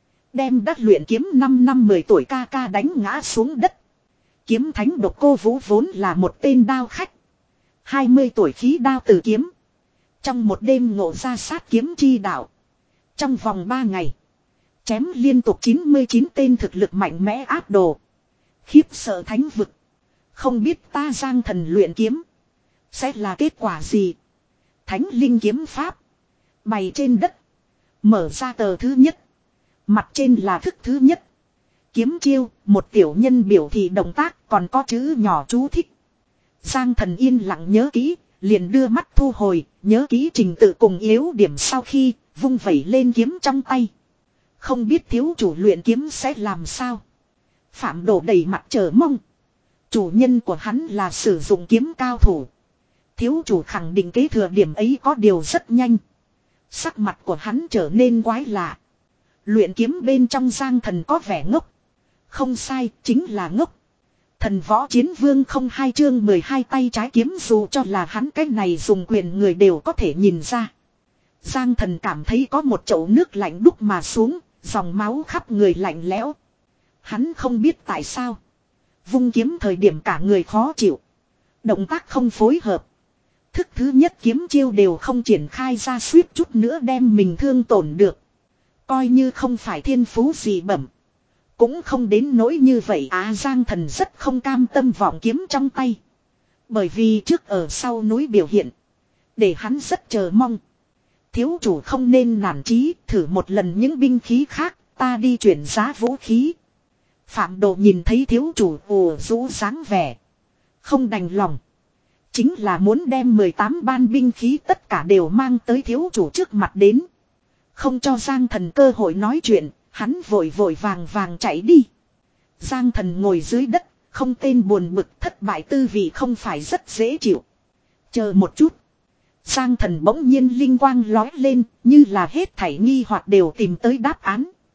Đem đắc luyện kiếm năm năm mười tuổi ca ca đánh ngã xuống đất. Kiếm thánh Độc Cô Vũ vốn là một tên đao khách. hai mươi tuổi khí đao từ kiếm. Trong một đêm ngộ ra sát kiếm chi đạo. Trong vòng ba ngày. Chém liên tục chín mươi chín tên thực lực mạnh mẽ áp đồ. Khiếp sợ thánh vực. Không biết ta Giang Thần luyện kiếm. Sẽ là kết quả gì? Thánh linh kiếm pháp. Bày trên đất. Mở ra tờ thứ nhất. Mặt trên là thức thứ nhất. Kiếm chiêu, một tiểu nhân biểu thị động tác, còn có chữ nhỏ chú thích. Giang Thần yên lặng nhớ kỹ, liền đưa mắt thu hồi, nhớ kỹ trình tự cùng yếu điểm sau khi vung vẩy lên kiếm trong tay. Không biết thiếu chủ luyện kiếm sẽ làm sao? Phạm Đồ đầy mặt chờ mong. Chủ nhân của hắn là sử dụng kiếm cao thủ. Thiếu chủ khẳng định kế thừa điểm ấy có điều rất nhanh. Sắc mặt của hắn trở nên quái lạ. Luyện kiếm bên trong Giang Thần có vẻ ngốc. Không sai, chính là ngốc. Thần võ chiến vương không hai chương mười hai tay trái kiếm dù cho là hắn cái này dùng quyền người đều có thể nhìn ra. Giang Thần cảm thấy có một chậu nước lạnh đúc mà xuống, dòng máu khắp người lạnh lẽo. Hắn không biết tại sao. Vung kiếm thời điểm cả người khó chịu. Động tác không phối hợp. Thức thứ nhất kiếm chiêu đều không triển khai ra, suýt chút nữa đem mình thương tổn được. Coi như không phải thiên phú gì bẩm. Cũng không đến nỗi như vậy á. Giang Thần rất không cam tâm vọng kiếm trong tay. Bởi vì trước ở sau núi biểu hiện. Để hắn rất chờ mong. Thiếu chủ không nên nản chí, thử một lần những binh khí khác, ta đi chuyển giá vũ khí. Phạm Đồ nhìn thấy thiếu chủ ồ rũ dáng vẻ. Không đành lòng. Chính là muốn đem mười tám ban binh khí tất cả đều mang tới thiếu chủ trước mặt đến. Không cho Giang Thần cơ hội nói chuyện, hắn vội vội vàng vàng chạy đi. Giang Thần ngồi dưới đất, không tên buồn bực, thất bại tư vị không phải rất dễ chịu. Chờ một chút. Giang Thần bỗng nhiên linh quang lói lên, như là hết thảy nghi hoặc đều tìm tới đáp án.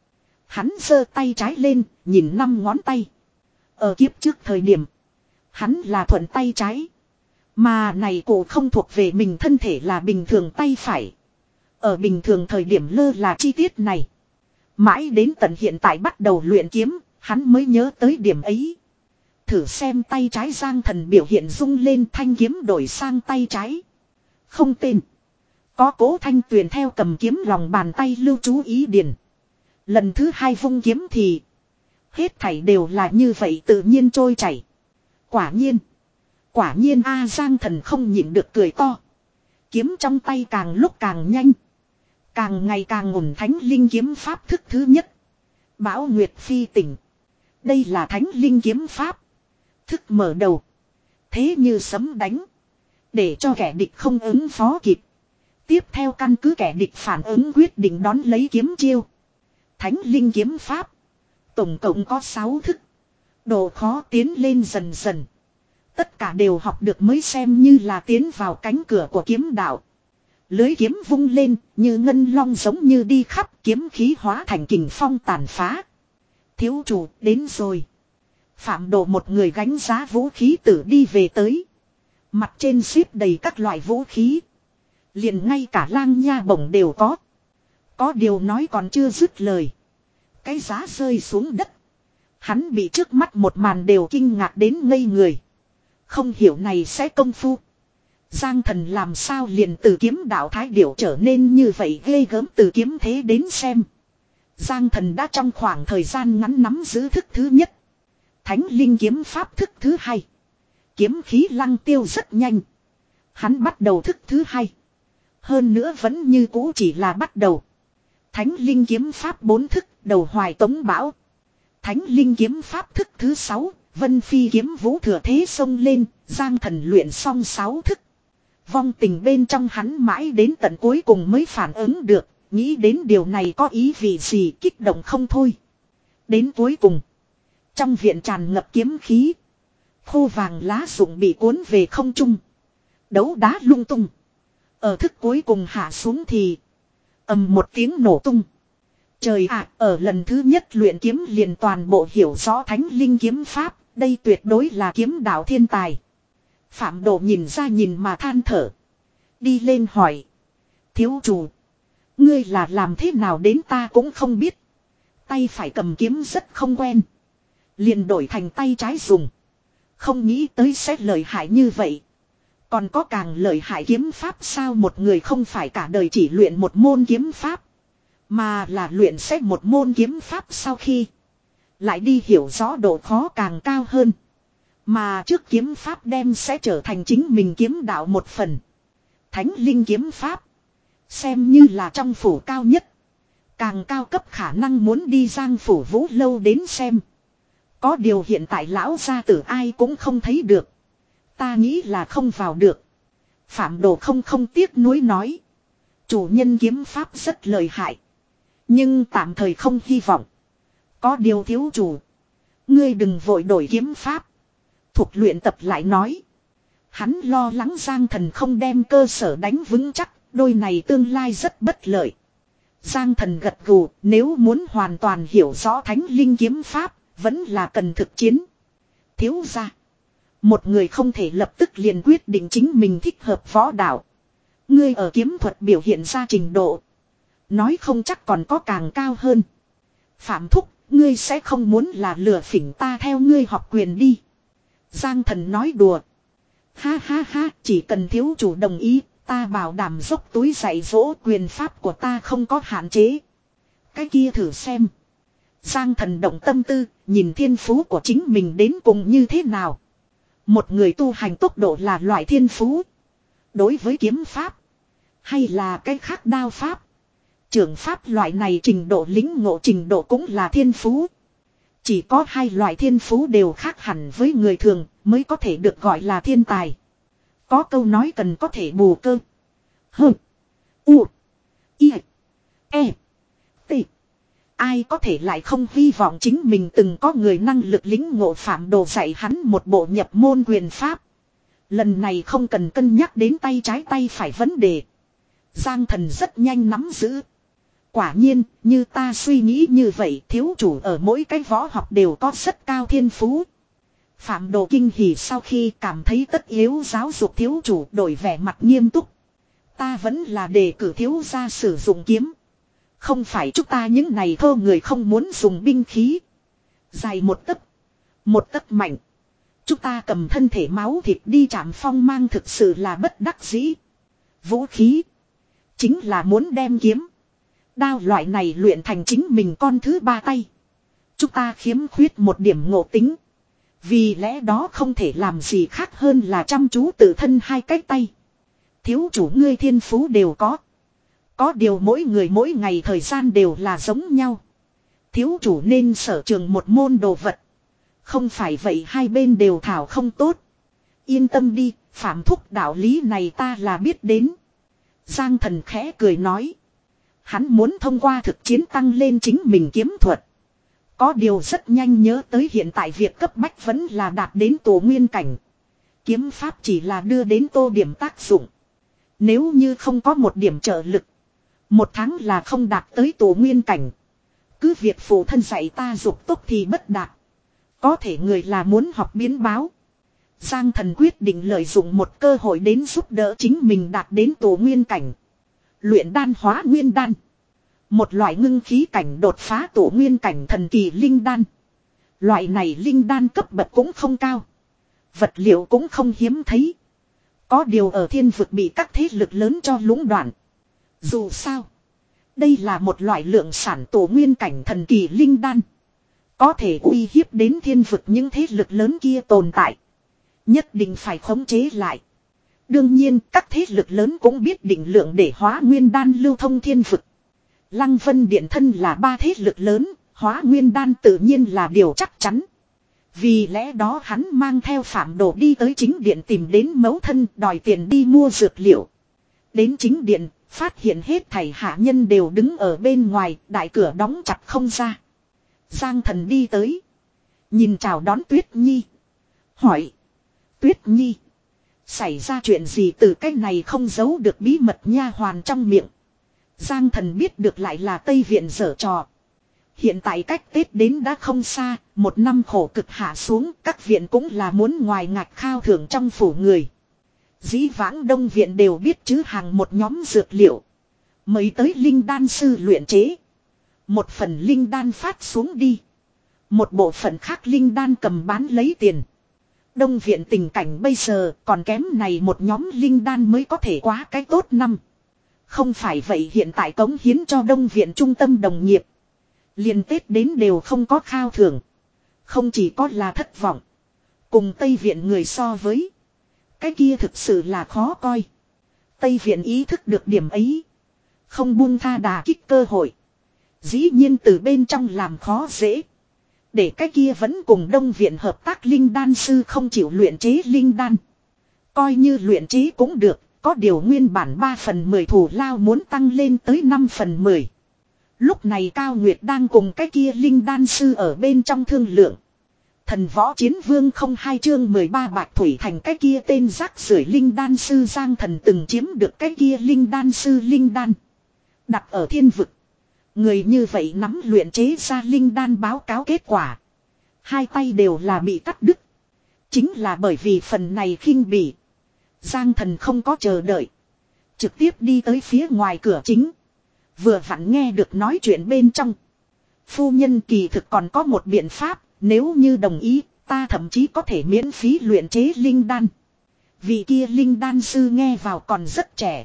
Hắn giơ tay trái lên, nhìn năm ngón tay. Ở kiếp trước thời điểm, hắn là thuận tay trái. Mà này cổ không thuộc về mình thân thể là bình thường tay phải. Ở bình thường thời điểm lơ là chi tiết này. Mãi đến tận hiện tại bắt đầu luyện kiếm, hắn mới nhớ tới điểm ấy. Thử xem tay trái Giang Thần biểu hiện rung lên, thanh kiếm đổi sang tay trái. Không tên. Có Cố Thanh Tuyền theo cầm kiếm lòng bàn tay lưu chú ý điền. Lần thứ hai vung kiếm thì hết thảy đều là như vậy tự nhiên trôi chảy. Quả nhiên. Quả nhiên A Giang Thần không nhịn được cười to. Kiếm trong tay càng lúc càng nhanh. Càng ngày càng ổn. Thánh linh kiếm pháp thức thứ nhất. Bão Nguyệt phi tỉnh. Đây là thánh linh kiếm pháp. Thức mở đầu. Thế như sấm đánh. Để cho kẻ địch không ứng phó kịp. Tiếp theo căn cứ kẻ địch phản ứng quyết định đón lấy kiếm chiêu. Thánh linh kiếm pháp. Tổng cộng có sáu thức. Độ khó tiến lên dần dần. Tất cả đều học được mới xem như là tiến vào cánh cửa của kiếm đạo. Lưới kiếm vung lên như ngân long giống như đi khắp, kiếm khí hóa thành kình phong tàn phá. Thiếu chủ đến rồi. Phạm Độ một người gánh giá vũ khí tử đi về tới. Mặt trên xếp đầy các loại vũ khí. Liền ngay cả lang nha bổng đều có. Có điều nói còn chưa dứt lời. Cái giá rơi xuống đất. Hắn bị trước mắt một màn đều kinh ngạc đến ngây người. Không hiểu này sẽ công phu. Giang Thần làm sao liền từ kiếm đạo thái điểu trở nên như vậy ghê gớm. Từ kiếm thế đến xem. Giang Thần đã trong khoảng thời gian ngắn nắm giữ thức thứ nhất. Thánh linh kiếm pháp thức thứ hai. Kiếm khí lăng tiêu rất nhanh. Hắn bắt đầu thức thứ hai. Hơn nữa vẫn như cũ chỉ là bắt đầu. Thánh linh kiếm pháp bốn thức, đầu hoài tống bão. Thánh linh kiếm pháp thức thứ sáu, Vân Phi kiếm vũ thừa thế xông lên, Giang Thần luyện xong sáu thức. Vong tình bên trong hắn mãi đến tận cuối cùng mới phản ứng được, nghĩ đến điều này có ý vị gì, kích động không thôi. Đến cuối cùng, trong viện tràn ngập kiếm khí. Khô vàng lá rụng bị cuốn về không trung. Đấu đá lung tung. Ở thức cuối cùng hạ xuống thì ầm một tiếng nổ tung. Trời ạ, ở lần thứ nhất luyện kiếm liền toàn bộ hiểu rõ thánh linh kiếm pháp, đây tuyệt đối là kiếm đạo thiên tài. Phạm Độ nhìn ra nhìn mà than thở. Đi lên hỏi. Thiếu chủ, ngươi là làm thế nào đến ta cũng không biết. Tay phải cầm kiếm rất không quen. Liền đổi thành tay trái dùng. Không nghĩ tới sẽ lợi hại như vậy. Còn có càng lợi hại kiếm pháp sao, một người không phải cả đời chỉ luyện một môn kiếm pháp. Mà là luyện xét một môn kiếm pháp sau khi. Lại đi hiểu rõ độ khó càng cao hơn. Mà trước kiếm pháp đem sẽ trở thành chính mình kiếm đạo một phần. Thánh linh kiếm pháp. Xem như là trong phủ cao nhất. Càng cao cấp khả năng muốn đi Giang phủ Vũ Lâu đến xem. Có điều hiện tại lão gia tử ai cũng không thấy được. Ta nghĩ là không vào được. Phạm Độ không không tiếc nuối nói. Chủ nhân kiếm pháp rất lợi hại. Nhưng tạm thời không hy vọng. Có điều thiếu chủ. Ngươi đừng vội đổi kiếm pháp. Thuộc luyện tập lại nói. Hắn lo lắng Giang Thần không đem cơ sở đánh vững chắc. Đôi này tương lai rất bất lợi. Giang Thần gật gù. Nếu muốn hoàn toàn hiểu rõ thánh linh kiếm pháp. Vẫn là cần thực chiến. Thiếu gia. Một người không thể lập tức liền quyết định chính mình thích hợp võ đạo. Ngươi ở kiếm thuật biểu hiện ra trình độ. Nói không chắc còn có càng cao hơn. Phạm Thúc, ngươi sẽ không muốn là lừa phỉnh ta theo ngươi học quyền đi. Giang Thần nói đùa. Ha ha ha, chỉ cần thiếu chủ đồng ý, ta bảo đảm dốc túi dạy dỗ, quyền pháp của ta không có hạn chế. Cái kia thử xem. Giang Thần động tâm tư, nhìn thiên phú của chính mình đến cùng như thế nào. Một người tu hành tốc độ là loại thiên phú. Đối với kiếm pháp. Hay là cái khác đao pháp. Trưởng pháp loại này trình độ lĩnh ngộ trình độ cũng là thiên phú. Chỉ có hai loại thiên phú đều khác hẳn với người thường mới có thể được gọi là thiên tài. Có câu nói cần có thể bù cơ. Hơ. U. I. E. T. Ai có thể lại không hy vọng chính mình từng có người năng lực lĩnh ngộ. Phạm Độ dạy hắn một bộ nhập môn quyền pháp. Lần này không cần cân nhắc đến tay trái tay phải vấn đề. Giang Thần rất nhanh nắm giữ. Quả nhiên, như ta suy nghĩ như vậy, thiếu chủ ở mỗi cái võ học đều có rất cao thiên phú. Phạm Đồ kinh hỉ sau khi cảm thấy tất yếu giáo dục thiếu chủ, đổi vẻ mặt nghiêm túc. Ta vẫn là đề cử thiếu gia sử dụng kiếm. Không phải chúng ta những này thô người không muốn dùng binh khí. Dài một tấc, một tấc mạnh. Chúng ta cầm thân thể máu thịt đi chạm phong mang thực sự là bất đắc dĩ. Vũ khí chính là muốn đem kiếm, đao loại này luyện thành chính mình con thứ ba tay. Chúng ta khiếm khuyết một điểm ngộ tính. Vì lẽ đó không thể làm gì khác hơn là chăm chú tự thân hai cái tay. Thiếu chủ ngươi thiên phú đều có. Có điều mỗi người mỗi ngày thời gian đều là giống nhau. Thiếu chủ nên sở trường một môn đồ vật. Không phải vậy hai bên đều thảo không tốt. Yên tâm đi, Phạm thúc đạo lý này ta là biết đến. Giang Thần khẽ cười nói. Hắn muốn thông qua thực chiến tăng lên chính mình kiếm thuật. Có điều rất nhanh nhớ tới hiện tại việc cấp bách vẫn là đạt đến tổ nguyên cảnh. Kiếm pháp chỉ là đưa đến tô điểm tác dụng. Nếu như không có một điểm trợ lực, một tháng là không đạt tới tổ nguyên cảnh. Cứ việc phụ thân dạy ta dục tốc thì bất đạt. Có thể người là muốn học biến báo. Giang Thần quyết định lợi dụng một cơ hội đến giúp đỡ chính mình đạt đến tổ nguyên cảnh. Luyện đan hóa nguyên đan. Một loại ngưng khí cảnh đột phá tổ nguyên cảnh thần kỳ linh đan. Loại này linh đan cấp bậc cũng không cao. Vật liệu cũng không hiếm thấy. Có điều ở thiên vực bị các thế lực lớn cho lũng đoạn. Dù sao, đây là một loại lượng sản tổ nguyên cảnh thần kỳ linh đan. Có thể uy hiếp đến thiên vực những thế lực lớn kia tồn tại. Nhất định phải khống chế lại. Đương nhiên các thế lực lớn cũng biết định lượng để hóa nguyên đan lưu thông thiên vực. Lăng Vân Điện thân là ba thế lực lớn, hóa nguyên đan tự nhiên là điều chắc chắn. Vì lẽ đó hắn mang theo Phạm Đồ đi tới chính điện tìm đến mẫu thân đòi tiền đi mua dược liệu. Đến chính điện, phát hiện hết thảy hạ nhân đều đứng ở bên ngoài, đại cửa đóng chặt không ra. Giang Thần đi tới, nhìn chào đón Tuyết Nhi. Hỏi, Tuyết Nhi, xảy ra chuyện gì từ cái này không giấu được bí mật nha hoàn trong miệng. Giang Thần biết được lại là Tây Viện giở trò. Hiện tại cách Tết đến đã không xa, một năm khổ cực hạ xuống, các viện cũng là muốn ngoài ngạch khao thưởng trong phủ người. Dĩ vãng Đông Viện đều biết chứ hàng một nhóm dược liệu. Mới tới linh đan sư luyện chế. Một phần linh đan phát xuống đi. Một bộ phận khác linh đan cầm bán lấy tiền. Đông Viện tình cảnh bây giờ còn kém này một nhóm linh đan mới có thể quá cái tốt năm. Không phải vậy hiện tại cống hiến cho Đông Viện trung tâm đồng nghiệp. Liền Tết đến đều không có khao thưởng. Không chỉ có là thất vọng. Cùng Tây Viện người so với. Cái kia thực sự là khó coi. Tây Viện ý thức được điểm ấy. Không buông tha đà kích cơ hội. Dĩ nhiên từ bên trong làm khó dễ. Để cái kia vẫn cùng Đông Viện hợp tác linh đan sư không chịu luyện chế linh đan. Coi như luyện chế cũng được. Có điều nguyên bản ba phần mười thù lao muốn tăng lên tới năm phần mười. Lúc này Cao Nguyệt đang cùng cái kia linh đan sư ở bên trong thương lượng. Thần võ chiến vương không hai chương mười ba Bạch Thủy Thành cái kia tên rác rưởi linh đan sư Giang Thần từng chiếm được cái kia linh đan sư linh đan. Đặt ở thiên vực. Người như vậy nắm luyện chế ra linh đan báo cáo kết quả. Hai tay đều là bị cắt đứt. Chính là bởi vì phần này khinh bỉ. Giang Thần không có chờ đợi. Trực tiếp đi tới phía ngoài cửa chính. Vừa vặn nghe được nói chuyện bên trong. Phu nhân kỳ thực còn có một biện pháp. Nếu như đồng ý, ta thậm chí có thể miễn phí luyện chế linh đan. Vị kia linh đan sư nghe vào còn rất trẻ.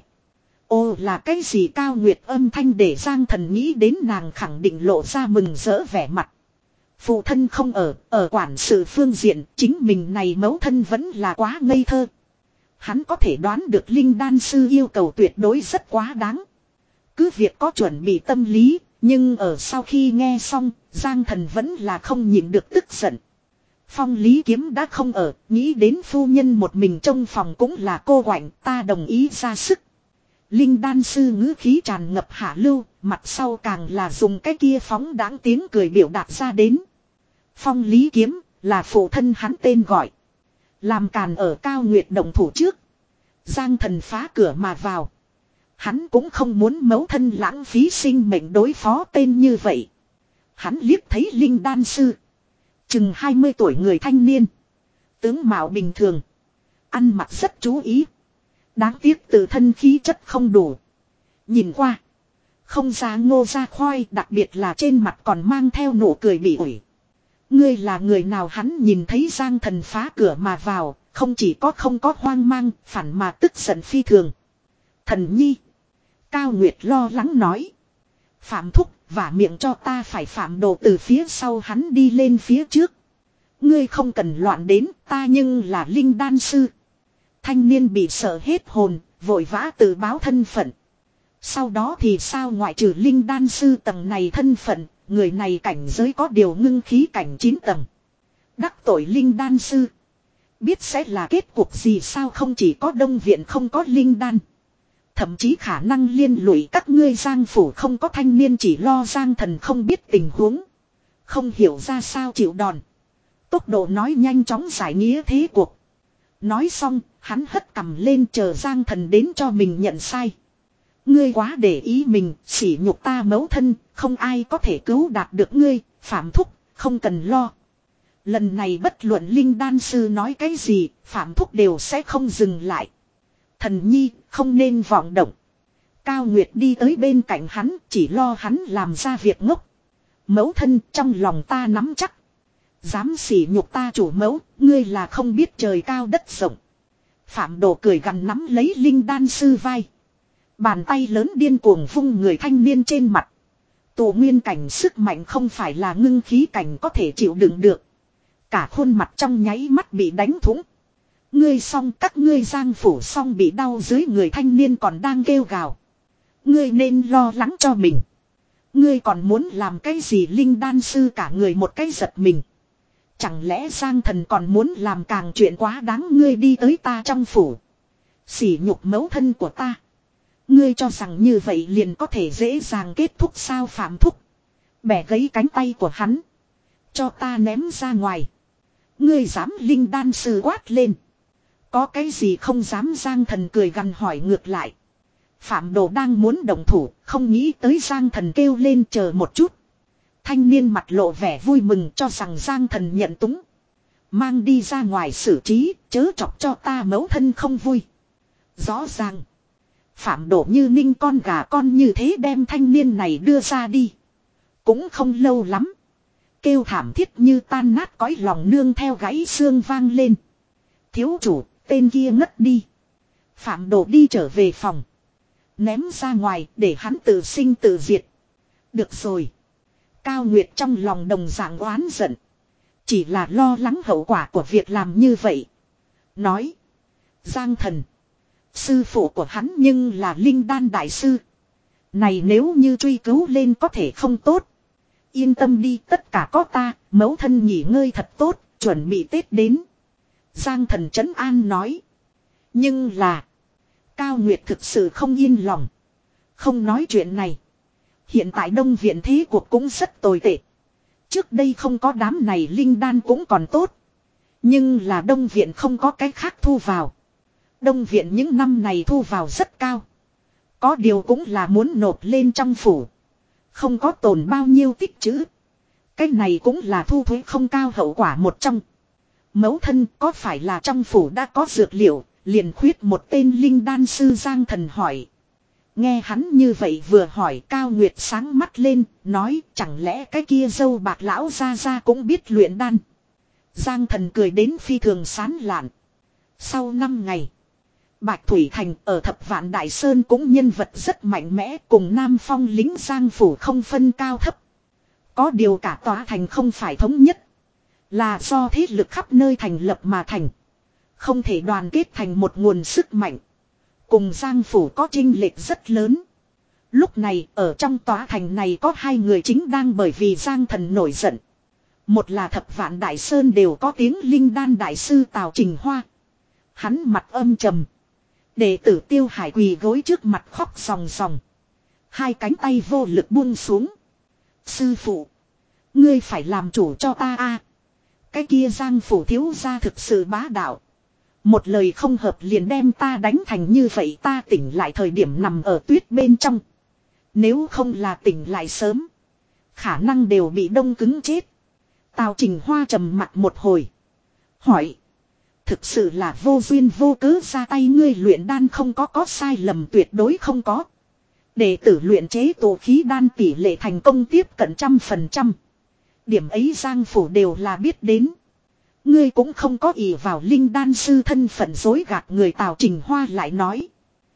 Ô là cái gì Cao Nguyệt âm thanh để Giang Thần nghĩ đến nàng khẳng định lộ ra mừng rỡ vẻ mặt. Phụ thân không ở, ở quản sự phương diện, chính mình này mẫu thân vẫn là quá ngây thơ. Hắn có thể đoán được linh đan sư yêu cầu tuyệt đối rất quá đáng. Cứ việc có chuẩn bị tâm lý, nhưng ở sau khi nghe xong, Giang Thần vẫn là không nhịn được tức giận. Phong Lý Kiếm đã không ở, nghĩ đến phu nhân một mình trong phòng cũng là cô quạnh, ta đồng ý ra sức. Linh đan sư ngữ khí tràn ngập hạ lưu, mặt sau càng là dùng cái kia phóng đáng tiếng cười biểu đạt ra đến. Phong Lý Kiếm là phụ thân hắn tên gọi. Làm càn ở Cao Nguyệt động thủ trước. Giang Thần phá cửa mà vào. Hắn cũng không muốn mẫu thân lãng phí sinh mệnh đối phó tên như vậy. Hắn liếc thấy linh đan sư. Chừng hai mươi tuổi người thanh niên. Tướng mạo bình thường. Ăn mặc rất chú ý. Đáng tiếc tự thân khí chất không đủ. Nhìn qua. Không ra ngô ra khoai, đặc biệt là trên mặt còn mang theo nụ cười bị ủi. Ngươi là người nào? Hắn nhìn thấy Giang Thần phá cửa mà vào, không chỉ có không có hoang mang, phản mà tức giận phi thường. Thần nhi. Cao Nguyệt lo lắng nói. Phạm thúc, vả miệng cho ta. Phải Phạm Đồ từ phía sau hắn đi lên phía trước. Ngươi không cần loạn đến, ta nhưng là linh đan sư. Thanh niên bị sợ hết hồn, vội vã tự báo thân phận. Sau đó thì sao? Ngoại trừ linh đan sư tầng này thân phận, người này cảnh giới có điều ngưng khí cảnh chín tầng. Đắc tội linh đan sư. Biết sẽ là kết cục gì sao? Không chỉ có Đông Viện không có linh đan. Thậm chí khả năng liên lụy các ngươi Giang phủ không có thanh niên, chỉ lo Giang Thần không biết tình huống. Không hiểu ra sao chịu đòn. Tốc độ nói nhanh chóng giải nghĩa thế cuộc. Nói xong, hắn hất cằm lên chờ Giang Thần đến cho mình nhận sai. Ngươi quá để ý mình, sỉ nhục ta mẫu thân, không ai có thể cứu đạt được ngươi, Phạm thúc, không cần lo. Lần này bất luận linh đan sư nói cái gì, Phạm thúc đều sẽ không dừng lại. Thần nhi, không nên vọng động. Cao Nguyệt đi tới bên cạnh hắn, chỉ lo hắn làm ra việc ngốc. Mẫu thân, trong lòng ta nắm chắc. Dám sỉ nhục ta chủ mẫu, ngươi là không biết trời cao đất rộng. Phạm Đồ cười gằn nắm lấy linh đan sư vai. Bàn tay lớn điên cuồng vung người thanh niên trên mặt. Tụ nguyên cảnh sức mạnh không phải là ngưng khí cảnh có thể chịu đựng được. Cả khuôn mặt trong nháy mắt bị đánh thủng. Ngươi xong, các ngươi Giang phủ xong bị đau dưới người thanh niên còn đang kêu gào. Ngươi nên lo lắng cho mình. Ngươi còn muốn làm cái gì? Linh đan sư cả người một cái giật mình. Chẳng lẽ Giang Thần còn muốn làm càng chuyện quá đáng? Ngươi đi tới ta trong phủ. Sỉ nhục mẫu thân của ta. Ngươi cho rằng như vậy liền có thể dễ dàng kết thúc sao? Phạm thúc. Bẻ gãy cánh tay của hắn. Cho ta ném ra ngoài. Ngươi dám? Linh đan sư quát lên. Có cái gì không dám? Giang Thần cười gằn hỏi ngược lại. Phạm Đồ đang muốn động thủ, không nghĩ tới Giang Thần kêu lên chờ một chút. Thanh niên mặt lộ vẻ vui mừng cho rằng Giang Thần nhận túng. Mang đi ra ngoài xử trí, chớ chọc cho ta mẫu thân không vui. Rõ ràng. Phạm Đồ như ninh con gà con như thế đem thanh niên này đưa ra đi. Cũng không lâu lắm. Kêu thảm thiết như tan nát cõi lòng nương theo gãy xương vang lên. Thiếu chủ, tên kia ngất đi. Phạm Đồ đi trở về phòng. Ném ra ngoài để hắn tự sinh tự diệt. Được rồi. Cao Nguyệt trong lòng đồng dạng oán giận. Chỉ là lo lắng hậu quả của việc làm như vậy. Nói. Giang Thần. Sư phụ của hắn nhưng là linh đan đại sư. Này nếu như truy cứu lên có thể không tốt. Yên tâm đi, tất cả có ta, mẫu thân nghỉ ngơi thật tốt, chuẩn bị Tết đến. Giang Thần trấn an nói. Nhưng là. Cao Nguyệt thực sự không yên lòng. Không nói chuyện này. Hiện tại Đông Viện thế cuộc cũng rất tồi tệ. Trước đây không có đám này linh đan cũng còn tốt. Nhưng là Đông Viện không có cái khác thu vào. Đông Viện những năm này thu vào rất cao. Có điều cũng là muốn nộp lên trong phủ. Không có tồn bao nhiêu tích trữ. Cái này cũng là thu thuế không cao hậu quả một trong. Mẫu thân có phải là trong phủ đã có dược liệu, liền khuyết một tên linh đan sư? Giang Thần hỏi. Nghe hắn như vậy vừa hỏi, Cao Nguyệt sáng mắt lên, nói chẳng lẽ cái kia dâu bạc lão ra ra cũng biết luyện đan. Giang Thần cười đến phi thường sán lạn. Sau năm ngày, Bạch Thủy Thành ở Thập Vạn Đại Sơn cũng nhân vật rất mạnh mẽ, cùng Nam Phong lính Giang phủ không phân cao thấp. Có điều cả tòa thành không phải thống nhất. Là do thế lực khắp nơi thành lập mà thành. Không thể đoàn kết thành một nguồn sức mạnh. Cùng Giang phủ có chênh lệch rất lớn. Lúc này ở trong tòa thành này có hai người chính đang bởi vì Giang Thần nổi giận. Một là Thập Vạn Đại Sơn đều có tiếng linh đan đại sư Tào Trình Hoa. Hắn mặt âm trầm. Đệ tử Tiêu Hải quỳ gối trước mặt khóc ròng ròng. Hai cánh tay vô lực buông xuống. Sư phụ. Ngươi phải làm chủ cho ta a. Cái kia Giang phủ thiếu gia thực sự bá đạo. Một lời không hợp liền đem ta đánh thành như vậy, ta tỉnh lại thời điểm nằm ở tuyết bên trong. Nếu không là tỉnh lại sớm, khả năng đều bị đông cứng chết. Tào Trình Hoa trầm mặt một hồi. Hỏi. Thực sự là vô duyên vô cớ ra tay, ngươi luyện đan không có có sai lầm, tuyệt đối không có. Đệ tử luyện chế tổ khí đan tỷ lệ thành công tiếp cận trăm phần trăm. Điểm ấy Giang Phủ đều là biết đến. Ngươi cũng không có ỷ vào linh đan sư thân phận dối gạt người. Tào Trình Hoa lại nói.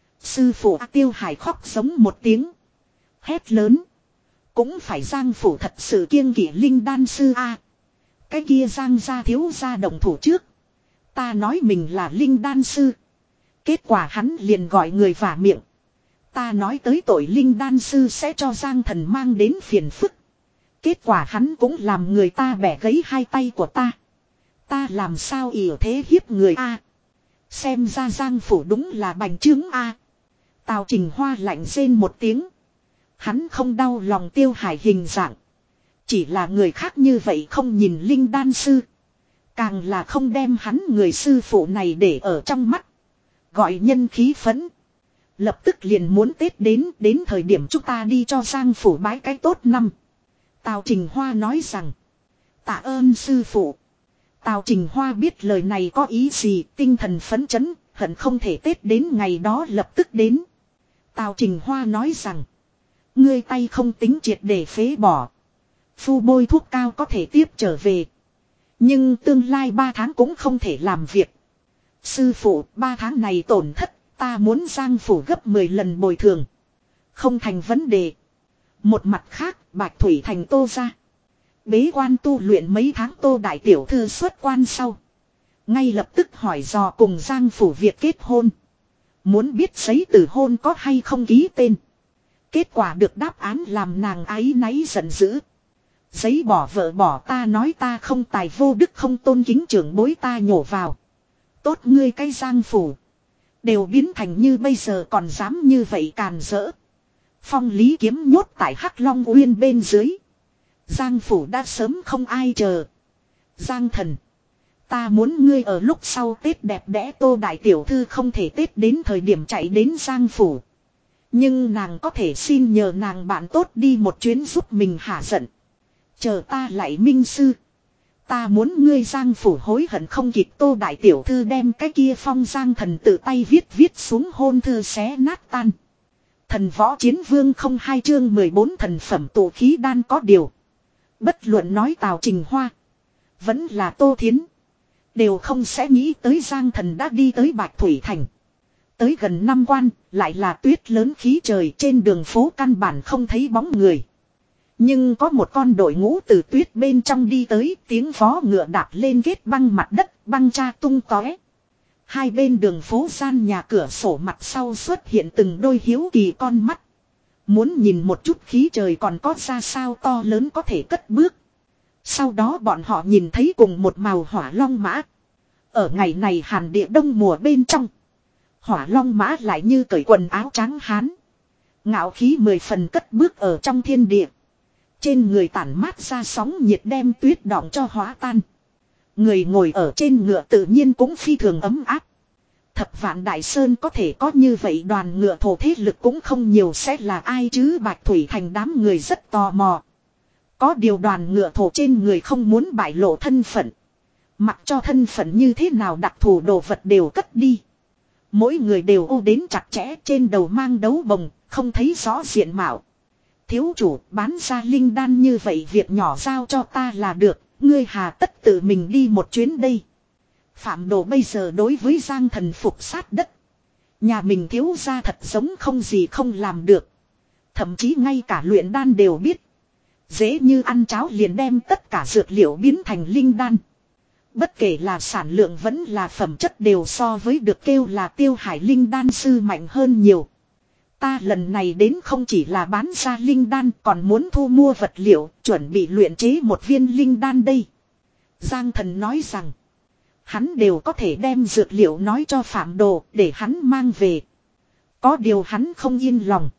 Sư phụ Tiêu Hải khóc giống một tiếng. Hét lớn. Cũng phải Giang Phủ thật sự kiêng kỵ linh đan sư a. Cái kia Giang gia thiếu gia động thủ trước. Ta nói mình là linh đan sư. Kết quả hắn liền gọi người vả miệng. Ta nói tới tội linh đan sư sẽ cho Giang thần mang đến phiền phức. Kết quả hắn cũng làm người ta bẻ gãy hai tay của ta. Ta làm sao ỉa thế hiếp người a? Xem ra Giang Phủ đúng là bành trướng a. Tào Trình Hoa lạnh rên một tiếng. Hắn không đau lòng Tiêu Hải hình dạng. Chỉ là người khác như vậy không nhìn linh đan sư. Càng là không đem hắn người sư phụ này để ở trong mắt. Gọi nhân khí phấn. Lập tức liền muốn Tết đến, đến thời điểm chúng ta đi cho Giang Phủ bái cái tốt năm. Tào Trình Hoa nói rằng. Tạ ơn sư phụ. Tào Trình Hoa biết lời này có ý gì, tinh thần phấn chấn, hận không thể Tết đến ngày đó lập tức đến. Tào Trình Hoa nói rằng. Ngươi tay không tính triệt để phế bỏ. Phu bôi thuốc cao có thể tiếp trở về. Nhưng tương lai ba tháng cũng không thể làm việc. Sư phụ, ba tháng này tổn thất, ta muốn Giang Phủ gấp mười lần bồi thường. Không thành vấn đề. Một mặt khác, Bạch Thủy Thành Tô ra. Bế quan tu luyện mấy tháng Tô đại tiểu thư xuất quan sau. Ngay lập tức hỏi dò cùng Giang Phủ việc kết hôn. Muốn biết giấy từ hôn có hay không ký tên. Kết quả được đáp án làm nàng áy náy giận dữ. Giấy bỏ vợ bỏ, ta nói ta không tài vô đức không tôn kính trưởng bối, ta nhổ vào. Tốt ngươi cái Giang Phủ. Đều biến thành như bây giờ còn dám như vậy càn rỡ. Phong Lý kiếm nhốt tại Hắc Long Uyên bên dưới. Giang Phủ đã sớm không ai chờ. Giang thần. Ta muốn ngươi ở lúc sau Tết đẹp đẽ. Tô đại tiểu thư không thể Tết đến thời điểm chạy đến Giang Phủ. Nhưng nàng có thể xin nhờ nàng bạn tốt đi một chuyến giúp mình hạ giận. Chờ ta lại minh sư. Ta muốn ngươi Giang Phủ hối hận không kịp. Tô đại tiểu thư đem cái kia phong Giang thần tự tay viết viết xuống hôn thư xé nát tan. Thần võ chiến vương không hai chương mười bốn thần phẩm tụ khí đan có điều. Bất luận nói Tào Trình Hoa. Vẫn là Tô Thiến. Đều không sẽ nghĩ tới Giang thần đã đi tới Bạch Thủy Thành. Tới gần năm quan, lại là tuyết lớn khí trời, trên đường phố căn bản không thấy bóng người. Nhưng có một con đội ngũ từ tuyết bên trong đi tới, tiếng vó ngựa đạp lên ghét băng mặt đất, băng cha tung tóe. Hai bên đường phố gian nhà cửa sổ mặt sau xuất hiện từng đôi hiếu kỳ con mắt. Muốn nhìn một chút khí trời còn có ra sao to lớn có thể cất bước. Sau đó bọn họ nhìn thấy cùng một màu hỏa long mã. Ở ngày này hàn địa đông mùa bên trong. Hỏa long mã lại như cởi quần áo trắng hán. Ngạo khí mười phần cất bước ở trong thiên địa. Trên người tản mát ra sóng nhiệt đem tuyết đọng cho hóa tan. Người ngồi ở trên ngựa tự nhiên cũng phi thường ấm áp. Thập vạn Đại Sơn có thể có như vậy đoàn ngựa thổ thế lực cũng không nhiều, sẽ là ai chứ? Bạch Thủy Thành đám người rất tò mò. Có điều đoàn ngựa thổ trên người không muốn bại lộ thân phận. Mặc cho thân phận như thế nào đặc thù đồ vật đều cất đi. Mỗi người đều ô đến chặt chẽ, trên đầu mang đấu bồng, không thấy rõ diện mạo. Thiếu chủ, bán ra linh đan như vậy việc nhỏ giao cho ta là được, ngươi hà tất tự mình đi một chuyến đây. Phạm Đồ bây giờ đối với Giang thần phục sát đất. Nhà mình thiếu gia thật giống không gì không làm được. Thậm chí ngay cả luyện đan đều biết. Dễ như ăn cháo liền đem tất cả dược liệu biến thành linh đan. Bất kể là sản lượng vẫn là phẩm chất đều so với được kêu là Tiêu Hải linh đan sư mạnh hơn nhiều. Ta lần này đến không chỉ là bán ra linh đan, còn muốn thu mua vật liệu, chuẩn bị luyện chế một viên linh đan đây. Giang thần nói rằng, hắn đều có thể đem dược liệu nói cho Phạm Đồ để hắn mang về. Có điều hắn không yên lòng.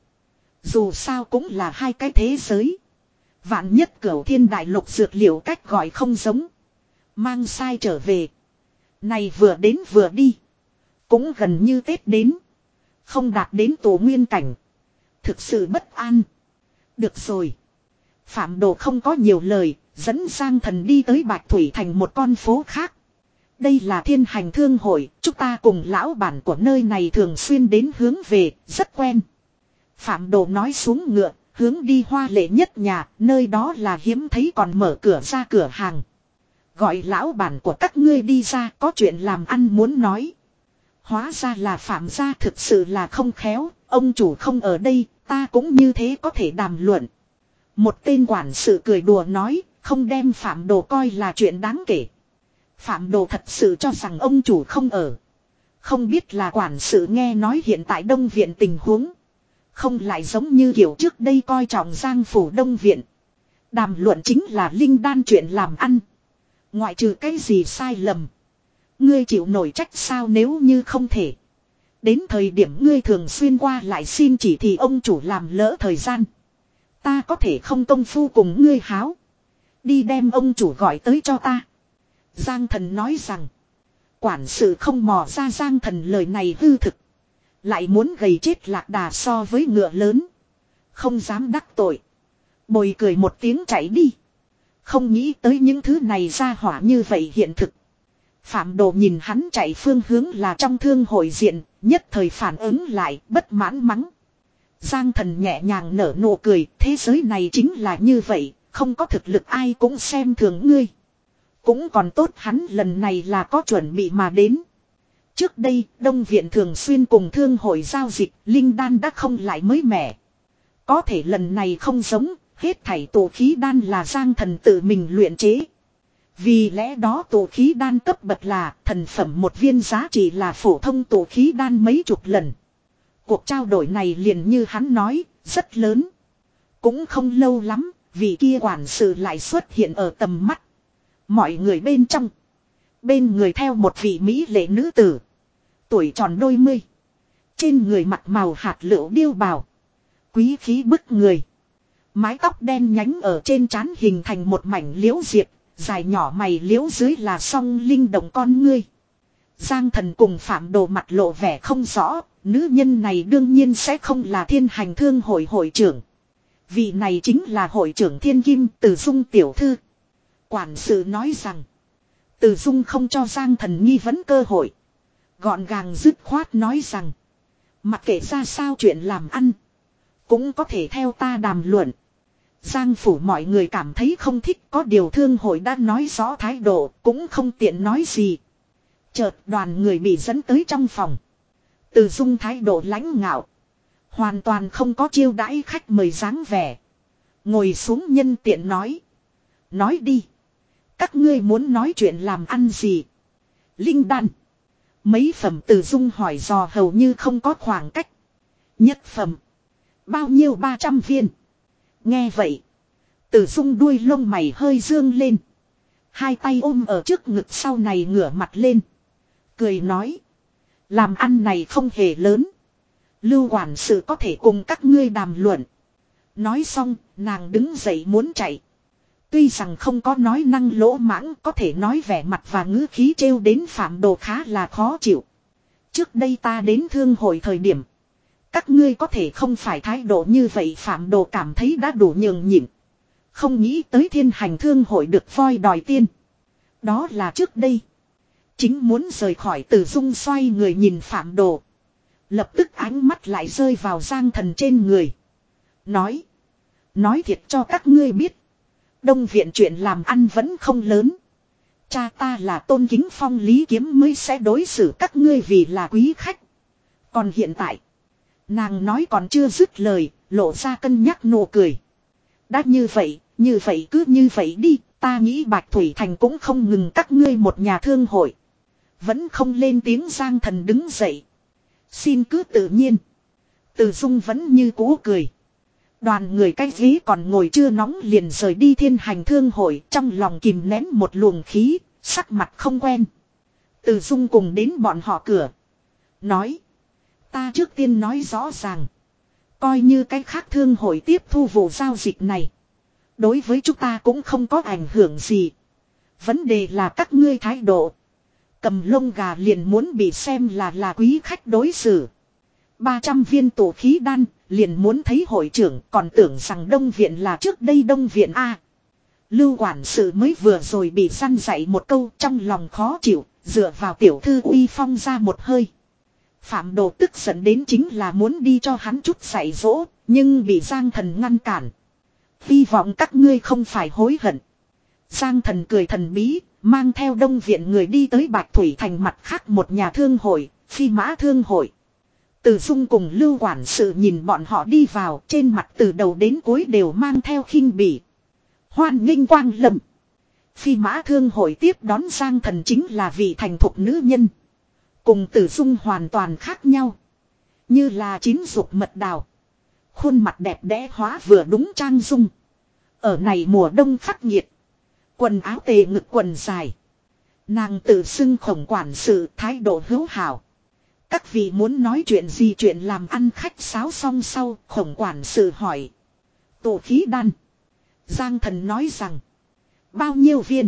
Dù sao cũng là hai cái thế giới. Vạn nhất Cửu Thiên Đại Lục dược liệu cách gọi không giống. Mang sai trở về. Này vừa đến vừa đi. Cũng gần như Tết đến. Không đạt đến tổ nguyên cảnh. Thực sự bất an. Được rồi. Phạm Đồ không có nhiều lời. Dẫn Giang Thần đi tới Bạch Thủy Thành một con phố khác. Đây là Thiên Hành Thương Hội. Chúng ta cùng lão bản của nơi này thường xuyên đến hướng về. Rất quen. Phạm Đồ nói xuống ngựa. Hướng đi hoa lệ nhất nhà. Nơi đó là hiếm thấy còn mở cửa ra cửa hàng. Gọi lão bản của các ngươi đi ra. Có chuyện làm ăn muốn nói. Hóa ra là Phạm gia thực sự là không khéo. Ông chủ không ở đây. Ta cũng như thế có thể đàm luận. Một tên quản sự cười đùa nói. Không đem Phạm Đồ coi là chuyện đáng kể. Phạm Đồ thật sự cho rằng ông chủ không ở. Không biết là quản sự nghe nói hiện tại Đông Viện tình huống. Không lại giống như kiểu trước đây coi trọng Giang phủ Đông Viện. Đàm luận chính là linh đan chuyện làm ăn. Ngoại trừ cái gì sai lầm. Ngươi chịu nổi trách sao nếu như không thể. Đến thời điểm ngươi thường xuyên qua lại xin chỉ thì ông chủ làm lỡ thời gian. Ta có thể không công phu cùng ngươi háo. Đi đem ông chủ gọi tới cho ta. Giang Thần nói rằng. Quản sự không mò ra Giang Thần lời này hư thực. Lại muốn gầy chết lạc đà so với ngựa lớn. Không dám đắc tội. Bồi cười một tiếng chạy đi. Không nghĩ tới những thứ này ra hỏa như vậy hiện thực. Phạm Đồ nhìn hắn chạy phương hướng là trong thương hội diện. Nhất thời phản ứng lại bất mãn mắng. Giang Thần nhẹ nhàng nở nụ cười. Thế giới này chính là như vậy. Không có thực lực ai cũng xem thường ngươi. Cũng còn tốt hắn lần này là có chuẩn bị mà đến. Trước đây, Đông Viện thường xuyên cùng thương hội giao dịch, linh đan đã không lại mới mẻ. Có thể lần này không giống, hết thảy tổ khí đan là Giang Thần tự mình luyện chế. Vì lẽ đó tổ khí đan cấp bậc là thần phẩm một viên giá trị là phổ thông tổ khí đan mấy chục lần. Cuộc trao đổi này liền như hắn nói, rất lớn. Cũng không lâu lắm, vị kia quản sự lại xuất hiện ở tầm mắt. Mọi người bên trong. Bên người theo một vị mỹ lệ nữ tử. Tuổi tròn đôi mươi. Trên người mặt màu hạt lựu điêu bào. Quý khí bức người. Mái tóc đen nhánh ở trên trán hình thành một mảnh liễu diệp. Dài nhỏ mày liễu dưới là song linh động con ngươi. Giang Thần cùng Phạm Đồ mặt lộ vẻ không rõ. Nữ nhân này đương nhiên sẽ không là Thiên Hành Thương hội hội trưởng. Vị này chính là hội trưởng Thiên Kim Từ Dung tiểu thư. Quản sự nói rằng. Từ Dung không cho Giang Thần nghi vấn cơ hội. Gọn gàng dứt khoát nói rằng. Mặc kệ ra sao chuyện làm ăn. Cũng có thể theo ta đàm luận. Giang phủ mọi người cảm thấy không thích. Có điều thương hội đã nói rõ thái độ. Cũng không tiện nói gì. Chợt đoàn người bị dẫn tới trong phòng. Từ Dung thái độ lãnh ngạo. Hoàn toàn không có chiêu đãi khách mời dáng vẻ. Ngồi xuống nhân tiện nói. Nói đi. Các ngươi muốn nói chuyện làm ăn gì? Linh đan. Mấy phẩm Từ Dung hỏi dò hầu như không có khoảng cách. Nhất phẩm. Bao nhiêu ba trăm viên. Nghe vậy. Từ Dung đuôi lông mày hơi dương lên. Hai tay ôm ở trước ngực sau này ngửa mặt lên. Cười nói. Làm ăn này không hề lớn. Lưu quản sự có thể cùng các ngươi đàm luận. Nói xong, nàng đứng dậy muốn chạy. Tuy rằng không có nói năng lỗ mãng, có thể nói vẻ mặt và ngữ khí trêu đến Phạm Đồ khá là khó chịu. Trước đây ta đến thương hội thời điểm. Các ngươi có thể không phải thái độ như vậy, Phạm Đồ cảm thấy đã đủ nhường nhịn. Không nghĩ tới Thiên Hành Thương hội được voi đòi tiên. Đó là trước đây. Chính muốn rời khỏi Từ Dung xoay người nhìn Phạm Đồ. Lập tức ánh mắt lại rơi vào Giang Thần trên người. Nói. Nói thiệt cho các ngươi biết. Đông Viện chuyện làm ăn vẫn không lớn. Cha ta là Tôn Kính Phong Lý Kiếm mới sẽ đối xử các ngươi vì là quý khách. Còn hiện tại. Nàng nói còn chưa dứt lời. Lộ ra cân nhắc nụ cười. Đã như vậy. Như vậy cứ như vậy đi. Ta nghĩ Bạch Thủy Thành cũng không ngừng các ngươi một nhà thương hội. Vẫn không lên tiếng. Giang Thần đứng dậy. Xin cứ tự nhiên. Từ Dung vẫn như cũ cười. Đoàn người cái ghế còn ngồi chưa nóng liền rời đi Thiên Hành Thương hội, trong lòng kìm nén một luồng khí, sắc mặt không quen. Từ Dung cùng đến bọn họ cửa. Nói. Ta trước tiên nói rõ ràng. Coi như cái khác thương hội tiếp thu vụ giao dịch này. Đối với chúng ta cũng không có ảnh hưởng gì. Vấn đề là các ngươi thái độ. Cầm lông gà liền muốn bị xem là là quý khách đối xử. ba trăm viên tụ khí đan, liền muốn thấy hội trưởng, còn tưởng rằng Đông Viện là trước đây Đông Viện A. Lưu quản sự mới vừa rồi bị săn dạy một câu, trong lòng khó chịu, dựa vào tiểu thư uy phong ra một hơi. Phạm Đồ tức giận đến chính là muốn đi cho hắn chút dạy dỗ, nhưng bị Giang Thần ngăn cản. Hy vọng các ngươi không phải hối hận. Giang Thần cười thần bí, mang theo Đông Viện người đi tới Bạch Thủy Thành mặt khác một nhà thương hội, Phi Mã Thương Hội. Từ Dung cùng Lưu quản sự nhìn bọn họ đi vào, trên mặt từ đầu đến cuối đều mang theo khinh bỉ. Hoan nghênh quang lâm. Phi Mã Thương Hội tiếp đón Giang Thần chính là vị thành thục nữ nhân. Cùng Từ Dung hoàn toàn khác nhau. Như là chín dục mật đào. Khuôn mặt đẹp đẽ hóa vừa đúng trang dung. Ở này mùa đông khắc nghiệt. Quần áo tề ngực quần dài. Nàng tự xưng Khổng quản sự, thái độ hữu hảo. Các vị muốn nói chuyện gì, chuyện làm ăn khách sáo xong sau, Khổng quản sự hỏi. Tụ khí đan. Giang Thần nói rằng. Bao nhiêu viên?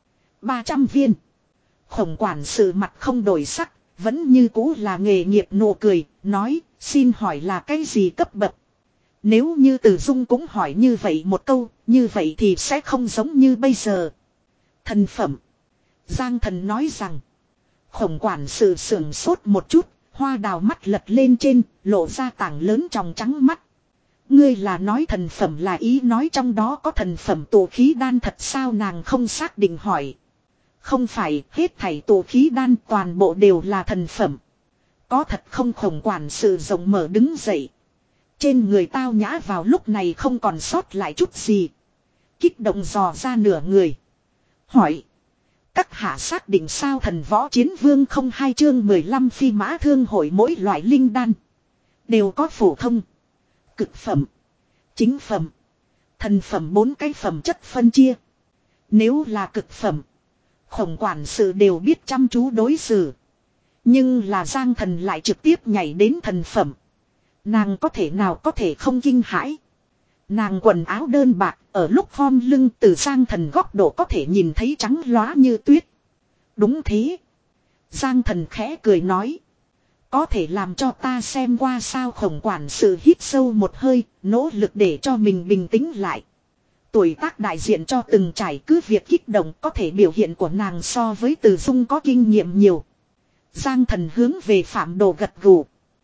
ba trăm viên. Khổng quản sự mặt không đổi sắc, vẫn như cũ là nghề nghiệp nụ cười, nói, xin hỏi là cái gì cấp bậc? Nếu như Từ Dung cũng hỏi như vậy một câu, như vậy thì sẽ không giống như bây giờ. Thần phẩm. Giang Thần nói rằng. Khổng quản sự sưởng sốt một chút, hoa đào mắt lật lên trên, lộ ra tảng lớn tròng trắng mắt. Ngươi là nói thần phẩm là ý nói trong đó có thần phẩm tụ khí đan thật sao, nàng không xác định hỏi. Không phải, hết thảy tụ khí đan toàn bộ đều là thần phẩm. Có thật không? Khổng quản sự rộng mở đứng dậy. Trên người tao nhã vào lúc này không còn sót lại chút gì. Kích động dò ra nửa người. Hỏi. Các hạ xác định sao? Thần Võ Chiến Vương không hai chương mười lăm Phi Mã Thương Hội mỗi loại linh đan đều có phổ thông, cực phẩm, chính phẩm, thần phẩm bốn cái phẩm chất phân chia. Nếu là cực phẩm, Khổng quản sự đều biết chăm chú đối xử. Nhưng là Giang Thần lại trực tiếp nhảy đến thần phẩm. Nàng có thể nào có thể không kinh hãi. Nàng quần áo đơn bạc, ở lúc khom lưng từ Giang Thần góc độ có thể nhìn thấy trắng lóa như tuyết. Đúng thế. Giang Thần khẽ cười nói. Có thể làm cho ta xem qua sao? Khổng quản sự hít sâu một hơi, nỗ lực để cho mình bình tĩnh lại. Tuổi tác đại diện cho từng trải, cứ việc kích động có thể biểu hiện của nàng so với Từ Dung có kinh nghiệm nhiều. Giang Thần hướng về Phạm Đồ gật gù.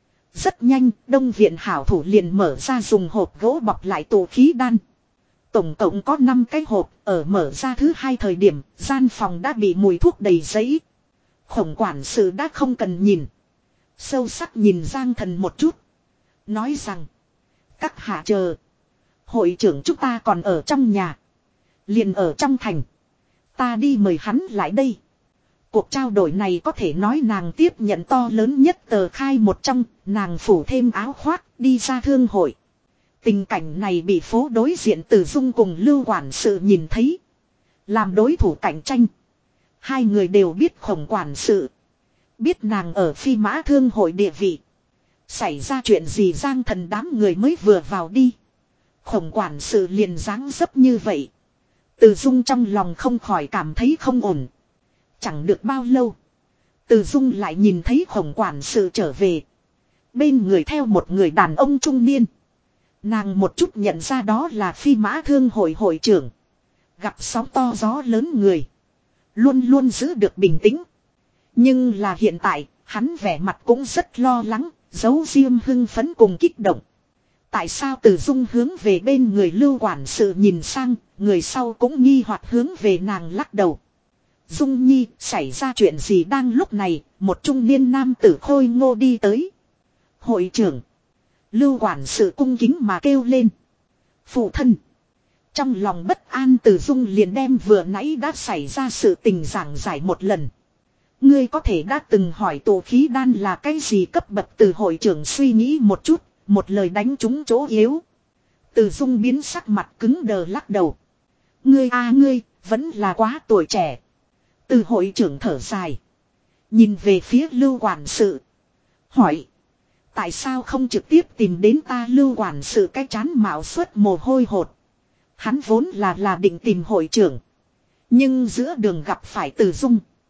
Rất nhanh, Đông Viện hảo thủ liền mở ra dùng hộp gỗ bọc lại tụ khí đan. Tổng cộng có năm cái hộp, ở mở ra thứ hai thời điểm, gian phòng đã bị mùi thuốc đầy giấy. Khổng quản sự đã không cần nhìn. Sâu sắc nhìn Giang Thần một chút. Nói rằng, các hạ chờ. Hội trưởng chúng ta còn ở trong nhà. Liền ở trong thành. Ta đi mời hắn lại đây. Cuộc trao đổi này có thể nói nàng tiếp nhận to lớn nhất tờ khai một trong, nàng phủ thêm áo khoác, đi ra thương hội. Tình cảnh này bị phố đối diện Từ Dung cùng Lưu quản sự nhìn thấy. Làm đối thủ cạnh tranh. Hai người đều biết Khổng quản sự. Biết nàng ở Phi Mã Thương hội địa vị. Xảy ra chuyện gì? Giang Thần đám người mới vừa vào đi. Khổng quản sự liền dáng dấp như vậy. Từ Dung trong lòng không khỏi cảm thấy không ổn. Chẳng được bao lâu. Từ Dung lại nhìn thấy Khổng quản sự trở về. Bên người theo một người đàn ông trung niên. Nàng một chút nhận ra đó là Phi Mã Thương hội hội trưởng. Gặp sóng to gió lớn người. Luôn luôn giữ được bình tĩnh. Nhưng là hiện tại, hắn vẻ mặt cũng rất lo lắng, giấu riêng hưng phấn cùng kích động. Tại sao? Từ Dung hướng về bên người Lưu quản sự nhìn sang, người sau cũng nghi hoặc hướng về nàng lắc đầu. Dung Nhi, xảy ra chuyện gì? Đang lúc này, một trung niên nam tử khôi ngô đi tới. Hội trưởng. Lưu quản sự cung kính mà kêu lên. Phụ thân. Trong lòng bất an, Từ Dung liền đem vừa nãy đã xảy ra sự tình giảng giải một lần. Ngươi có thể đã từng hỏi tụ khí đan là cái gì cấp bậc? Từ hội trưởng suy nghĩ một chút, một lời đánh trúng chỗ yếu. Từ Dung biến sắc mặt cứng đờ lắc đầu. Ngươi a ngươi, vẫn là quá tuổi trẻ. Từ hội trưởng thở dài. Nhìn về phía Lưu quản sự. Hỏi. Tại sao không trực tiếp tìm đến ta? Lưu quản sự cái chán mạo suốt mồ hôi hột. Hắn vốn là là định tìm hội trưởng. Nhưng giữa đường gặp phải Từ Dung.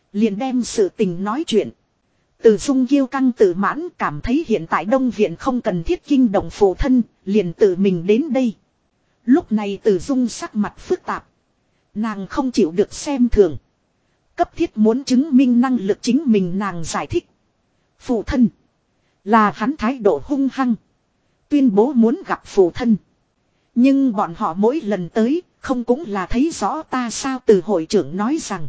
Liền đem sự tình nói chuyện. Từ Dung kiêu căng tự mãn cảm thấy hiện tại Đông Viện không cần thiết kinh động phụ thân, liền tự mình đến đây. Lúc này Từ Dung sắc mặt phức tạp. Nàng không chịu được xem thường. Cấp thiết muốn chứng minh năng lực chính mình, nàng giải thích. Phụ thân. Là hắn thái độ hung hăng. Tuyên bố muốn gặp phụ thân. Nhưng bọn họ mỗi lần tới, không cũng là thấy rõ ta sao? Từ hội trưởng nói rằng.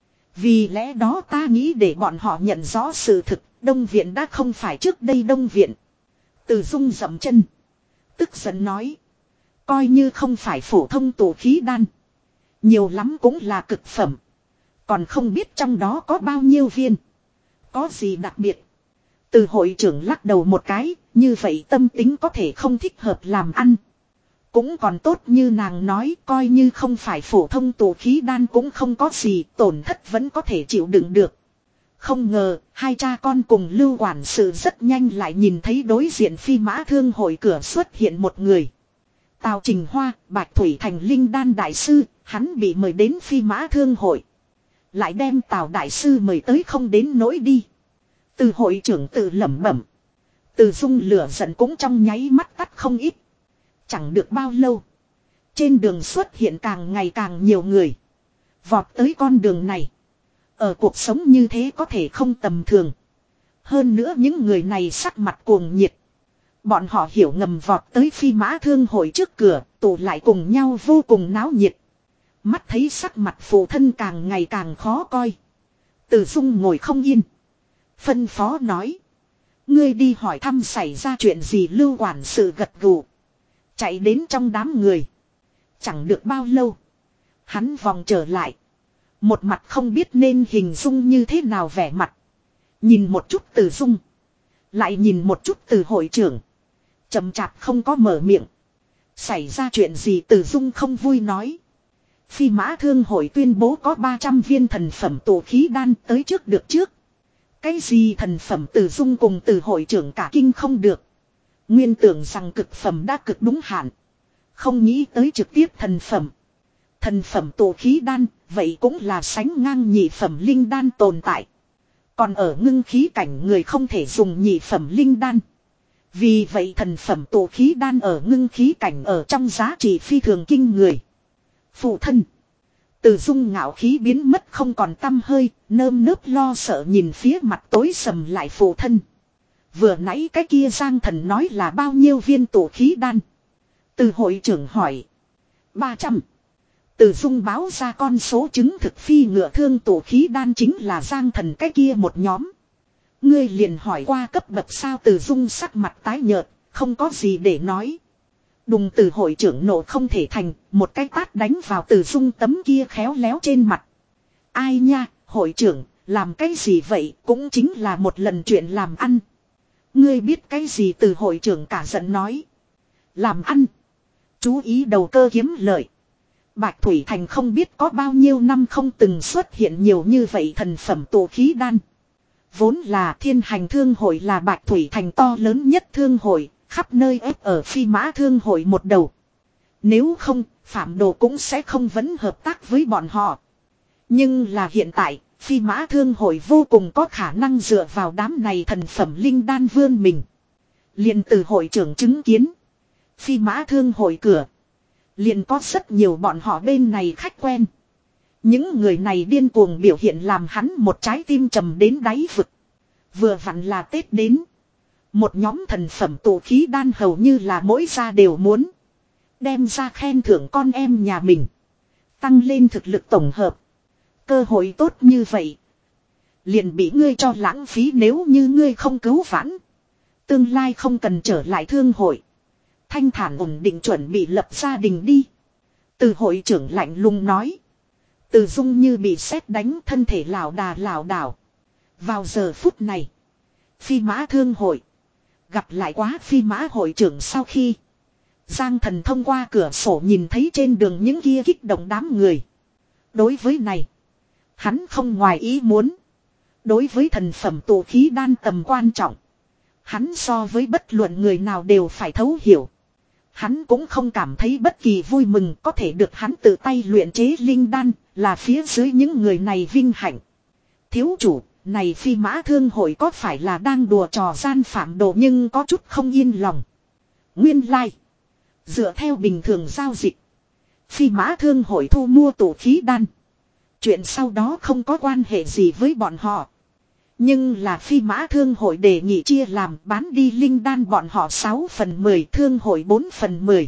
Vì lẽ đó ta nghĩ để bọn họ nhận rõ sự thực, Đông Viện đã không phải trước đây Đông Viện. Từ Dung dậm chân. Tức giận nói. Coi như không phải phổ thông tụ khí đan. Nhiều lắm cũng là cực phẩm. Còn không biết trong đó có bao nhiêu viên. Có gì đặc biệt. Từ hội trưởng lắc đầu một cái, như vậy tâm tính có thể không thích hợp làm ăn. Cũng còn tốt như nàng nói, coi như không phải phổ thông tụ khí đan cũng không có gì, tổn thất vẫn có thể chịu đựng được. Không ngờ, hai cha con cùng Lưu quản sự rất nhanh lại nhìn thấy đối diện Phi Mã Thương hội cửa xuất hiện một người. Tào Trình Hoa, Bạch Thủy Thành linh đan đại sư, hắn bị mời đến Phi Mã Thương hội. Lại đem Tào đại sư mời tới không đến nỗi đi. Từ hội trưởng tự lẩm bẩm. Từ Dung lửa giận cũng trong nháy mắt tắt không ít. Chẳng được bao lâu. Trên đường xuất hiện càng ngày càng nhiều người. Vọt tới con đường này. Ở cuộc sống như thế có thể không tầm thường. Hơn nữa những người này sắc mặt cuồng nhiệt. Bọn họ hiểu ngầm vọt tới Phi Mã Thương hội trước cửa, tụ lại cùng nhau vô cùng náo nhiệt. Mắt thấy sắc mặt phụ thân càng ngày càng khó coi. Từ Dung ngồi không yên. Phân phó nói. Ngươi đi hỏi thăm xảy ra chuyện gì? Lưu quản sự gật gù. Chạy đến trong đám người. Chẳng được bao lâu. Hắn vòng trở lại. Một mặt không biết nên hình dung như thế nào vẻ mặt. Nhìn một chút Từ Dung. Lại nhìn một chút Từ hội trưởng. Chậm chạp không có mở miệng. Xảy ra chuyện gì? Từ Dung không vui nói. Phi Mã Thương hội tuyên bố có ba trăm viên thần phẩm tụ khí đan tới trước được trước. Cái gì thần phẩm? Từ Dung cùng Từ hội trưởng cả kinh không được. Nguyên tưởng rằng cực phẩm đã cực đúng hạn. Không nghĩ tới trực tiếp thần phẩm. Thần phẩm tụ khí đan, vậy cũng là sánh ngang nhị phẩm linh đan tồn tại. Còn ở ngưng khí cảnh người không thể dùng nhị phẩm linh đan. Vì vậy thần phẩm tụ khí đan ở ngưng khí cảnh ở trong giá trị phi thường kinh người. Phụ thân. Từ Dung ngạo khí biến mất không còn tăm hơi, nơm nớp lo sợ nhìn phía mặt tối sầm lại phụ thân. Vừa nãy cái kia Giang Thần nói là bao nhiêu viên tụ khí đan? Từ hội trưởng hỏi. ba trăm. Từ Dung báo ra con số chứng thực. Phi ngựa thương tụ khí đan chính là Giang Thần cái kia một nhóm. Ngươi liền hỏi qua cấp bậc sao? Từ Dung sắc mặt tái nhợt, không có gì để nói. Đùng, Từ hội trưởng nộ không thể thành, một cái tát đánh vào Từ Dung tấm kia khéo léo trên mặt. Ai nha, hội trưởng, làm cái gì vậy? Cũng chính là một lần chuyện làm ăn. Ngươi biết cái gì? Từ hội trưởng cả giận nói. Làm ăn. Chú ý đầu cơ kiếm lợi. Bạch Thủy Thành không biết có bao nhiêu năm không từng xuất hiện nhiều như vậy thần phẩm tụ khí đan. Vốn là Thiên Hành Thương hội là Bạch Thủy Thành to lớn nhất thương hội, khắp nơi ép ở Phi Mã Thương hội một đầu. Nếu không, Phạm Đồ cũng sẽ không vẫn hợp tác với bọn họ. Nhưng là hiện tại, Phi Mã Thương hội vô cùng có khả năng dựa vào đám này thần phẩm linh đan vươn mình. Liền từ hội trưởng chứng kiến. Phi Mã Thương hội cửa. Liền có rất nhiều bọn họ bên này khách quen. Những người này điên cuồng biểu hiện làm hắn một trái tim trầm đến đáy vực. Vừa vặn là Tết đến. Một nhóm thần phẩm tụ khí đan hầu như là mỗi gia đều muốn. Đem ra khen thưởng con em nhà mình. Tăng lên thực lực tổng hợp. Cơ hội tốt như vậy. Liền bị ngươi cho lãng phí. Nếu như ngươi không cứu vãn. Tương lai không cần trở lại thương hội. Thanh thản ổn định chuẩn bị lập gia đình đi. Từ hội trưởng lạnh lùng nói. Từ Dung như bị sét đánh, thân thể lảo đà lảo đảo. Vào giờ phút này. Phi Mã Thương hội. Gặp lại quá Phi Mã hội trưởng sau khi. Giang Thần thông qua cửa sổ nhìn thấy trên đường những kia kích động đám người. Đối với này. Hắn không ngoài ý muốn. Đối với thần phẩm tụ khí đan tầm quan trọng. Hắn so với bất luận người nào đều phải thấu hiểu. Hắn cũng không cảm thấy bất kỳ vui mừng có thể được hắn tự tay luyện chế linh đan là phía dưới những người này vinh hạnh. Thiếu chủ, này phi mã thương hội có phải là đang đùa trò gian phạm đồ nhưng có chút không yên lòng. Nguyên lai. Like. Dựa theo bình thường giao dịch. Phi mã thương hội thu mua tụ khí đan. Chuyện sau đó không có quan hệ gì với bọn họ. Nhưng là phi mã thương hội đề nghị chia làm bán đi linh đan bọn họ sáu phần mười thương hội bốn phần mười.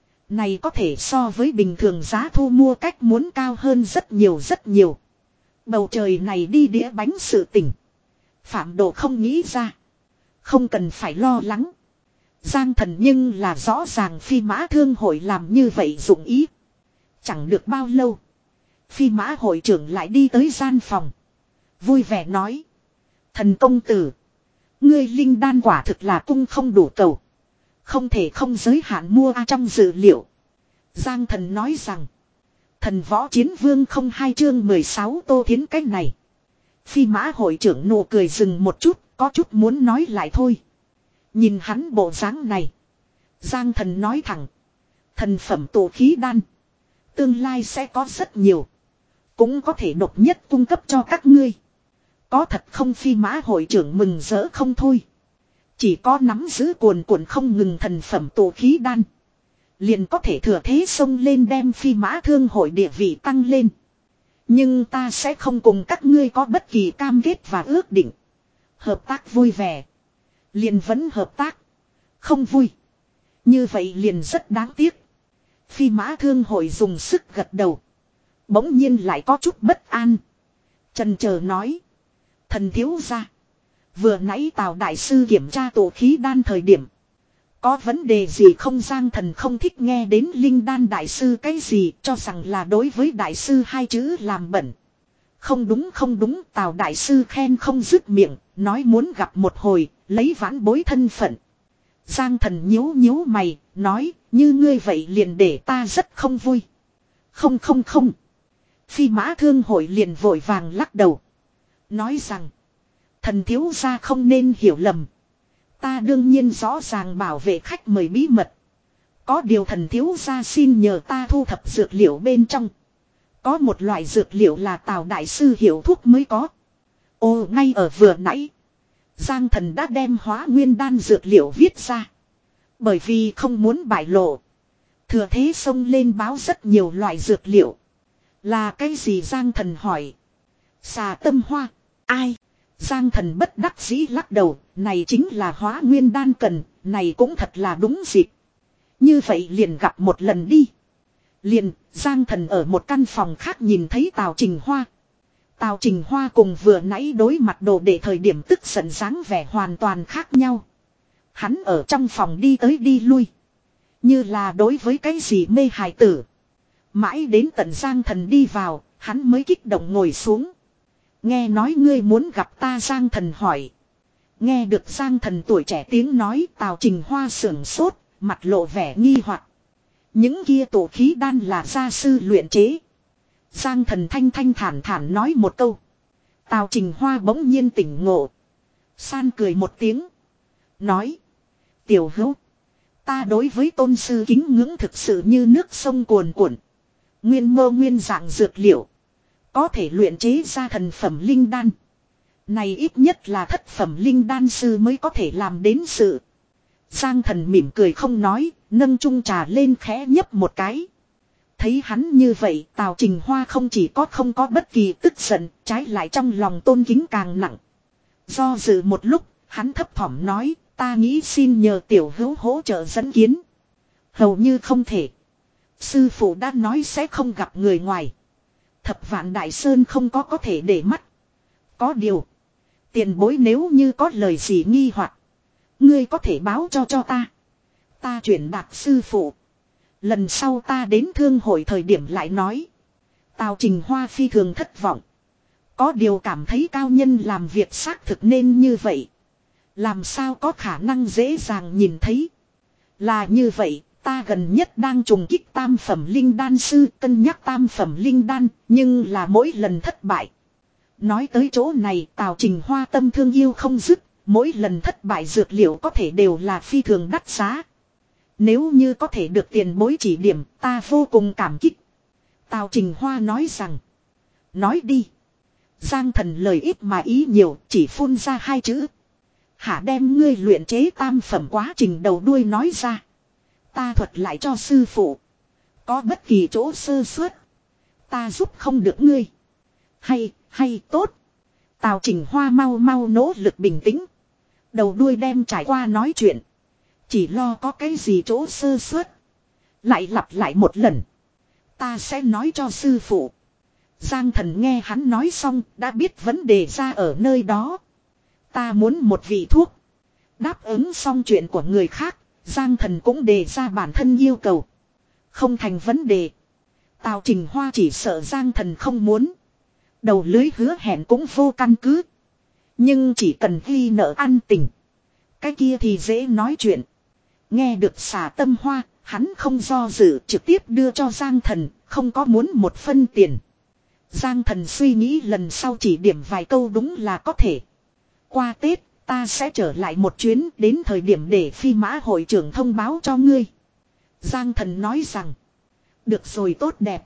Này có thể so với bình thường giá thu mua cách muốn cao hơn rất nhiều rất nhiều. Bầu trời này đi đĩa bánh sự tình. Phạm Độ không nghĩ ra. Không cần phải lo lắng. Giang Thần nhưng là rõ ràng phi mã thương hội làm như vậy dụng ý. Chẳng được bao lâu. Phi mã hội trưởng lại đi tới gian phòng. Vui vẻ nói. Thần công tử. Ngươi linh đan quả thực là cung không đủ cầu. Không thể không giới hạn mua a trong dự liệu. Giang Thần nói rằng. Thần võ chiến vương không hai chương mười sáu Tô Thiến cách này. Phi mã hội trưởng nụ cười dừng một chút. Có chút muốn nói lại thôi. Nhìn hắn bộ dáng này. Giang Thần nói thẳng. Thần phẩm tụ khí đan. Tương lai sẽ có rất nhiều. Cũng có thể độc nhất cung cấp cho các ngươi. Có thật không? Phi mã hội trưởng mừng rỡ không thôi. Chỉ có nắm giữ cuồn cuộn không ngừng thần phẩm tụ khí đan. Liền có thể thừa thế xông lên đem phi mã thương hội địa vị tăng lên. Nhưng ta sẽ không cùng các ngươi có bất kỳ cam kết và ước định. Hợp tác vui vẻ. Liền vẫn hợp tác. Không vui. Như vậy liền rất đáng tiếc. Phi mã thương hội dùng sức gật đầu. Bỗng nhiên lại có chút bất an. Chần chờ nói. Thần thiếu gia. Vừa nãy Tào đại sư kiểm tra tụ khí đan thời điểm. Có vấn đề gì không? Giang Thần không thích nghe đến linh đan đại sư cái gì, cho rằng là đối với đại sư hai chữ làm bẩn. Không đúng không đúng, Tào đại sư khen không dứt miệng, nói muốn gặp một hồi, lấy vãn bối thân phận. Giang Thần nhíu nhíu mày, nói, như ngươi vậy liền để ta rất không vui. Không không không. Phi mã thương hội liền vội vàng lắc đầu. Nói rằng, thần thiếu gia không nên hiểu lầm. Ta đương nhiên rõ ràng bảo vệ khách mời bí mật. Có điều thần thiếu gia xin nhờ ta thu thập dược liệu bên trong. Có một loại dược liệu là Tào đại sư hiểu thuốc mới có. Ồ, ngay ở vừa nãy. Giang Thần đã đem hóa nguyên đan dược liệu viết ra. Bởi vì không muốn bại lộ. Thừa thế xông lên báo rất nhiều loại dược liệu. Là cái gì? Giang Thần hỏi. Xà tâm hoa. Ai? Giang Thần bất đắc dĩ lắc đầu. Này chính là hóa nguyên đan cần. Này cũng thật là đúng dịp. Như vậy liền gặp một lần đi. Liền, Giang Thần ở một căn phòng khác nhìn thấy Tào Trình Hoa. Tào Trình Hoa cùng vừa nãy đối mặt đồ để thời điểm tức giận dáng vẻ hoàn toàn khác nhau. Hắn ở trong phòng đi tới đi lui. Như là đối với cái gì mê hài tử. Mãi đến tận Giang Thần đi vào, hắn mới kích động ngồi xuống. Nghe nói ngươi muốn gặp ta? Giang Thần hỏi. Nghe được Giang Thần tuổi trẻ tiếng nói, Tào Trình Hoa sưởng sốt, mặt lộ vẻ nghi hoặc. Những kia tụ khí đan là gia sư luyện chế. Giang Thần thanh thanh thản thản nói một câu. Tào Trình Hoa bỗng nhiên tỉnh ngộ. San cười một tiếng. Nói. Tiểu hữu. Ta đối với tôn sư kính ngưỡng thực sự như nước sông cuồn cuộn. Nguyên mô nguyên dạng dược liệu. Có thể luyện chế ra thần phẩm linh đan. Này ít nhất là thất phẩm linh đan sư mới có thể làm đến sự. Giang Thần mỉm cười không nói, nâng chung trà lên khẽ nhấp một cái. Thấy hắn như vậy, Tào Trình Hoa không chỉ có không có bất kỳ tức giận, trái lại trong lòng tôn kính càng nặng. Do dự một lúc, hắn thấp thỏm nói, ta nghĩ xin nhờ tiểu hữu hỗ trợ dẫn kiến. Hầu như không thể. Sư phụ đã nói sẽ không gặp người ngoài. Thập Vạn Đại Sơn không có có thể để mắt. Có điều, tiền bối nếu như có lời gì nghi hoặc, ngươi có thể báo cho cho ta. Ta chuyển đạt sư phụ. Lần sau ta đến thương hội thời điểm lại nói. Tào Trình Hoa phi thường thất vọng. Có điều cảm thấy cao nhân làm việc xác thực nên như vậy. Làm sao có khả năng dễ dàng nhìn thấy. Là như vậy, ta gần nhất đang trùng kích tam phẩm linh đan sư, cân nhắc tam phẩm linh đan, nhưng là mỗi lần thất bại. Nói tới chỗ này, Tào Trình Hoa tâm thương yêu không dứt, mỗi lần thất bại dược liệu có thể đều là phi thường đắt giá. Nếu như có thể được tiền bối chỉ điểm, ta vô cùng cảm kích. Tào Trình Hoa nói rằng. Nói đi. Giang Thần lời ít mà ý nhiều, chỉ phun ra hai chữ. Hả, đem ngươi luyện chế tam phẩm quá trình đầu đuôi nói ra. Ta thuật lại cho sư phụ. Có bất kỳ chỗ sơ suất, ta giúp không được ngươi. Hay, hay, tốt. Tào Trình Hoa mau mau nỗ lực bình tĩnh. Đầu đuôi đem trải qua nói chuyện. Chỉ lo có cái gì chỗ sơ suất. Lại lặp lại một lần. Ta sẽ nói cho sư phụ. Giang Thần nghe hắn nói xong đã biết vấn đề ra ở nơi đó. Ta muốn một vị thuốc. Đáp ứng xong chuyện của người khác, Giang Thần cũng đề ra bản thân yêu cầu. Không thành vấn đề. Tào Trình Hoa chỉ sợ Giang Thần không muốn. Đầu lưới hứa hẹn cũng vô căn cứ. Nhưng chỉ cần ghi nợ ăn tình, cái kia thì dễ nói chuyện. Nghe được xả tâm hoa, hắn không do dự trực tiếp đưa cho Giang Thần, không có muốn một phân tiền. Giang Thần suy nghĩ lần sau chỉ điểm vài câu đúng là có thể. Qua Tết, ta sẽ trở lại một chuyến, đến thời điểm để Phi Mã hội trưởng thông báo cho ngươi. Giang Thần nói rằng, được rồi, tốt đẹp.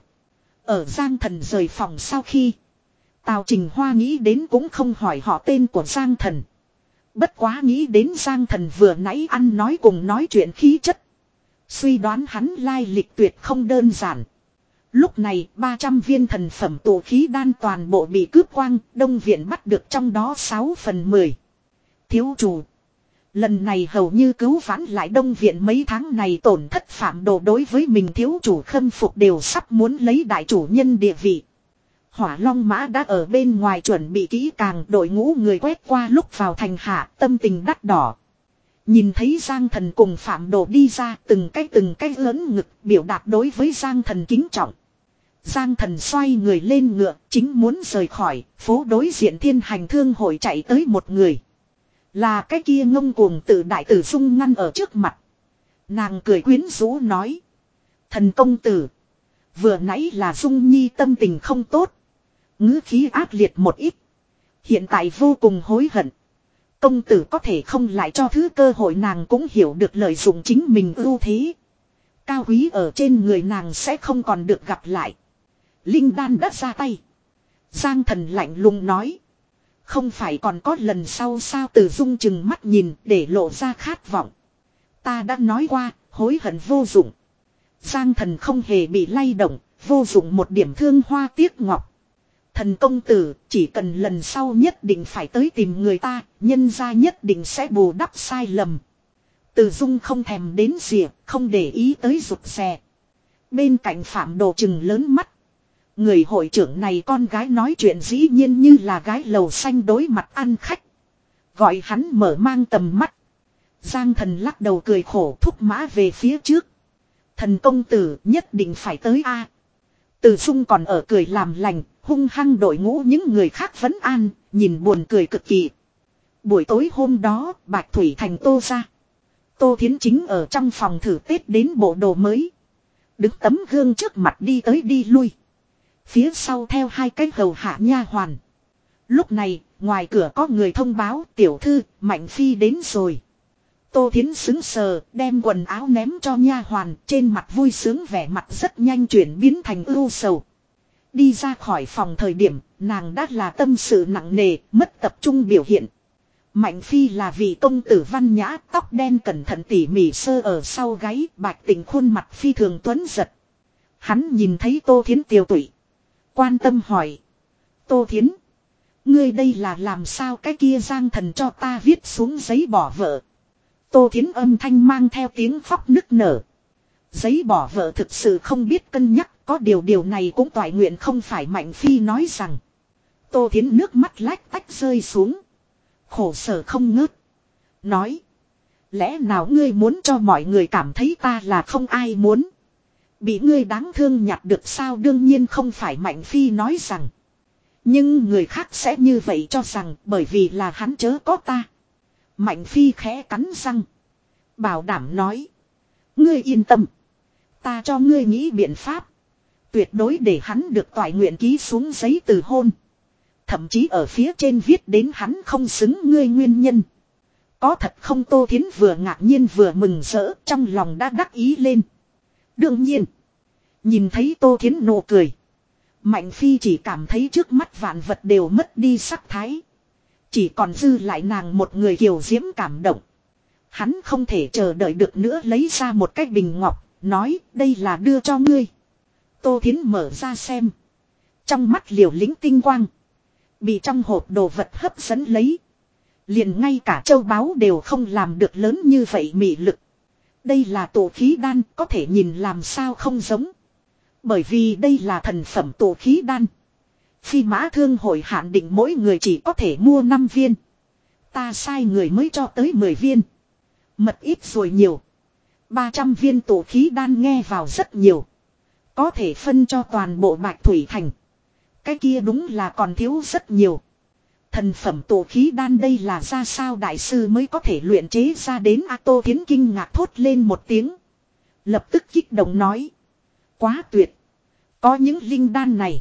Ở Giang Thần rời phòng sau khi, Tào Trình Hoa nghĩ đến cũng không hỏi họ tên của Giang Thần. Bất quá nghĩ đến Giang Thần vừa nãy ăn nói cùng nói chuyện khí chất, suy đoán hắn lai lịch tuyệt không đơn giản. Lúc này ba trăm viên thần phẩm tụ khí đan toàn bộ bị cướp quang, Đông Viện bắt được trong đó sáu phần mười. Thiếu chủ, lần này hầu như cứu vãn lại Đông Viện mấy tháng này tổn thất Phạm Đồ đối với mình thiếu chủ khâm phục đều sắp muốn lấy đại chủ nhân địa vị. Hỏa Long Mã đã ở bên ngoài chuẩn bị kỹ càng, đội ngũ người quét qua lúc vào thành hạ, tâm tình đắt đỏ. Nhìn thấy Giang Thần cùng Phạm Đồ đi ra, từng cái từng cái lớn ngực biểu đạt đối với Giang Thần kính trọng. Giang Thần xoay người lên ngựa, chính muốn rời khỏi, phố đối diện Thiên Hành Thương hội chạy tới một người. Là cái kia ngông cuồng tự đại tử Dung ngăn ở trước mặt. Nàng cười quyến rũ nói: Thần công tử, vừa nãy là Dung Nhi tâm tình không tốt, ngữ khí ác liệt một ít, hiện tại vô cùng hối hận. Công tử có thể không lại cho thứ cơ hội. Nàng cũng hiểu được lợi dụng chính mình ưu thế, cao quý ở trên người nàng sẽ không còn được gặp lại. Linh đan đã ra tay. Giang Thần lạnh lùng nói: không phải còn có lần sau sao? Từ Dung chừng mắt nhìn để lộ ra khát vọng. Ta đã nói qua, hối hận vô dụng. Giang Thần không hề bị lay động, vô dụng một điểm thương hoa tiếc ngọc. Thần công tử, chỉ cần lần sau nhất định phải tới tìm người ta, nhân gia nhất định sẽ bù đắp sai lầm. Từ Dung không thèm đến rìa, không để ý tới rụt rè. Bên cạnh Phạm Đồ chừng lớn mắt. Người hội trưởng này con gái nói chuyện dĩ nhiên như là gái lầu xanh đối mặt ăn khách. Gọi hắn mở mang tầm mắt. Giang Thần lắc đầu cười khổ, thúc mã về phía trước. Thần công tử nhất định phải tới a. Từ Dung còn ở cười làm lành, hung hăng đội ngũ những người khác vẫn an, nhìn buồn cười cực kỳ. Buổi tối hôm đó, Bạch Thủy Thành Tô ra. Tô Thiến chính ở trong phòng thử Tết đến bộ đồ mới. Đứng tấm gương trước mặt đi tới đi lui. Phía sau theo hai cái hầu hạ nha hoàn. Lúc này, ngoài cửa có người thông báo: tiểu thư, Mạnh Phi đến rồi. Tô Thiến sững sờ, đem quần áo ném cho nha hoàn, trên mặt vui sướng vẻ mặt rất nhanh chuyển biến thành ưu sầu. Đi ra khỏi phòng thời điểm, nàng đã là tâm sự nặng nề, mất tập trung biểu hiện. Mạnh Phi là vị công tử văn nhã, tóc đen cẩn thận tỉ mỉ sơ ở sau gáy, bạch tình khuôn mặt phi thường tuấn giật. Hắn nhìn thấy Tô Thiến tiều tụy, quan tâm hỏi: Tô Thiến, ngươi đây là làm sao? Cái kia Giang Thần cho ta viết xuống giấy bỏ vợ. Tô Thiến âm thanh mang theo tiếng khóc nức nở. Giấy bỏ vợ thực sự không biết cân nhắc, có điều điều này cũng toại nguyện không phải. Mạnh Phi nói rằng. Tô Thiến nước mắt lách tách rơi xuống, khổ sở không ngớt. Nói: lẽ nào ngươi muốn cho mọi người cảm thấy ta là không ai muốn, bị ngươi đáng thương nhặt được sao? Đương nhiên không phải. Mạnh Phi nói rằng. Nhưng người khác sẽ như vậy cho rằng, bởi vì là hắn chớ có ta. Mạnh Phi khẽ cắn răng, bảo đảm nói: ngươi yên tâm, ta cho ngươi nghĩ biện pháp, tuyệt đối để hắn được toại nguyện ký xuống giấy từ hôn. Thậm chí ở phía trên viết đến hắn không xứng ngươi nguyên nhân. Có thật không? Tô Thiến vừa ngạc nhiên vừa mừng rỡ, trong lòng đã đắc ý lên. Đương nhiên, nhìn thấy Tô Thiến nụ cười, Mạnh Phi chỉ cảm thấy trước mắt vạn vật đều mất đi sắc thái. Chỉ còn dư lại nàng một người kiều diễm cảm động. Hắn không thể chờ đợi được nữa, lấy ra một cái bình ngọc, nói đây là đưa cho ngươi. Tô Thiến mở ra xem. Trong mắt liều lĩnh tinh quang. Bị trong hộp đồ vật hấp dẫn lấy. Liền ngay cả châu báu đều không làm được lớn như vậy mị lực. Đây là tổ khí đan, có thể nhìn làm sao không giống. Bởi vì đây là thần phẩm tổ khí đan. Phi Mã Thương hội hạn định mỗi người chỉ có thể mua năm viên. Ta sai người mới cho tới mười viên. Mật ít rồi nhiều. ba trăm viên tổ khí đan nghe vào rất nhiều. Có thể phân cho toàn bộ Bạch Thủy Thành. Cái kia đúng là còn thiếu rất nhiều. Thần phẩm tổ khí đan đây là ra sao đại sư mới có thể luyện chế ra đến. A Tô Thiến kinh ngạc thốt lên một tiếng. Lập tức kích động nói. Quá tuyệt. Có những linh đan này.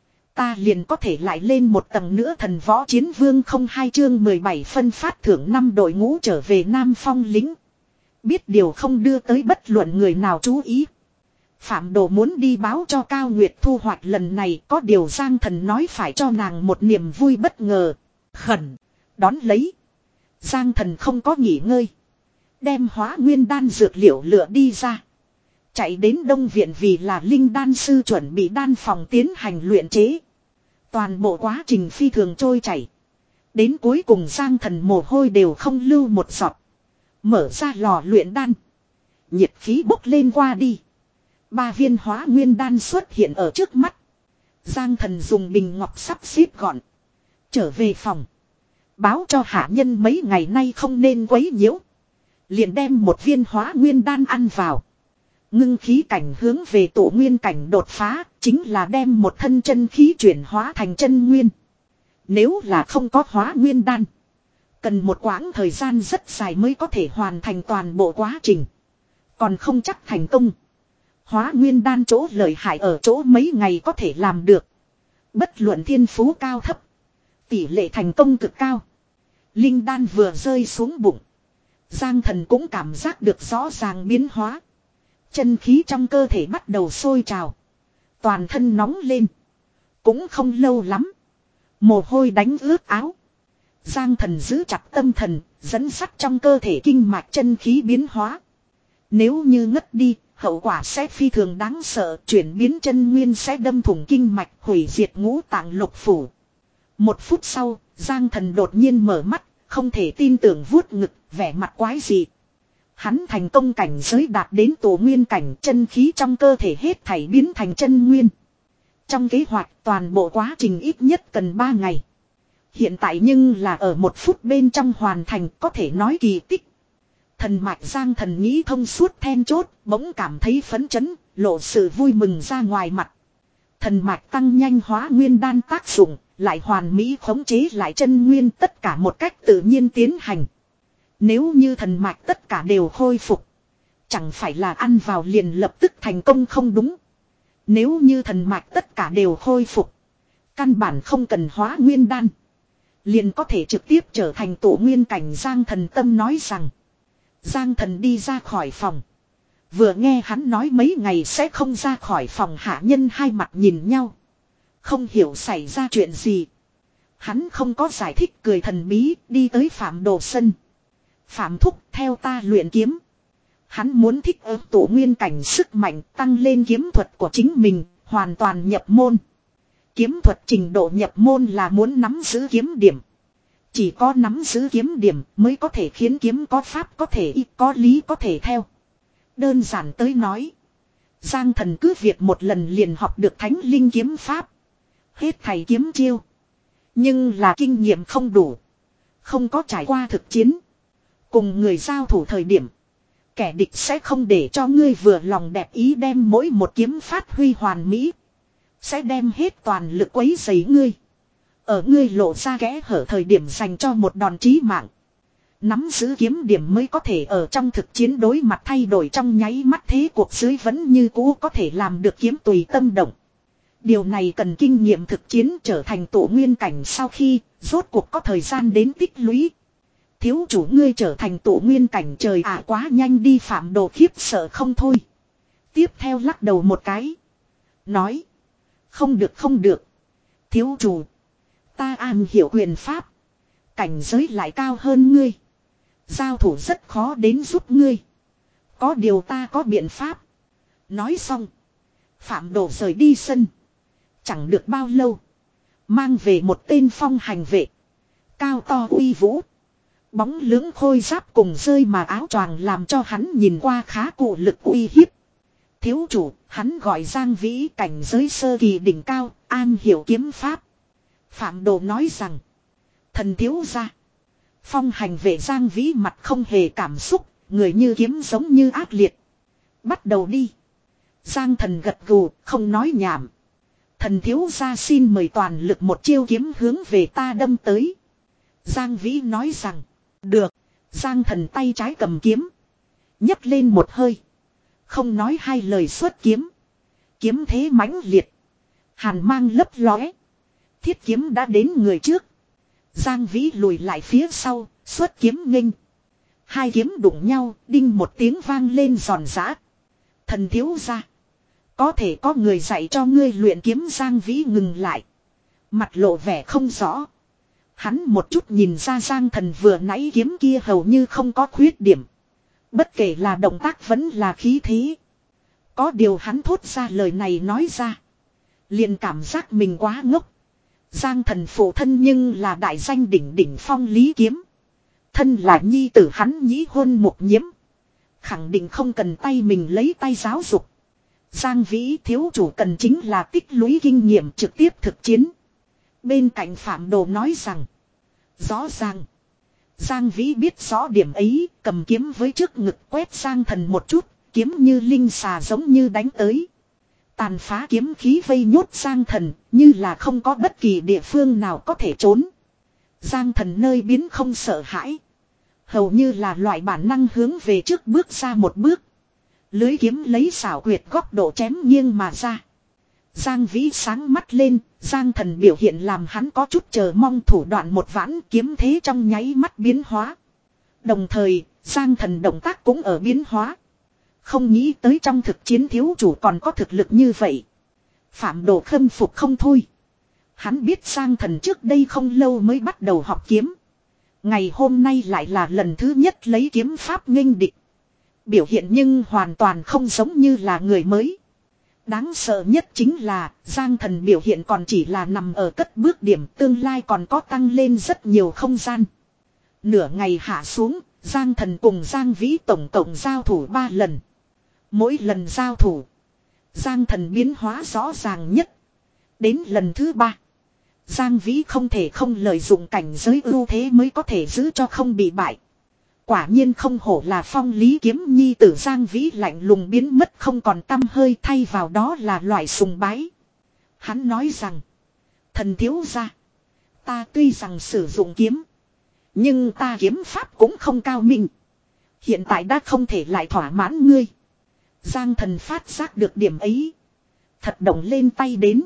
Ta liền có thể lại lên một tầng nữa. Thần võ chiến vương không hai chương mười bảy phân phát thưởng năm đội ngũ trở về Nam Phong lính. Biết điều không đưa tới bất luận người nào chú ý. Phạm Đồ muốn đi báo cho Cao Nguyệt thu hoạch lần này, có điều Giang Thần nói phải cho nàng một niềm vui bất ngờ. Khẩn. Đón lấy. Giang Thần không có nghỉ ngơi. Đem hóa nguyên đan dược liệu lựa đi ra. Chạy đến Đông Viện vì là linh đan sư chuẩn bị đan phòng tiến hành luyện chế. Toàn bộ quá trình phi thường trôi chảy. Đến cuối cùng Giang Thần mồ hôi đều không lưu một giọt. Mở ra lò luyện đan. Nhiệt khí bốc lên qua đi. Ba viên hóa nguyên đan xuất hiện ở trước mắt. Giang Thần dùng bình ngọc sắp xếp gọn. Trở về phòng. Báo cho hạ nhân mấy ngày nay không nên quấy nhiễu. Liền đem một viên hóa nguyên đan ăn vào. Ngưng khí cảnh hướng về tổ nguyên cảnh đột phá. Chính là đem một thân chân khí chuyển hóa thành chân nguyên. Nếu là không có hóa nguyên đan. Cần một quãng thời gian rất dài mới có thể hoàn thành toàn bộ quá trình. Còn không chắc thành công. Hóa nguyên đan chỗ lợi hại ở chỗ mấy ngày có thể làm được. Bất luận thiên phú cao thấp. Tỷ lệ thành công cực cao. Linh đan vừa rơi xuống bụng. Giang Thần cũng cảm giác được rõ ràng biến hóa. Chân khí trong cơ thể bắt đầu sôi trào. Toàn thân nóng lên. Cũng không lâu lắm. Mồ hôi đánh ướt áo. Giang Thần giữ chặt tâm thần, dẫn dắt trong cơ thể kinh mạch chân khí biến hóa. Nếu như ngất đi, hậu quả sẽ phi thường đáng sợ, chuyển biến chân nguyên sẽ đâm thủng kinh mạch, hủy diệt ngũ tạng lục phủ. Một phút sau, Giang Thần đột nhiên mở mắt, không thể tin tưởng vuốt ngực, vẻ mặt quái dị. Hắn thành công cảnh giới đạt đến tổ nguyên cảnh, chân khí trong cơ thể hết thảy biến thành chân nguyên. Trong kế hoạch toàn bộ quá trình ít nhất cần ba ngày. Hiện tại nhưng là ở một phút bên trong hoàn thành, có thể nói kỳ tích. Thần mạch Giang Thần nghĩ thông suốt then chốt, bỗng cảm thấy phấn chấn, lộ sự vui mừng ra ngoài mặt. Thần mạch tăng nhanh hóa nguyên đan tác dụng, lại hoàn mỹ khống chế lại chân nguyên, tất cả một cách tự nhiên tiến hành. Nếu như thần mạch tất cả đều khôi phục, chẳng phải là ăn vào liền lập tức thành công không đúng. Nếu như thần mạch tất cả đều khôi phục, căn bản không cần hóa nguyên đan, liền có thể trực tiếp trở thành tổ nguyên cảnh. Giang Thần tâm nói rằng. Giang Thần đi ra khỏi phòng. Vừa nghe hắn nói mấy ngày sẽ không ra khỏi phòng, hạ nhân hai mặt nhìn nhau. Không hiểu xảy ra chuyện gì. Hắn không có giải thích, cười thần bí đi tới Phạm Đồ sân. Phạm thúc, theo ta luyện kiếm. Hắn muốn thích ứng tổ nguyên cảnh sức mạnh, tăng lên kiếm thuật của chính mình, hoàn toàn nhập môn. Kiếm thuật trình độ nhập môn là muốn nắm giữ kiếm điểm. Chỉ có nắm giữ kiếm điểm mới có thể khiến kiếm có pháp có thể y, có lý có thể theo. Đơn giản tới nói, Giang Thần cứ việc một lần liền học được thánh linh kiếm pháp. Hết thầy kiếm chiêu. Nhưng là kinh nghiệm không đủ. Không có trải qua thực chiến. Cùng người giao thủ thời điểm, kẻ địch sẽ không để cho ngươi vừa lòng đẹp ý đem mỗi một kiếm phát huy hoàn mỹ. Sẽ đem hết toàn lực quấy rầy ngươi. Ở ngươi lộ ra kẽ hở thời điểm dành cho một đòn chí mạng. Nắm giữ kiếm điểm mới có thể ở trong thực chiến đối mặt thay đổi trong nháy mắt, thế cuộc dưới vẫn như cũ có thể làm được kiếm tùy tâm động. Điều này cần kinh nghiệm thực chiến, trở thành tổ nguyên cảnh sau khi rốt cuộc có thời gian đến tích lũy. Thiếu chủ, ngươi trở thành tổ nguyên cảnh, trời ạ quá nhanh đi. Phạm Đồ khiếp sợ không thôi. Tiếp theo lắc đầu một cái. Nói. Không được không được. Thiếu chủ. Ta am hiểu quyền pháp. Cảnh giới lại cao hơn ngươi. Giao thủ rất khó đến giúp ngươi. Có điều ta có biện pháp. Nói xong. Phạm Đồ rời đi sân. Chẳng được bao lâu. Mang về một tên phong hành vệ. Cao to uy vũ. Bóng lưỡng khôi giáp cùng rơi mà áo choàng làm cho hắn nhìn qua khá cụ lực uy hiếp. Thiếu chủ, hắn gọi Giang Vĩ, cảnh giới sơ kỳ đỉnh cao, an hiểu kiếm pháp. Phạm Đồ nói rằng. Thần thiếu gia. Phong hành vệ Giang Vĩ mặt không hề cảm xúc, người như kiếm giống như ác liệt. Bắt đầu đi. Giang thần gật gù, không nói nhảm. Thần thiếu gia xin mời toàn lực một chiêu kiếm hướng về ta đâm tới. Giang Vĩ nói rằng. Được. Giang thần tay trái cầm kiếm. Nhấc lên một hơi. Không nói hai lời xuất kiếm. Kiếm thế mãnh liệt. Hàn mang lấp lóe. Thiết kiếm đã đến người trước. Giang Vĩ lùi lại phía sau, xuất kiếm nghênh. Hai kiếm đụng nhau, đinh một tiếng vang lên giòn giã. Thần thiếu gia. Có thể có người dạy cho ngươi luyện kiếm. Giang Vĩ ngừng lại. Mặt lộ vẻ không rõ. Hắn một chút nhìn ra Giang thần vừa nãy kiếm kia hầu như không có khuyết điểm. Bất kể là động tác vẫn là khí thế. Có điều hắn thốt ra lời này nói ra. Liền cảm giác mình quá ngốc. Giang thần phụ thân nhưng là đại danh đỉnh đỉnh phong lý kiếm. Thân là nhi tử hắn nhĩ huân mục nhiễm. Khẳng định không cần tay mình lấy tay giáo dục. Giang Vĩ thiếu chủ cần chính là tích lũy kinh nghiệm trực tiếp thực chiến. Bên cạnh Phạm Đồ nói rằng. Rõ ràng. Giang Vĩ biết rõ điểm ấy, cầm kiếm với trước ngực quét Giang thần một chút, kiếm như linh xà giống như đánh tới. Tàn phá kiếm khí vây nhốt Giang thần, như là không có bất kỳ địa phương nào có thể trốn. Giang thần nơi biến không sợ hãi. Hầu như là loại bản năng hướng về trước bước ra một bước. Lưới kiếm lấy xảo quyệt góc độ chém nghiêng mà ra. Giang Vĩ sáng mắt lên, Giang thần biểu hiện làm hắn có chút chờ mong thủ đoạn một vãn kiếm thế trong nháy mắt biến hóa. Đồng thời, Giang thần động tác cũng ở biến hóa. Không nghĩ tới trong thực chiến thiếu chủ còn có thực lực như vậy. Phạm Đồ khâm phục không thôi. Hắn biết Giang thần trước đây không lâu mới bắt đầu học kiếm. Ngày hôm nay lại là lần thứ nhất lấy kiếm pháp nghênh địch. Biểu hiện nhưng hoàn toàn không giống như là người mới. Đáng sợ nhất chính là Giang thần biểu hiện còn chỉ là nằm ở cất bước điểm, tương lai còn có tăng lên rất nhiều không gian. Nửa ngày hạ xuống, Giang thần cùng Giang Vĩ tổng cộng giao thủ ba lần. Mỗi lần giao thủ, Giang thần biến hóa rõ ràng nhất. Đến lần thứ ba, Giang Vĩ không thể không lợi dụng cảnh giới ưu thế mới có thể giữ cho không bị bại. Quả nhiên không hổ là phong lý kiếm nhi tử. Giang Vĩ lạnh lùng biến mất không còn tăm hơi, thay vào đó là loại sùng bái. Hắn nói rằng, thần thiếu gia, ta tuy rằng sử dụng kiếm, nhưng ta kiếm pháp cũng không cao minh. Hiện tại đã không thể lại thỏa mãn ngươi. Giang thần phát giác được điểm ấy, thật động lên tay đến.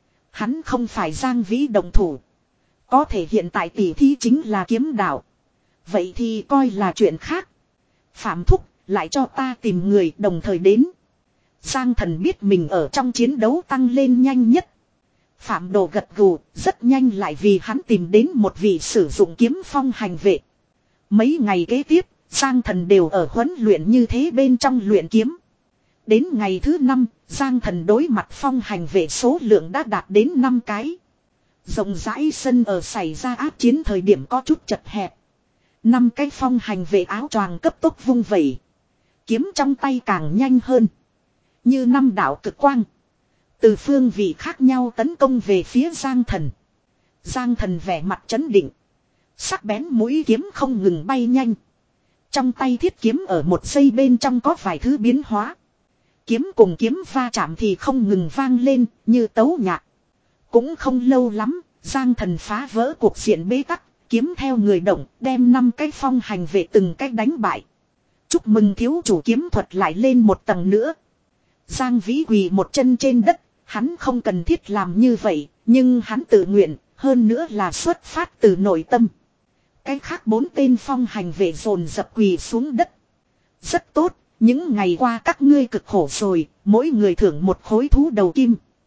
Hắn không phải Giang Vĩ đồng thủ. Có thể hiện tại tỷ thí chính là kiếm đạo. Vậy thì coi là chuyện khác. Phạm thúc, lại cho ta tìm người đồng thời đến. Giang thần biết mình ở trong chiến đấu tăng lên nhanh nhất. Phạm Đồ gật gù, rất nhanh lại vì hắn tìm đến một vị sử dụng kiếm phong hành vệ. Mấy ngày kế tiếp, Giang thần đều ở huấn luyện như thế bên trong luyện kiếm. Đến ngày thứ năm, Giang thần đối mặt phong hành vệ số lượng đã đạt đến năm cái. Rộng rãi sân ở xảy ra áp chiến thời điểm có chút chật hẹp. Năm cái phong hành vệ áo choàng cấp tốc vung vẩy. Kiếm trong tay càng nhanh hơn. Như năm đạo cực quang. Từ phương vị khác nhau tấn công về phía Giang thần. Giang thần vẻ mặt trấn định. Sắc bén mũi kiếm không ngừng bay nhanh. Trong tay thiết kiếm ở một giây bên trong có vài thứ biến hóa. Kiếm cùng kiếm va chạm thì không ngừng vang lên như tấu nhạc. Cũng không lâu lắm, Giang thần phá vỡ cuộc diện bế tắc. Kiếm theo người động, đem năm cái phong hành vệ từng cách đánh bại. Chúc mừng thiếu chủ, kiếm thuật lại lên một tầng nữa. Giang Vĩ quỳ một chân trên đất, hắn không cần thiết làm như vậy, nhưng hắn tự nguyện, hơn nữa là xuất phát từ nội tâm. Cái khác bốn tên phong hành vệ dồn dập quỳ xuống đất. Rất tốt, những ngày qua các ngươi cực khổ rồi, mỗi người thưởng một khối thú đầu kim.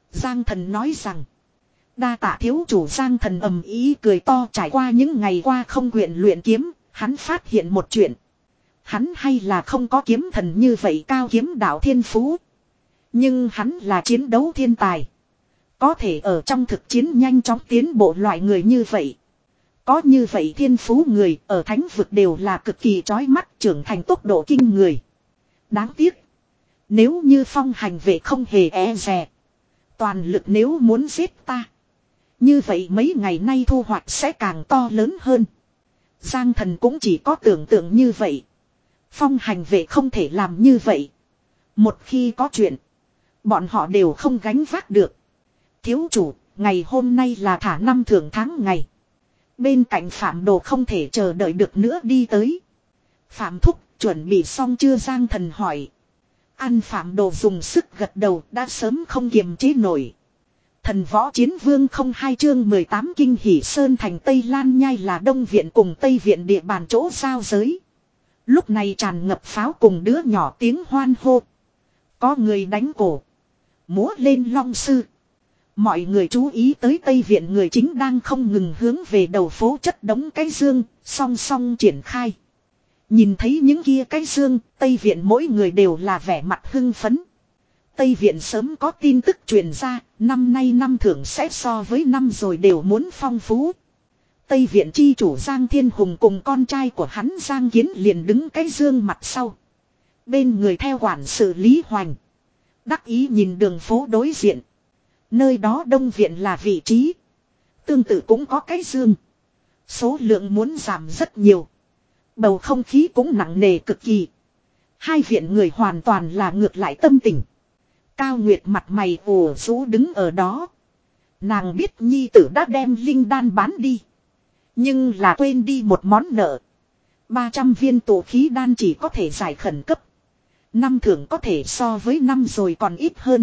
Giang Thần nói rằng. Đa tạ thiếu chủ. Giang Thần ầm ý cười to. Trải qua những ngày qua không quyện luyện kiếm, hắn phát hiện một chuyện. Hắn hay là không có kiếm thần như vậy cao kiếm đạo thiên phú. Nhưng hắn là chiến đấu thiên tài. Có thể ở trong thực chiến nhanh chóng tiến bộ loại người như vậy. Có như vậy thiên phú người ở thánh vực đều là cực kỳ chói mắt, trưởng thành tốc độ kinh người. Đáng tiếc. Nếu như phong hành vệ không hề e dè. Toàn lực nếu muốn giết ta. Như vậy mấy ngày nay thu hoạch sẽ càng to lớn hơn. Giang Thần cũng chỉ có tưởng tượng như vậy. Phong hành vệ không thể làm như vậy. Một khi có chuyện. Bọn họ đều không gánh vác được. Thiếu chủ, ngày hôm nay là thả năm thưởng tháng ngày. Bên cạnh Phạm Đồ không thể chờ đợi được nữa đi tới. Phạm Thúc, chuẩn bị xong chưa? Giang Thần hỏi. Ăn Phạm Đồ dùng sức gật đầu, đã sớm không kiềm chế nổi. Thần võ chiến vương không hai chương mười tám kinh hỷ sơn thành Tây Lan Nhai là Đông Viện cùng Tây Viện địa bàn chỗ giao giới. Lúc này tràn ngập pháo cùng đứa nhỏ tiếng hoan hô. Có người đánh cổ. Múa lên long sư. Mọi người chú ý tới Tây Viện người chính đang không ngừng hướng về đầu phố chất đống cái dương, song song triển khai. Nhìn thấy những kia cái dương, Tây Viện mỗi người đều là vẻ mặt hưng phấn. Tây Viện sớm có tin tức truyền ra, năm nay năm thưởng sẽ so với năm rồi đều muốn phong phú. Tây Viện chi chủ Giang Thiên Hùng cùng con trai của hắn Giang Kiến liền đứng cái dương mặt sau. Bên người theo quản sự Lý Hoành. Đắc ý nhìn đường phố đối diện. Nơi đó Đông Viện là vị trí. Tương tự cũng có cái dương. Số lượng muốn giảm rất nhiều. Bầu không khí cũng nặng nề cực kỳ. Hai viện người hoàn toàn là ngược lại tâm tình. Cao Nguyệt mặt mày ủ rũ đứng ở đó. Nàng biết nhi tử đã đem linh đan bán đi. Nhưng là quên đi một món nợ. ba trăm viên tụ khí đan chỉ có thể giải khẩn cấp. Năm thưởng có thể so với năm rồi còn ít hơn.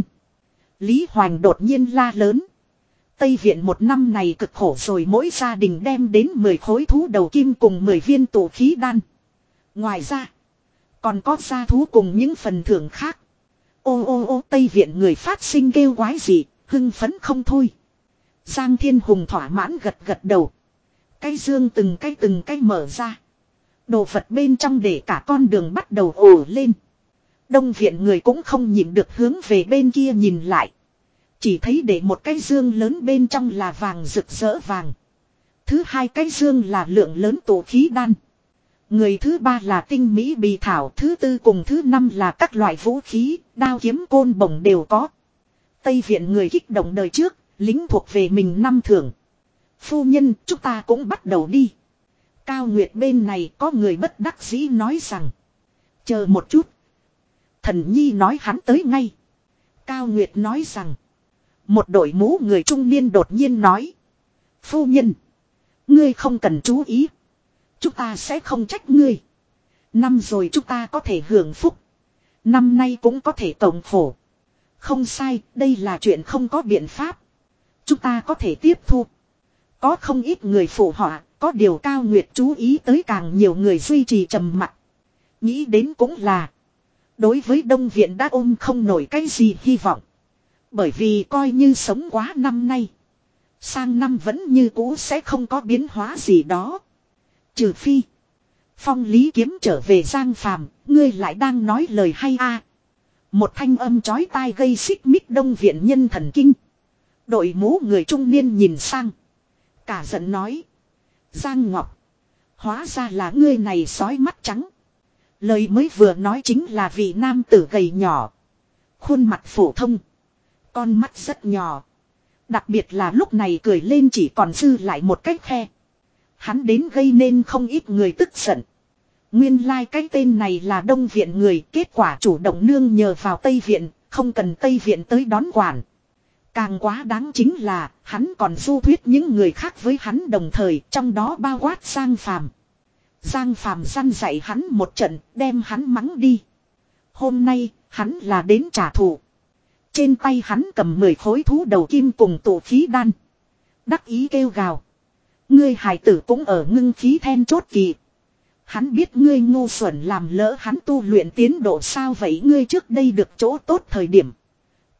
Lý Hoành đột nhiên la lớn. Tây Viện một năm này cực khổ rồi, mỗi gia đình đem đến mười khối thú đầu kim cùng mười viên tụ khí đan. Ngoài ra, còn có gia thú cùng những phần thưởng khác. Ô ô ô Tây Viện người phát sinh kêu quái gì, hưng phấn không thôi. Giang Thiên Hùng thỏa mãn gật gật đầu. Cái dương từng cái từng cái mở ra. Đồ vật bên trong để cả con đường bắt đầu ồ lên. Đông Viện người cũng không nhịn được hướng về bên kia nhìn lại. Chỉ thấy để một cái dương lớn bên trong là vàng rực rỡ vàng. Thứ hai cái dương là lượng lớn tụ khí đan. Người thứ ba là tinh mỹ bì thảo. Thứ tư cùng thứ năm là các loại vũ khí, đao kiếm côn bổng đều có. Tây Viện người kích động đời trước, lính thuộc về mình năm thưởng. Phu nhân, chúng ta cũng bắt đầu đi. Cao Nguyệt bên này có người bất đắc dĩ nói rằng. Chờ một chút. Thần Nhi nói hắn tới ngay. Cao Nguyệt nói rằng. Một đội mũ người trung niên đột nhiên nói. Phu nhân. Ngươi không cần chú ý. Chúng ta sẽ không trách ngươi. Năm rồi chúng ta có thể hưởng phúc. Năm nay cũng có thể tổng khổ. Không sai, đây là chuyện không có biện pháp. Chúng ta có thể tiếp thu. Có không ít người phụ họa, có điều Cao Nguyệt chú ý tới càng nhiều người duy trì trầm mặc. Nghĩ đến cũng là. Đối với Đông Viện đã ôm không nổi cái gì hy vọng. Bởi vì coi như sống quá năm nay. Sang năm vẫn như cũ sẽ không có biến hóa gì đó. Trừ phi. Phong Lý Kiếm trở về Giang Phàm, ngươi lại đang nói lời hay a? À. Một thanh âm chói tai gây xích mích Đông Viện nhân thần kinh. Đội mũ người trung niên nhìn sang. Cả giận nói. Giang Ngọc. Hóa ra là ngươi này sói mắt trắng. Lời mới vừa nói chính là vị nam tử gầy nhỏ. Khuôn mặt phổ thông. Con mắt rất nhỏ. Đặc biệt là lúc này cười lên chỉ còn dư lại một cái khe. Hắn đến gây nên không ít người tức giận. Nguyên lai like cái tên này là Đông Viện người, kết quả chủ động nương nhờ vào Tây Viện, không cần Tây Viện tới đón quản. Càng quá đáng chính là, hắn còn du thuyết những người khác với hắn đồng thời, trong đó bao quát Giang Phàm. Giang Phàm răn dạy hắn một trận, đem hắn mắng đi. Hôm nay, hắn là đến trả thù. Trên tay hắn cầm mười khối thú đầu kim cùng tụ khí đan. Đắc ý kêu gào. Ngươi hài tử cũng ở ngưng khí then chốt kỳ. Hắn biết ngươi ngu xuẩn làm lỡ hắn tu luyện tiến độ sao vậy, ngươi trước đây được chỗ tốt thời điểm.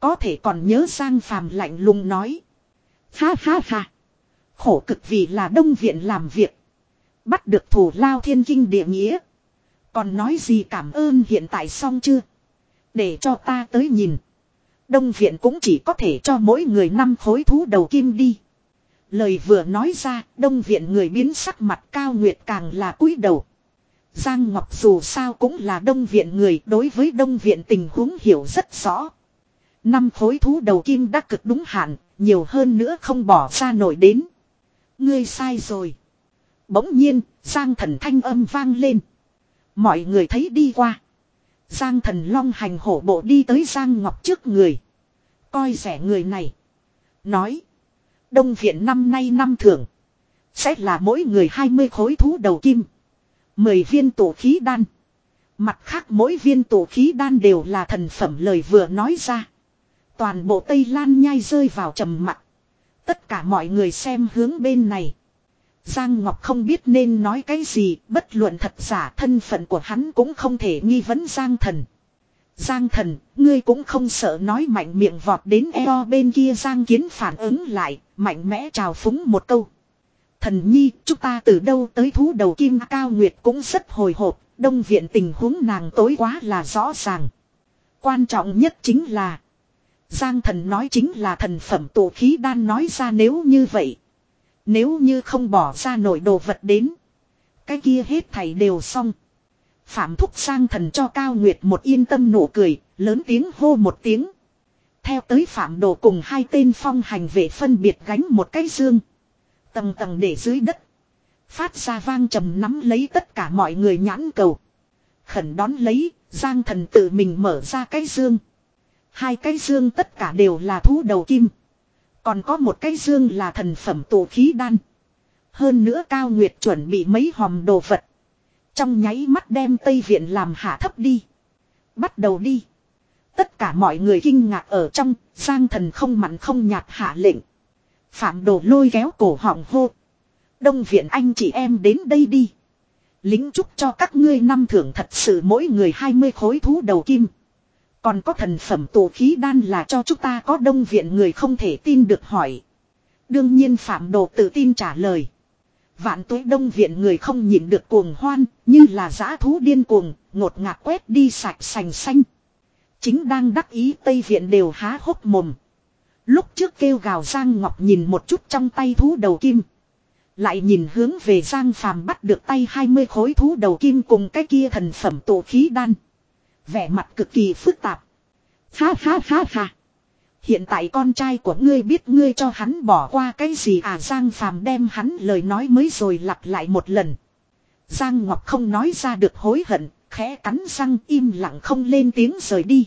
có thể còn nhớ Giang Phàm lạnh lùng nói. Ha ha ha. Khổ cực vì là Đông Viện làm việc. Bắt được thù lao thiên kinh địa nghĩa. Còn nói gì cảm ơn hiện tại xong chưa? Để cho ta tới nhìn. Đông Viện cũng chỉ có thể cho mỗi người năm khối thú đầu kim đi. Lời vừa nói ra, Đông Viện người biến sắc mặt, Cao Nguyệt càng là cúi đầu. Giang Ngọc dù sao cũng là Đông Viện người, đối với Đông Viện tình huống hiểu rất rõ. Năm khối thú đầu kim đã cực đúng hạn, nhiều hơn nữa không bỏ ra nổi đến. Ngươi sai rồi. Bỗng nhiên, Giang Thần thanh âm vang lên. Mọi người thấy đi qua. Giang Thần long hành hổ bộ đi tới Giang Ngọc trước người. Coi rẻ người này. Nói. Đông Viện năm nay năm thưởng. Sẽ là mỗi người hai mươi khối thú đầu kim. mười viên tổ khí đan. Mặt khác mỗi viên tổ khí đan đều là thần phẩm lời vừa nói ra. Toàn bộ Tây Lan nhai rơi vào trầm mặc. Tất cả mọi người xem hướng bên này. Giang Ngọc không biết nên nói cái gì, bất luận thật giả thân phận của hắn cũng không thể nghi vấn Giang Thần. Giang Thần, ngươi cũng không sợ nói mạnh miệng vọt đến eo bên kia. Giang Kiến phản ứng lại, mạnh mẽ trào phúng một câu. Thần nhi, chúng ta từ đâu tới thú đầu kim? Cao Nguyệt cũng rất hồi hộp, Đông Viện tình huống nàng tối quá là rõ ràng. Quan trọng nhất chính là Giang Thần nói chính là thần phẩm tổ khí đan, nói ra nếu như vậy. Nếu như không bỏ ra nổi đồ vật đến, cái kia hết thảy đều xong. Phạm Thúc Giang Thần cho Cao Nguyệt một yên tâm nụ cười, lớn tiếng hô một tiếng. Theo tới Phạm Đồ cùng hai tên phong hành vệ phân biệt gánh một cái dương. Tầng tầng để dưới đất. Phát ra vang trầm nắm lấy tất cả mọi người nhãn cầu. Khẩn đón lấy, Giang Thần tự mình mở ra cái dương. Hai cái dương tất cả đều là thú đầu kim. Còn có một cái dương là thần phẩm tổ khí đan. Hơn nữa Cao Nguyệt chuẩn bị mấy hòm đồ vật. Trong nháy mắt đem Tây Viện làm hạ thấp đi. Bắt đầu đi. Tất cả mọi người kinh ngạc ở trong, Giang Thần không mặn không nhạt hạ lệnh. Phạm Đồ lôi kéo cổ họng hô. Đông Viện anh chị em đến đây đi. Lính chúc cho các ngươi năm thưởng thật sự mỗi người hai mươi khối thú đầu kim. Còn có thần phẩm tổ khí đan là cho chúng ta. Có Đông Viện người không thể tin được hỏi. Đương nhiên Phạm Đồ tự tin trả lời. Vạn tối Đông Viện người không nhịn được cuồng hoan, như là dã thú điên cuồng, ngột ngạt quét đi sạch sành xanh. Chính đang đắc ý Tây Viện đều há hốc mồm. Lúc trước kêu gào Giang Ngọc nhìn một chút trong tay thú đầu kim. Lại nhìn hướng về Giang Phàm bắt được tay hai mươi khối thú đầu kim cùng cái kia thần phẩm tổ khí đan. Vẻ mặt cực kỳ phức tạp. Ha ha ha ha. Hiện tại con trai của ngươi biết ngươi cho hắn bỏ qua cái gì à? Giang Phàm đem hắn lời nói mới rồi lặp lại một lần. Giang Ngọc không nói ra được hối hận, khẽ cắn răng im lặng không lên tiếng rời đi.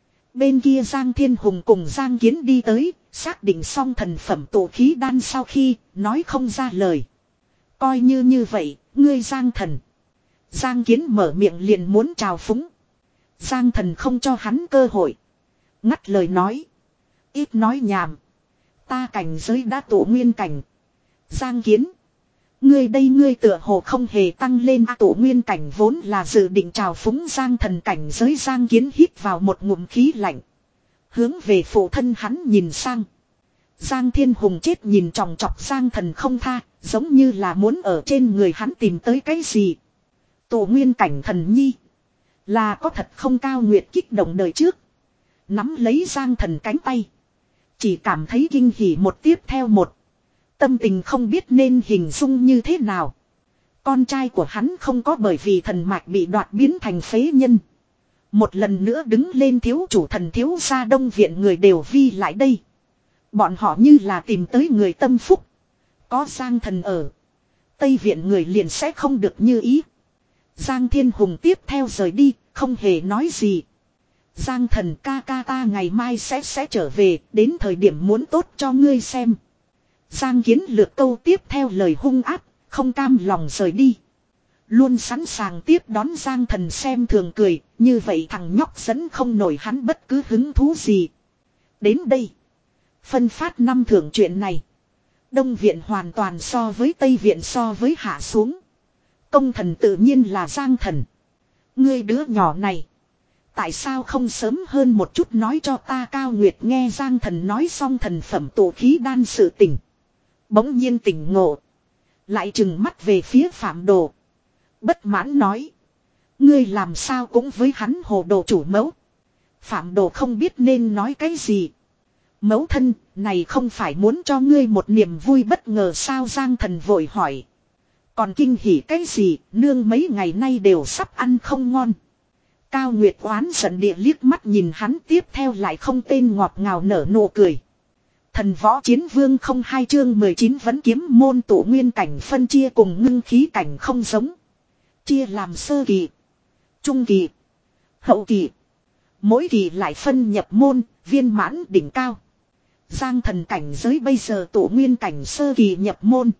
Bên kia Giang Thiên Hùng cùng Giang Kiến đi tới, xác định xong thần phẩm tổ khí đan sau khi, nói không ra lời. Coi như như vậy, ngươi Giang Thần. Giang Kiến mở miệng liền muốn trào phúng. Giang Thần không cho hắn cơ hội. Ngắt lời nói. Ít nói nhảm. Ta cảnh giới đã tổ nguyên cảnh. Giang Kiến. Ngươi đây ngươi tựa hồ không hề tăng lên à, tổ nguyên cảnh vốn là dự định trào phúng Giang Thần cảnh giới. Giang Kiến hít vào một ngụm khí lạnh. Hướng về phụ thân hắn nhìn sang. Giang Thiên Hùng chết nhìn tròng trọc Giang Thần không tha, giống như là muốn ở trên người hắn tìm tới cái gì. Tổ nguyên cảnh thần nhi. Là có thật không? Cao Nguyệt kích động đời trước. Nắm lấy Giang Thần cánh tay. Chỉ cảm thấy kinh hỉ một tiếp theo một. Tâm tình không biết nên hình dung như thế nào. Con trai của hắn không có bởi vì thần mạch bị đoạt biến thành phế nhân. Một lần nữa đứng lên thiếu chủ thần thiếu gia Đông Viện người đều vi lại đây. Bọn họ như là tìm tới người tâm phúc. Có Giang Thần ở. Tây Viện người liền sẽ không được như ý. Giang Thiên Hùng tiếp theo rời đi, không hề nói gì. Giang Thần ca ca ta ngày mai sẽ sẽ trở về, đến thời điểm muốn tốt cho ngươi xem. Giang Kiến lược câu tiếp theo lời hung ác, không cam lòng rời đi. Luôn sẵn sàng tiếp đón Giang Thần xem thường cười, như vậy thằng nhóc dẫn không nổi hắn bất cứ hứng thú gì. Đến đây. Phân phát năm thưởng chuyện này. Đông Viện hoàn toàn so với Tây Viện so với hạ xuống. Công thần tự nhiên là Giang Thần. Ngươi đứa nhỏ này. tại sao không sớm hơn một chút nói cho ta? Cao Nguyệt nghe Giang Thần nói xong thần phẩm tụ khí đan sự tình. Bỗng nhiên tỉnh ngộ. Lại trừng mắt về phía Phạm Đồ. Bất mãn nói. Ngươi làm sao cũng với hắn hồ đồ chủ mẫu. Phạm Đồ không biết nên nói cái gì. Mẫu thân, này không phải muốn cho ngươi một niềm vui bất ngờ sao? Giang Thần vội hỏi. Còn kinh hỉ cái gì, nương mấy ngày nay đều sắp ăn không ngon. Cao Nguyệt oán giận địa liếc mắt nhìn hắn, tiếp theo lại không tên ngọt ngào nở nụ cười. Thần võ chiến vương không hai chương mười chín vẫn kiếm môn tụ nguyên cảnh phân chia cùng ngưng khí cảnh không giống. Chia làm sơ kỳ, trung kỳ, hậu kỳ. Mỗi kỳ lại phân nhập môn, viên mãn đỉnh cao. Giang Thần cảnh giới bây giờ tụ nguyên cảnh sơ kỳ nhập môn.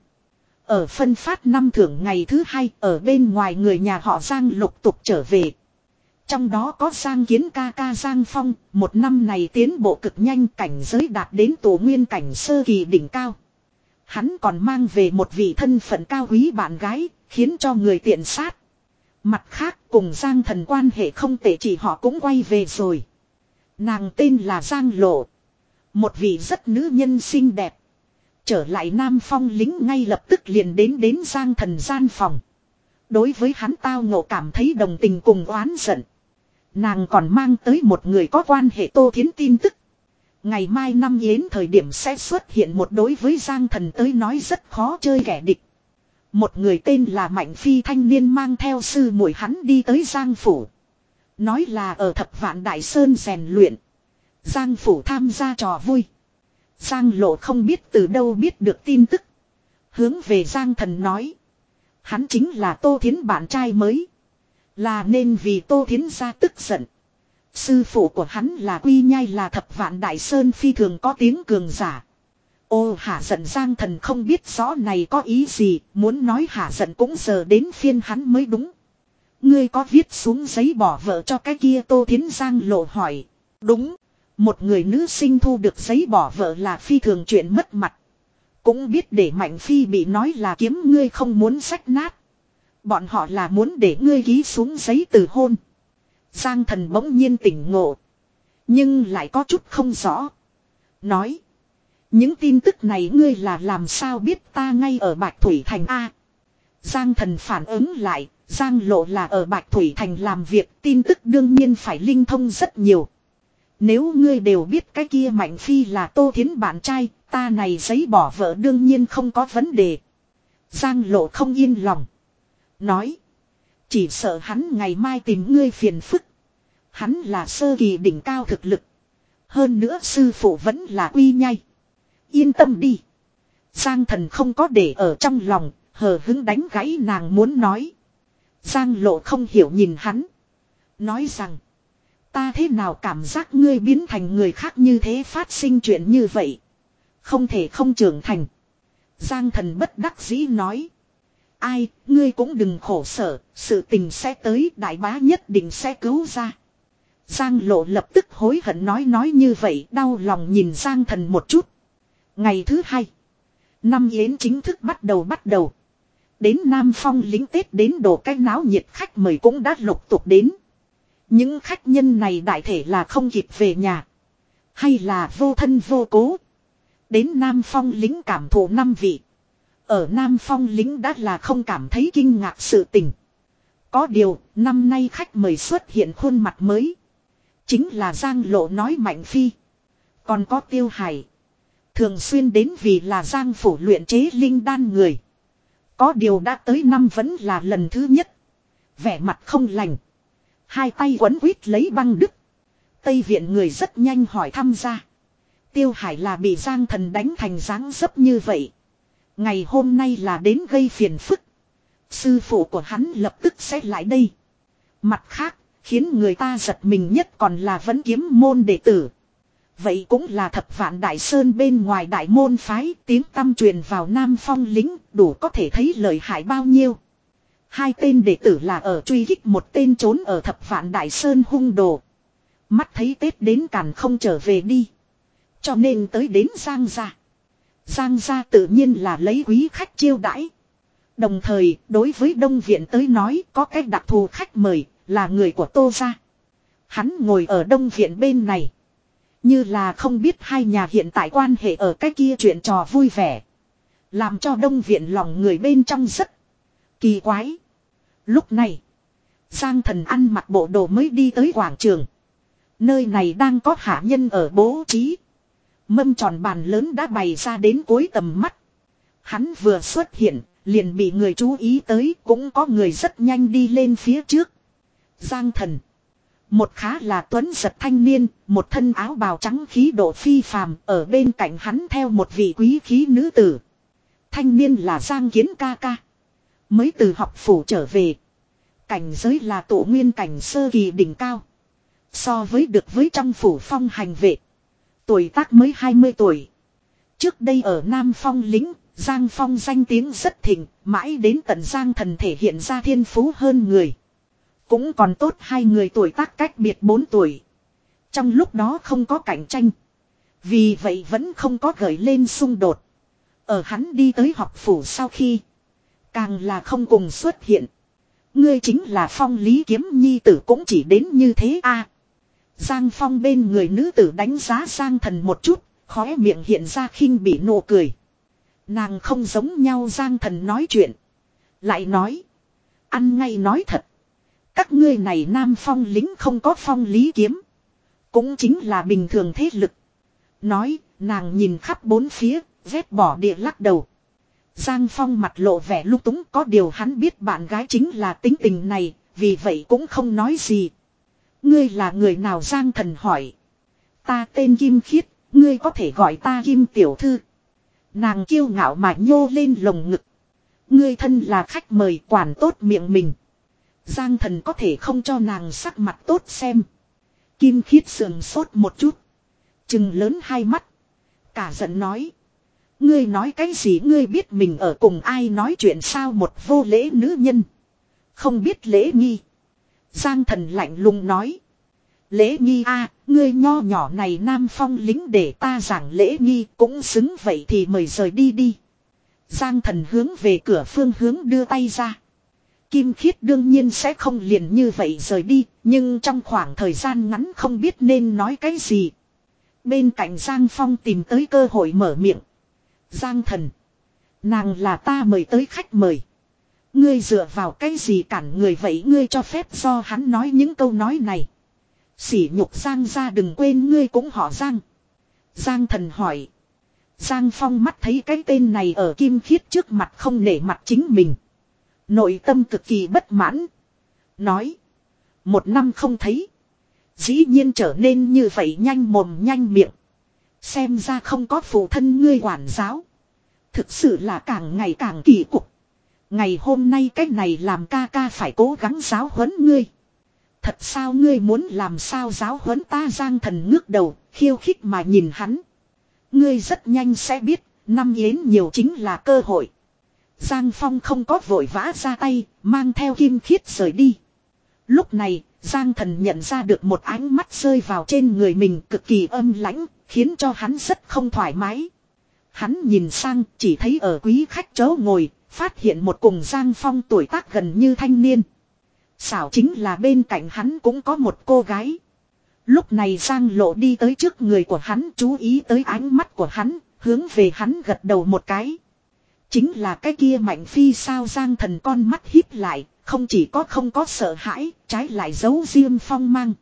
Ở phân phát năm thưởng ngày thứ hai, ở bên ngoài người nhà họ Giang lục tục trở về. Trong đó có Giang Kiến ca ca Giang Phong, một năm này tiến bộ cực nhanh, cảnh giới đạt đến tụ nguyên cảnh sơ kỳ đỉnh cao. Hắn còn mang về một vị thân phận cao quý bạn gái, khiến cho người tiện sát. Mặt khác cùng Giang Thần quan hệ không tệ, chỉ họ cũng quay về rồi. Nàng tên là Giang Lộ. Một vị rất nữ nhân xinh đẹp. Trở lại Nam Phong lính ngay lập tức liền đến đến Giang Thần gian phòng. Đối với hắn tao ngộ cảm thấy đồng tình cùng oán giận. Nàng còn mang tới một người có quan hệ Tô Thiến tin tức. Ngày mai năm yến thời điểm sẽ xuất hiện một đối với Giang Thần tới nói rất khó chơi kẻ địch. Một người tên là Mạnh Phi thanh niên mang theo sư muội hắn đi tới Giang Phủ. Nói là ở Thập Vạn Đại Sơn rèn luyện. Giang Phủ tham gia trò vui. Giang Lộ không biết từ đâu biết được tin tức. Hướng về Giang Thần nói. Hắn chính là Tô Thiến bạn trai mới. Là nên vì Tô Thiến ra tức giận. Sư phụ của hắn là Quy Nhai, là Thập Vạn Đại Sơn phi thường có tiếng cường giả. Ô hả giận. Giang Thần không biết rõ này có ý gì. Muốn nói hả giận cũng giờ đến phiên hắn mới đúng. Ngươi có viết xuống giấy bỏ vợ cho cái kia Tô Thiến? Giang Lộ hỏi. Đúng. Một người nữ sinh thu được giấy bỏ vợ là phi thường chuyện mất mặt. Cũng biết để Mạnh Phi bị nói là kiếm ngươi không muốn xách nát. Bọn họ là muốn để ngươi ký xuống giấy từ hôn. Giang Thần bỗng nhiên tỉnh ngộ. Nhưng lại có chút không rõ. Nói. Những tin tức này ngươi là làm sao biết? Ta ngay ở Bạch Thủy Thành A. Giang Thần phản ứng lại. Giang Lộ là ở Bạch Thủy Thành làm việc. Tin tức đương nhiên phải linh thông rất nhiều. Nếu ngươi đều biết cái kia Mạnh Phi là Tô Thiến bạn trai, ta này giấy bỏ vợ đương nhiên không có vấn đề. Giang Lộ không yên lòng. Nói. Chỉ sợ hắn ngày mai tìm ngươi phiền phức. Hắn là sơ kỳ đỉnh cao thực lực. Hơn nữa sư phụ vẫn là Quy Nhai. Yên tâm đi. Giang Thần không có để ở trong lòng, hờ hứng đánh gãy nàng muốn nói. Giang Lộ không hiểu nhìn hắn. Nói rằng. Ta thế nào cảm giác ngươi biến thành người khác như thế, phát sinh chuyện như vậy. Không thể không trưởng thành. Giang Thần bất đắc dĩ nói. Ai, ngươi cũng đừng khổ sở, sự tình sẽ tới, đại bá nhất định sẽ cứu ra. Giang Lộ lập tức hối hận nói nói như vậy, đau lòng nhìn Giang Thần một chút. Ngày thứ hai. Năm yến chính thức bắt đầu bắt đầu. Đến Nam Phong lính Tết đến đồ cái náo nhiệt, khách mời cũng đã lục tục đến. Những khách nhân này đại thể là không kịp về nhà. Hay là vô thân vô cố. Đến Nam Phong lính cảm thụ năm vị. Ở Nam Phong lính đã là không cảm thấy kinh ngạc sự tình. Có điều, năm nay khách mời xuất hiện khuôn mặt mới. Chính là Giang Lộ nói Mạnh Phi. Còn có Tiêu Hải. Thường xuyên đến vì là Giang Phủ luyện chế linh đan người. Có điều đã tới năm vẫn là lần thứ nhất. Vẻ mặt không lành. Hai tay quấn quýt lấy băng đứt. Tây viện người rất nhanh hỏi thăm ra. Tiêu Hải là bị Giang Thần đánh thành dáng dấp như vậy. Ngày hôm nay là đến gây phiền phức. Sư phụ của hắn lập tức sẽ lại đây. Mặt khác, khiến người ta giật mình nhất còn là vẫn kiếm môn đệ tử. Vậy cũng là Thập Vạn Đại Sơn bên ngoài đại môn phái, tiếng tăm truyền vào Nam Phong lính, đủ có thể thấy lợi hại bao nhiêu. Hai tên đệ tử là ở truy kích một tên trốn ở Thập Vạn Đại Sơn hung đồ. Mắt thấy Tết đến càn không trở về đi. Cho nên tới đến Giang gia. Giang gia tự nhiên là lấy quý khách chiêu đãi. Đồng thời, đối với Đông Viện tới nói có cách đặc thù khách mời, là người của Tô gia. Hắn ngồi ở Đông Viện bên này. Như là không biết hai nhà hiện tại quan hệ ở cái kia chuyện trò vui vẻ. Làm cho Đông Viện lòng người bên trong rất kỳ quái. Lúc này, Giang Thần ăn mặc bộ đồ mới đi tới quảng trường. Nơi này đang có hạ nhân ở bố trí. Mâm tròn bàn lớn đã bày ra đến cuối tầm mắt. Hắn vừa xuất hiện, liền bị người chú ý tới, cũng có người rất nhanh đi lên phía trước. Giang Thần. Một khá là tuấn giật thanh niên, một thân áo bào trắng khí độ phi phàm, ở bên cạnh hắn theo một vị quý khí nữ tử. Thanh niên là Giang Kiến ca ca. Mới từ học phủ trở về. Cảnh giới là tổ nguyên cảnh sơ kỳ đỉnh cao. So với được với trong phủ phong hành vệ. Tuổi tác mới hai mươi tuổi. Trước đây ở Nam Phong lính, Giang Phong danh tiếng rất thịnh, mãi đến tận Giang Thần thể hiện ra thiên phú hơn người. Cũng còn tốt hai người tuổi tác cách biệt bốn tuổi. Trong lúc đó không có cạnh tranh. Vì vậy vẫn không có gợi lên xung đột. Ở hắn đi tới học phủ sau khi. Càng là không cùng xuất hiện. Ngươi chính là Phong Lý Kiếm Nhi tử cũng chỉ đến như thế a. Giang Phong bên người nữ tử đánh giá Giang Thần một chút. Khóe miệng hiện ra khinh bỉ nụ cười. Nàng không giống nhau Giang Thần nói chuyện. Lại nói. Ăn ngay nói thật. Các ngươi này Nam Phong lính không có phong lý kiếm. Cũng chính là bình thường thế lực. Nói, nàng nhìn khắp bốn phía, vét bỏ địa lắc đầu. Giang Phong mặt lộ vẻ lung túng, có điều hắn biết bạn gái chính là tính tình này, vì vậy cũng không nói gì. Ngươi là người nào Giang Thần hỏi. Ta tên Kim Khiết, ngươi có thể gọi ta Kim Tiểu Thư. Nàng kiêu ngạo mà nhô lên lồng ngực. Ngươi thân là khách mời quản tốt miệng mình. Giang Thần có thể không cho nàng sắc mặt tốt xem. Kim Khiết sườn sốt một chút. Trừng lớn hai mắt. Cả giận nói. Ngươi nói cái gì ngươi biết mình ở cùng ai nói chuyện sao một vô lễ nữ nhân. Không biết lễ nghi. Giang Thần lạnh lùng nói. Lễ nghi a, ngươi nho nhỏ này Nam Phong lính để ta giảng lễ nghi cũng xứng vậy thì mời rời đi đi. Giang Thần hướng về cửa phương hướng đưa tay ra. Kim Khiết đương nhiên sẽ không liền như vậy rời đi, nhưng trong khoảng thời gian ngắn không biết nên nói cái gì. Bên cạnh Giang Phong tìm tới cơ hội mở miệng. Giang Thần. Nàng là ta mời tới khách mời. Ngươi dựa vào cái gì cản người vậy ngươi cho phép do hắn nói những câu nói này. Sỉ nhục Giang ra đừng quên ngươi cũng họ Giang. Giang Thần hỏi. Giang Phong mắt thấy cái tên này ở Kim Khiết trước mặt không nể mặt chính mình. Nội tâm cực kỳ bất mãn. Nói. Một năm không thấy. Dĩ nhiên trở nên như vậy nhanh mồm nhanh miệng. Xem ra không có phụ thân ngươi quản giáo. Thực sự là càng ngày càng kỳ cục. Ngày hôm nay cái này làm ca ca phải cố gắng giáo huấn ngươi. Thật sao ngươi muốn làm sao giáo huấn ta Giang Thần ngước đầu, khiêu khích mà nhìn hắn. Ngươi rất nhanh sẽ biết, năm yến nhiều chính là cơ hội. Giang Phong không có vội vã ra tay, mang theo Kim Khiết rời đi. Lúc này, Giang Thần nhận ra được một ánh mắt rơi vào trên người mình cực kỳ âm lãnh, khiến cho hắn rất không thoải mái. Hắn nhìn sang, chỉ thấy ở quý khách chỗ ngồi, phát hiện một cùng Giang Phong tuổi tác gần như thanh niên. Xảo chính là bên cạnh hắn cũng có một cô gái. Lúc này Giang Lộ đi tới trước người của hắn, chú ý tới ánh mắt của hắn, hướng về hắn gật đầu một cái. Chính là cái kia Mạnh Phi sao Giang Thần con mắt híp lại, không chỉ có không có sợ hãi, trái lại giấu riêng phong mang.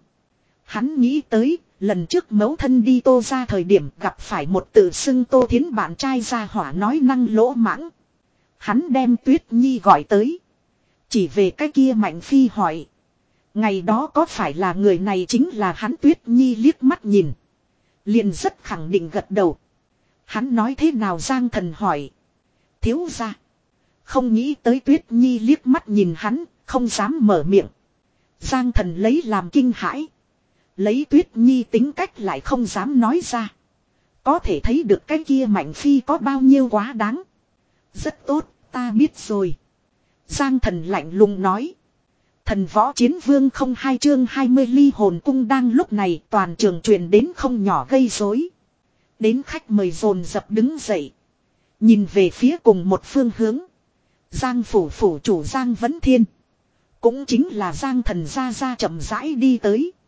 Hắn nghĩ tới, lần trước mẫu thân đi Tô ra thời điểm gặp phải một tự xưng Tô Thiến bạn trai ra hỏa nói năng lỗ mãng. Hắn đem Tuyết Nhi gọi tới. Chỉ về cái kia Mạnh Phi hỏi. Ngày đó có phải là người này chính là hắn Tuyết Nhi liếc mắt nhìn. Liền rất khẳng định gật đầu. Hắn nói thế nào Giang Thần hỏi. Thiếu ra. Không nghĩ tới Tuyết Nhi liếc mắt nhìn hắn, không dám mở miệng. Giang Thần lấy làm kinh hãi. Lấy Tuyết Nhi tính cách lại không dám nói ra. Có thể thấy được cái kia Mạnh Phi có bao nhiêu quá đáng. Rất tốt, ta biết rồi. Giang Thần lạnh lùng nói. Thần võ chiến vương không hai chương hai mươi ly hồn cung đang lúc này toàn trường truyền đến không nhỏ gây rối. Đến khách mời dồn dập đứng dậy. Nhìn về phía cùng một phương hướng. Giang phủ phủ chủ Giang Vấn Thiên. Cũng chính là Giang Thần gia gia chậm rãi đi tới.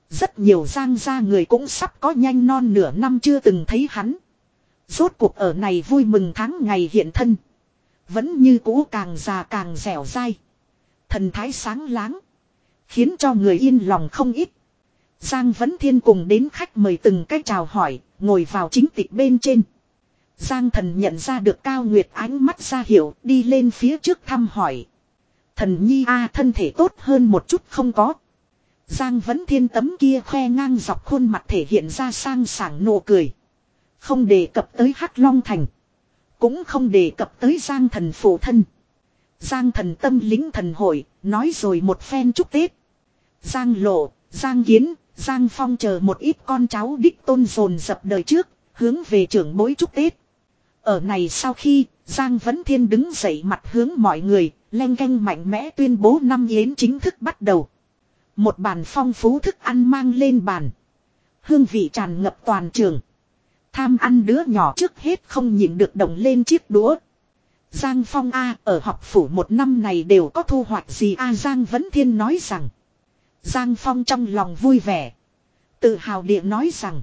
Rất nhiều Giang gia người cũng sắp có nhanh non nửa năm chưa từng thấy hắn. Rốt cuộc ở này vui mừng tháng ngày hiện thân. Vẫn như cũ càng già càng dẻo dai. Thần thái sáng láng. Khiến cho người yên lòng không ít. Giang Vấn Thiên cùng đến khách mời từng cách chào hỏi, ngồi vào chính tịch bên trên. Giang Thần nhận ra được Cao Nguyệt ánh mắt ra hiệu, đi lên phía trước thăm hỏi. Thần nhi a thân thể tốt hơn một chút không có. Giang Vấn Thiên tấm kia khoe ngang dọc khuôn mặt thể hiện ra sang sảng nụ cười. Không đề cập tới Hắc Long Thành. Cũng không đề cập tới Giang Thần phụ thân. Giang Thần tâm lính thần hội, nói rồi một phen chúc Tết. Giang Lộ, Giang Kiến, Giang Phong chờ một ít con cháu đích tôn dồn dập đời trước, hướng về trưởng bối chúc Tết. Ở này sau khi, Giang Vấn Thiên đứng dậy mặt hướng mọi người, leng keng mạnh mẽ tuyên bố năm yến chính thức bắt đầu. Một bàn phong phú thức ăn mang lên bàn. Hương vị tràn ngập toàn trường. Tham ăn đứa nhỏ trước hết không nhịn được động lên chiếc đũa. Giang Phong A ở học phủ một năm này đều có thu hoạch gì A Giang Vấn Thiên nói rằng. Giang Phong trong lòng vui vẻ. Tự hào địa nói rằng.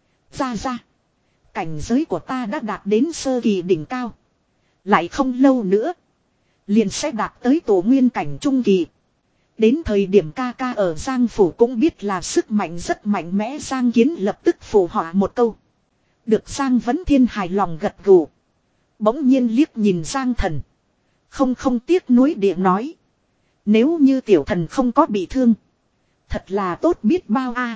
Ra ra. Cảnh giới của ta đã đạt đến sơ kỳ đỉnh cao. Lại không lâu nữa. Liền sẽ đạt tới tổ nguyên cảnh trung kỳ. Đến thời điểm ca ca ở Giang Phủ cũng biết là sức mạnh rất mạnh mẽ. Giang Kiến lập tức phụ họa một câu. Được Giang Vấn Thiên hài lòng gật gù. Bỗng nhiên liếc nhìn Giang Thần. Không không tiếc nuối địa nói. Nếu như tiểu thần không có bị thương. Thật là tốt biết bao a.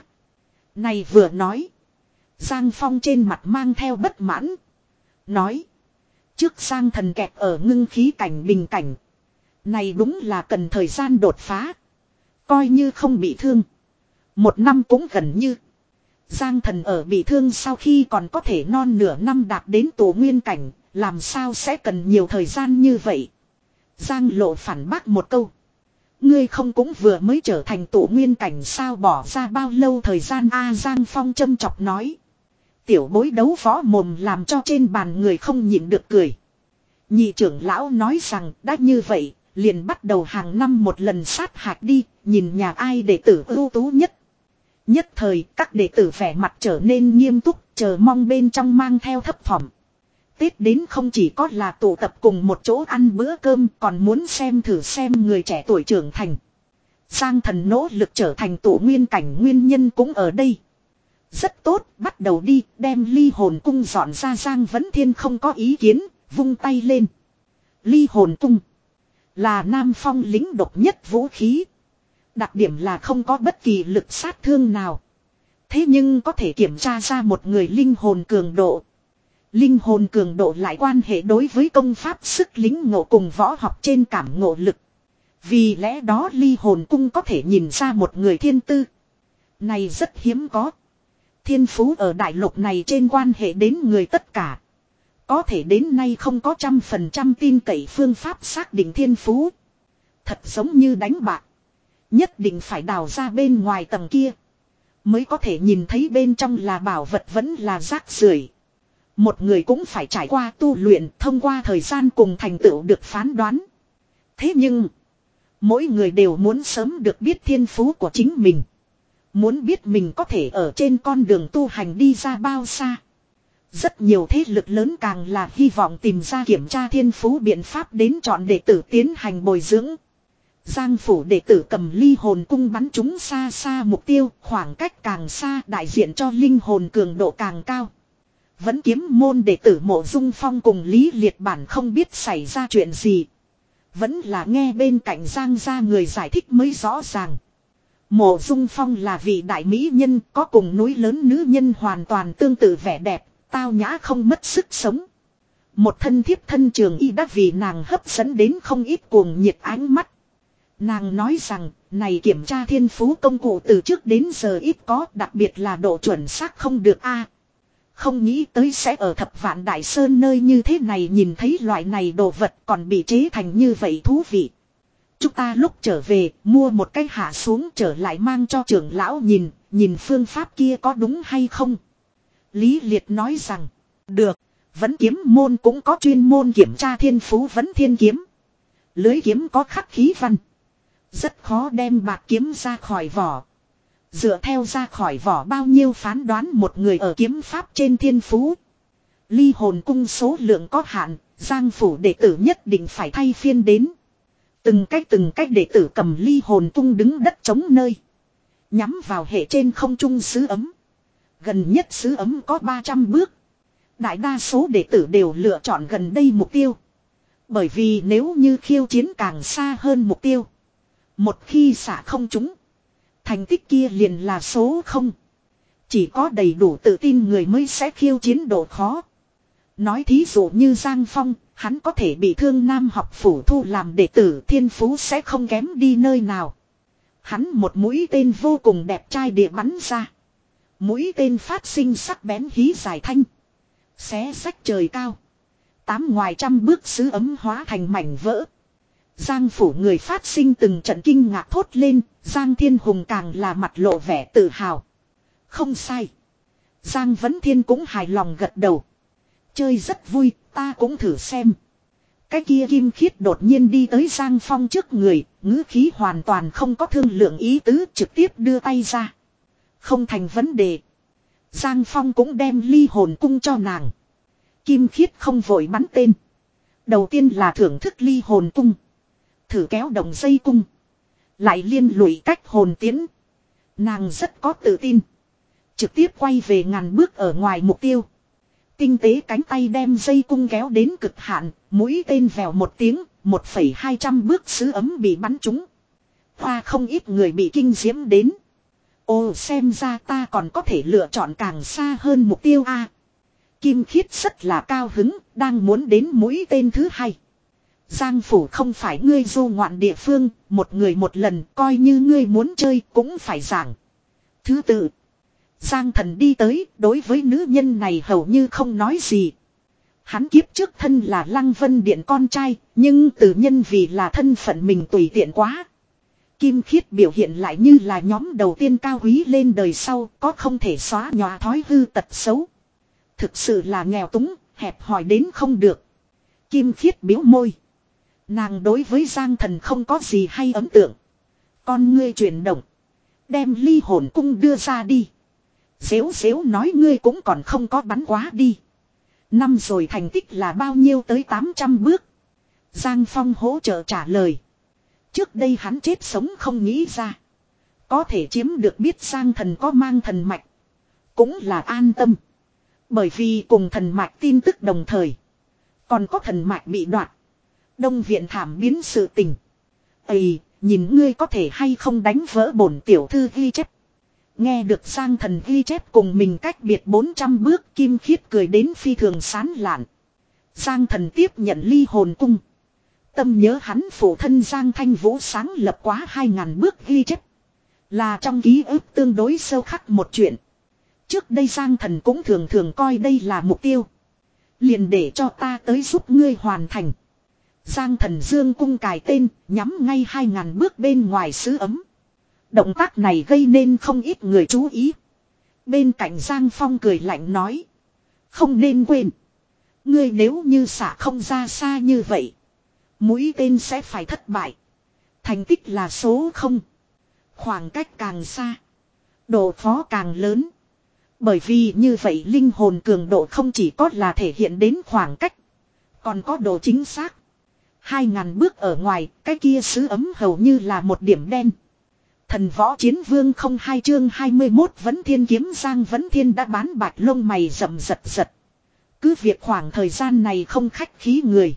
Này vừa nói. Giang Phong trên mặt mang theo bất mãn. Nói. Trước Giang Thần kẹt ở ngưng khí cảnh bình cảnh. Này đúng là cần thời gian đột phá. Coi như không bị thương. Một năm cũng gần như. Giang Thần ở bị thương sau khi còn có thể non nửa năm đạt đến tổ nguyên cảnh. Làm sao sẽ cần nhiều thời gian như vậy. Giang Lộ phản bác một câu. Ngươi không cũng vừa mới trở thành tổ nguyên cảnh sao bỏ ra bao lâu thời gian a Giang Phong châm chọc nói. Tiểu bối đấu võ mồm làm cho trên bàn người không nhịn được cười. Nhị trưởng lão nói rằng đã như vậy, liền bắt đầu hàng năm một lần sát hạch đi, nhìn nhà ai đệ tử ưu tú nhất. Nhất thời các đệ tử vẻ mặt trở nên nghiêm túc, chờ mong bên trong mang theo thấp thỏm. Tết đến không chỉ có là tụ tập cùng một chỗ ăn bữa cơm còn muốn xem thử xem người trẻ tuổi trưởng thành. Giang Thần nỗ lực trở thành tổ nguyên cảnh nguyên nhân cũng ở đây. Rất tốt, bắt đầu đi, đem ly hồn cung dọn ra. Giang Vấn Thiên không có ý kiến, vung tay lên. Ly hồn cung là Nam Phong lính độc nhất vũ khí. Đặc điểm là không có bất kỳ lực sát thương nào. Thế nhưng có thể kiểm tra ra một người linh hồn cường độ. Linh hồn cường độ lại quan hệ đối với công pháp sức lính ngộ cùng võ học trên cảm ngộ lực. Vì lẽ đó ly hồn cung có thể nhìn ra một người thiên tư. Này rất hiếm có. Thiên phú ở đại lục này trên quan hệ đến người tất cả. Có thể đến nay không có trăm phần trăm tin cậy phương pháp xác định thiên phú. Thật giống như đánh bạc. Nhất định phải đào ra bên ngoài tầng kia. Mới có thể nhìn thấy bên trong là bảo vật vẫn là rác rưởi. Một người cũng phải trải qua tu luyện thông qua thời gian cùng thành tựu được phán đoán. Thế nhưng, mỗi người đều muốn sớm được biết thiên phú của chính mình. Muốn biết mình có thể ở trên con đường tu hành đi ra bao xa. Rất nhiều thế lực lớn càng là hy vọng tìm ra kiểm tra thiên phú biện pháp đến chọn đệ tử tiến hành bồi dưỡng. Giang Phủ đệ tử cầm ly hồn cung bắn chúng xa xa mục tiêu, khoảng cách càng xa đại diện cho linh hồn cường độ càng cao. Vẫn kiếm môn đệ tử Mộ Dung Phong cùng Lý Liệt Bản không biết xảy ra chuyện gì. Vẫn là nghe bên cạnh Giang gia người giải thích mới rõ ràng. Mộ Dung Phong là vị đại mỹ nhân có cùng núi lớn nữ nhân hoàn toàn tương tự vẻ đẹp, tao nhã không mất sức sống. Một thân thiếp thân trường y đã vì nàng hấp dẫn đến không ít cuồng nhiệt ánh mắt. Nàng nói rằng, này kiểm tra thiên phú công cụ từ trước đến giờ ít có, đặc biệt là độ chuẩn xác không được a. Không nghĩ tới sẽ ở Thập Vạn Đại Sơn nơi như thế này nhìn thấy loại này đồ vật còn bị chế thành như vậy thú vị. Chúng ta lúc trở về, mua một cái hạ xuống trở lại mang cho trưởng lão nhìn, nhìn phương pháp kia có đúng hay không. Lý Liệt nói rằng, được, Vấn kiếm môn cũng có chuyên môn kiểm tra thiên phú Vấn Thiên kiếm. Lưới kiếm có khắc khí văn. Rất khó đem bạc kiếm ra khỏi vỏ. Dựa theo ra khỏi vỏ bao nhiêu phán đoán một người ở kiếm pháp trên thiên phú. Ly hồn cung số lượng có hạn, Giang phủ đệ tử nhất định phải thay phiên đến. Từng cách từng cách đệ tử cầm ly hồn cung đứng đất trống nơi. Nhắm vào hệ trên không trung sứ ấm. Gần nhất sứ ấm có ba trăm bước. Đại đa số đệ tử đều lựa chọn gần đây mục tiêu. Bởi vì nếu như khiêu chiến càng xa hơn mục tiêu. Một khi xả không trúng. Thành tích kia liền là số không. Chỉ có đầy đủ tự tin người mới sẽ khiêu chiến độ khó. Nói thí dụ như Giang Phong, hắn có thể bị Thương Nam học phủ thu làm đệ tử, thiên phú sẽ không kém đi nơi nào. Hắn một mũi tên vô cùng đẹp trai địa bắn ra. Mũi tên phát sinh sắc bén hí dài thanh. Xé rách trời cao. Tám ngoài trăm bước sứ ấm hóa thành mảnh vỡ. Giang phủ người phát sinh từng trận kinh ngạc thốt lên. Giang Thiên Hùng càng là mặt lộ vẻ tự hào. Không sai. Giang Vấn Thiên cũng hài lòng gật đầu. Chơi rất vui, ta cũng thử xem. Cái kia Kim Khiết đột nhiên đi tới Giang Phong trước người, ngữ khí hoàn toàn không có thương lượng ý tứ, trực tiếp đưa tay ra. Không thành vấn đề. Giang Phong cũng đem ly hồn cung cho nàng. Kim Khiết không vội bắn tên. Đầu tiên là thưởng thức ly hồn cung. Thử kéo động dây cung. Lại liên lụy cách hồn tiến. Nàng rất có tự tin. Trực tiếp quay về ngàn bước ở ngoài mục tiêu. Tinh tế cánh tay đem dây cung kéo đến cực hạn. Mũi tên vèo một tiếng. Một phẩy hai trăm bước sứ ấm bị bắn trúng. Hoa không ít người bị kinh diễm đến. Ồ, xem ra ta còn có thể lựa chọn càng xa hơn mục tiêu a. Kim Khiết rất là cao hứng. Đang muốn đến mũi tên thứ hai. Giang phủ không phải ngươi du ngoạn địa phương. Một người một lần, coi như ngươi muốn chơi cũng phải giảng. Thứ tự. Giang Thần đi tới, đối với nữ nhân này hầu như không nói gì. Hắn kiếp trước thân là Lăng Vân Điện con trai, nhưng từ nhân vì là thân phận mình tùy tiện quá. Kim Khiết biểu hiện lại như là nhóm đầu tiên cao quý lên đời sau, có không thể xóa nhòa thói hư tật xấu. Thực sự là nghèo túng, hẹp hòi đến không được. Kim Khiết biếu môi. Nàng đối với Giang Thần không có gì hay ấn tượng. Con ngươi chuyển động. Đem ly hồn cung đưa ra đi. Xéo xéo nói ngươi cũng còn không có bắn quá đi. Năm rồi thành tích là bao nhiêu tới tám trăm bước. Giang Phong hỗ trợ trả lời. Trước đây hắn chết sống không nghĩ ra. Có thể chiếm được biết Giang Thần có mang thần mạch. Cũng là an tâm. Bởi vì cùng thần mạch tin tức đồng thời. Còn có thần mạch bị đoạt. Đông viện thảm biến sự tình. Ây, nhìn ngươi có thể hay không đánh vỡ bổn tiểu thư ghi chép. Nghe được Giang Thần ghi chép cùng mình cách biệt bốn trăm bước, Kim Khiết cười đến phi thường sán lạn. Giang Thần tiếp nhận ly hồn cung. Tâm nhớ hắn phụ thân Giang Thanh Vũ sáng lập quá hai ngàn bước ghi chép. Là trong ký ức tương đối sâu khắc một chuyện. Trước đây Giang Thần cũng thường thường coi đây là mục tiêu. Liền để cho ta tới giúp ngươi hoàn thành. Giang Thần dương cung cài tên, nhắm ngay hai ngàn bước bên ngoài sứ ấm. Động tác này gây nên không ít người chú ý. Bên cạnh Giang Phong cười lạnh nói. Không nên quên. Ngươi nếu như xả không ra xa như vậy. Mũi tên sẽ phải thất bại. Thành tích là số không. Khoảng cách càng xa. Độ khó càng lớn. Bởi vì như vậy linh hồn cường độ không chỉ có là thể hiện đến khoảng cách. Còn có độ chính xác. Hai ngàn bước ở ngoài, cái kia sứ ấm hầu như là một điểm đen. Thần võ chiến vương không hai chương hai mươi mốt Vấn Thiên kiếm Giang Vấn Thiên đã bán bạch lông mày rậm giật giật. Cứ việc khoảng thời gian này không khách khí người.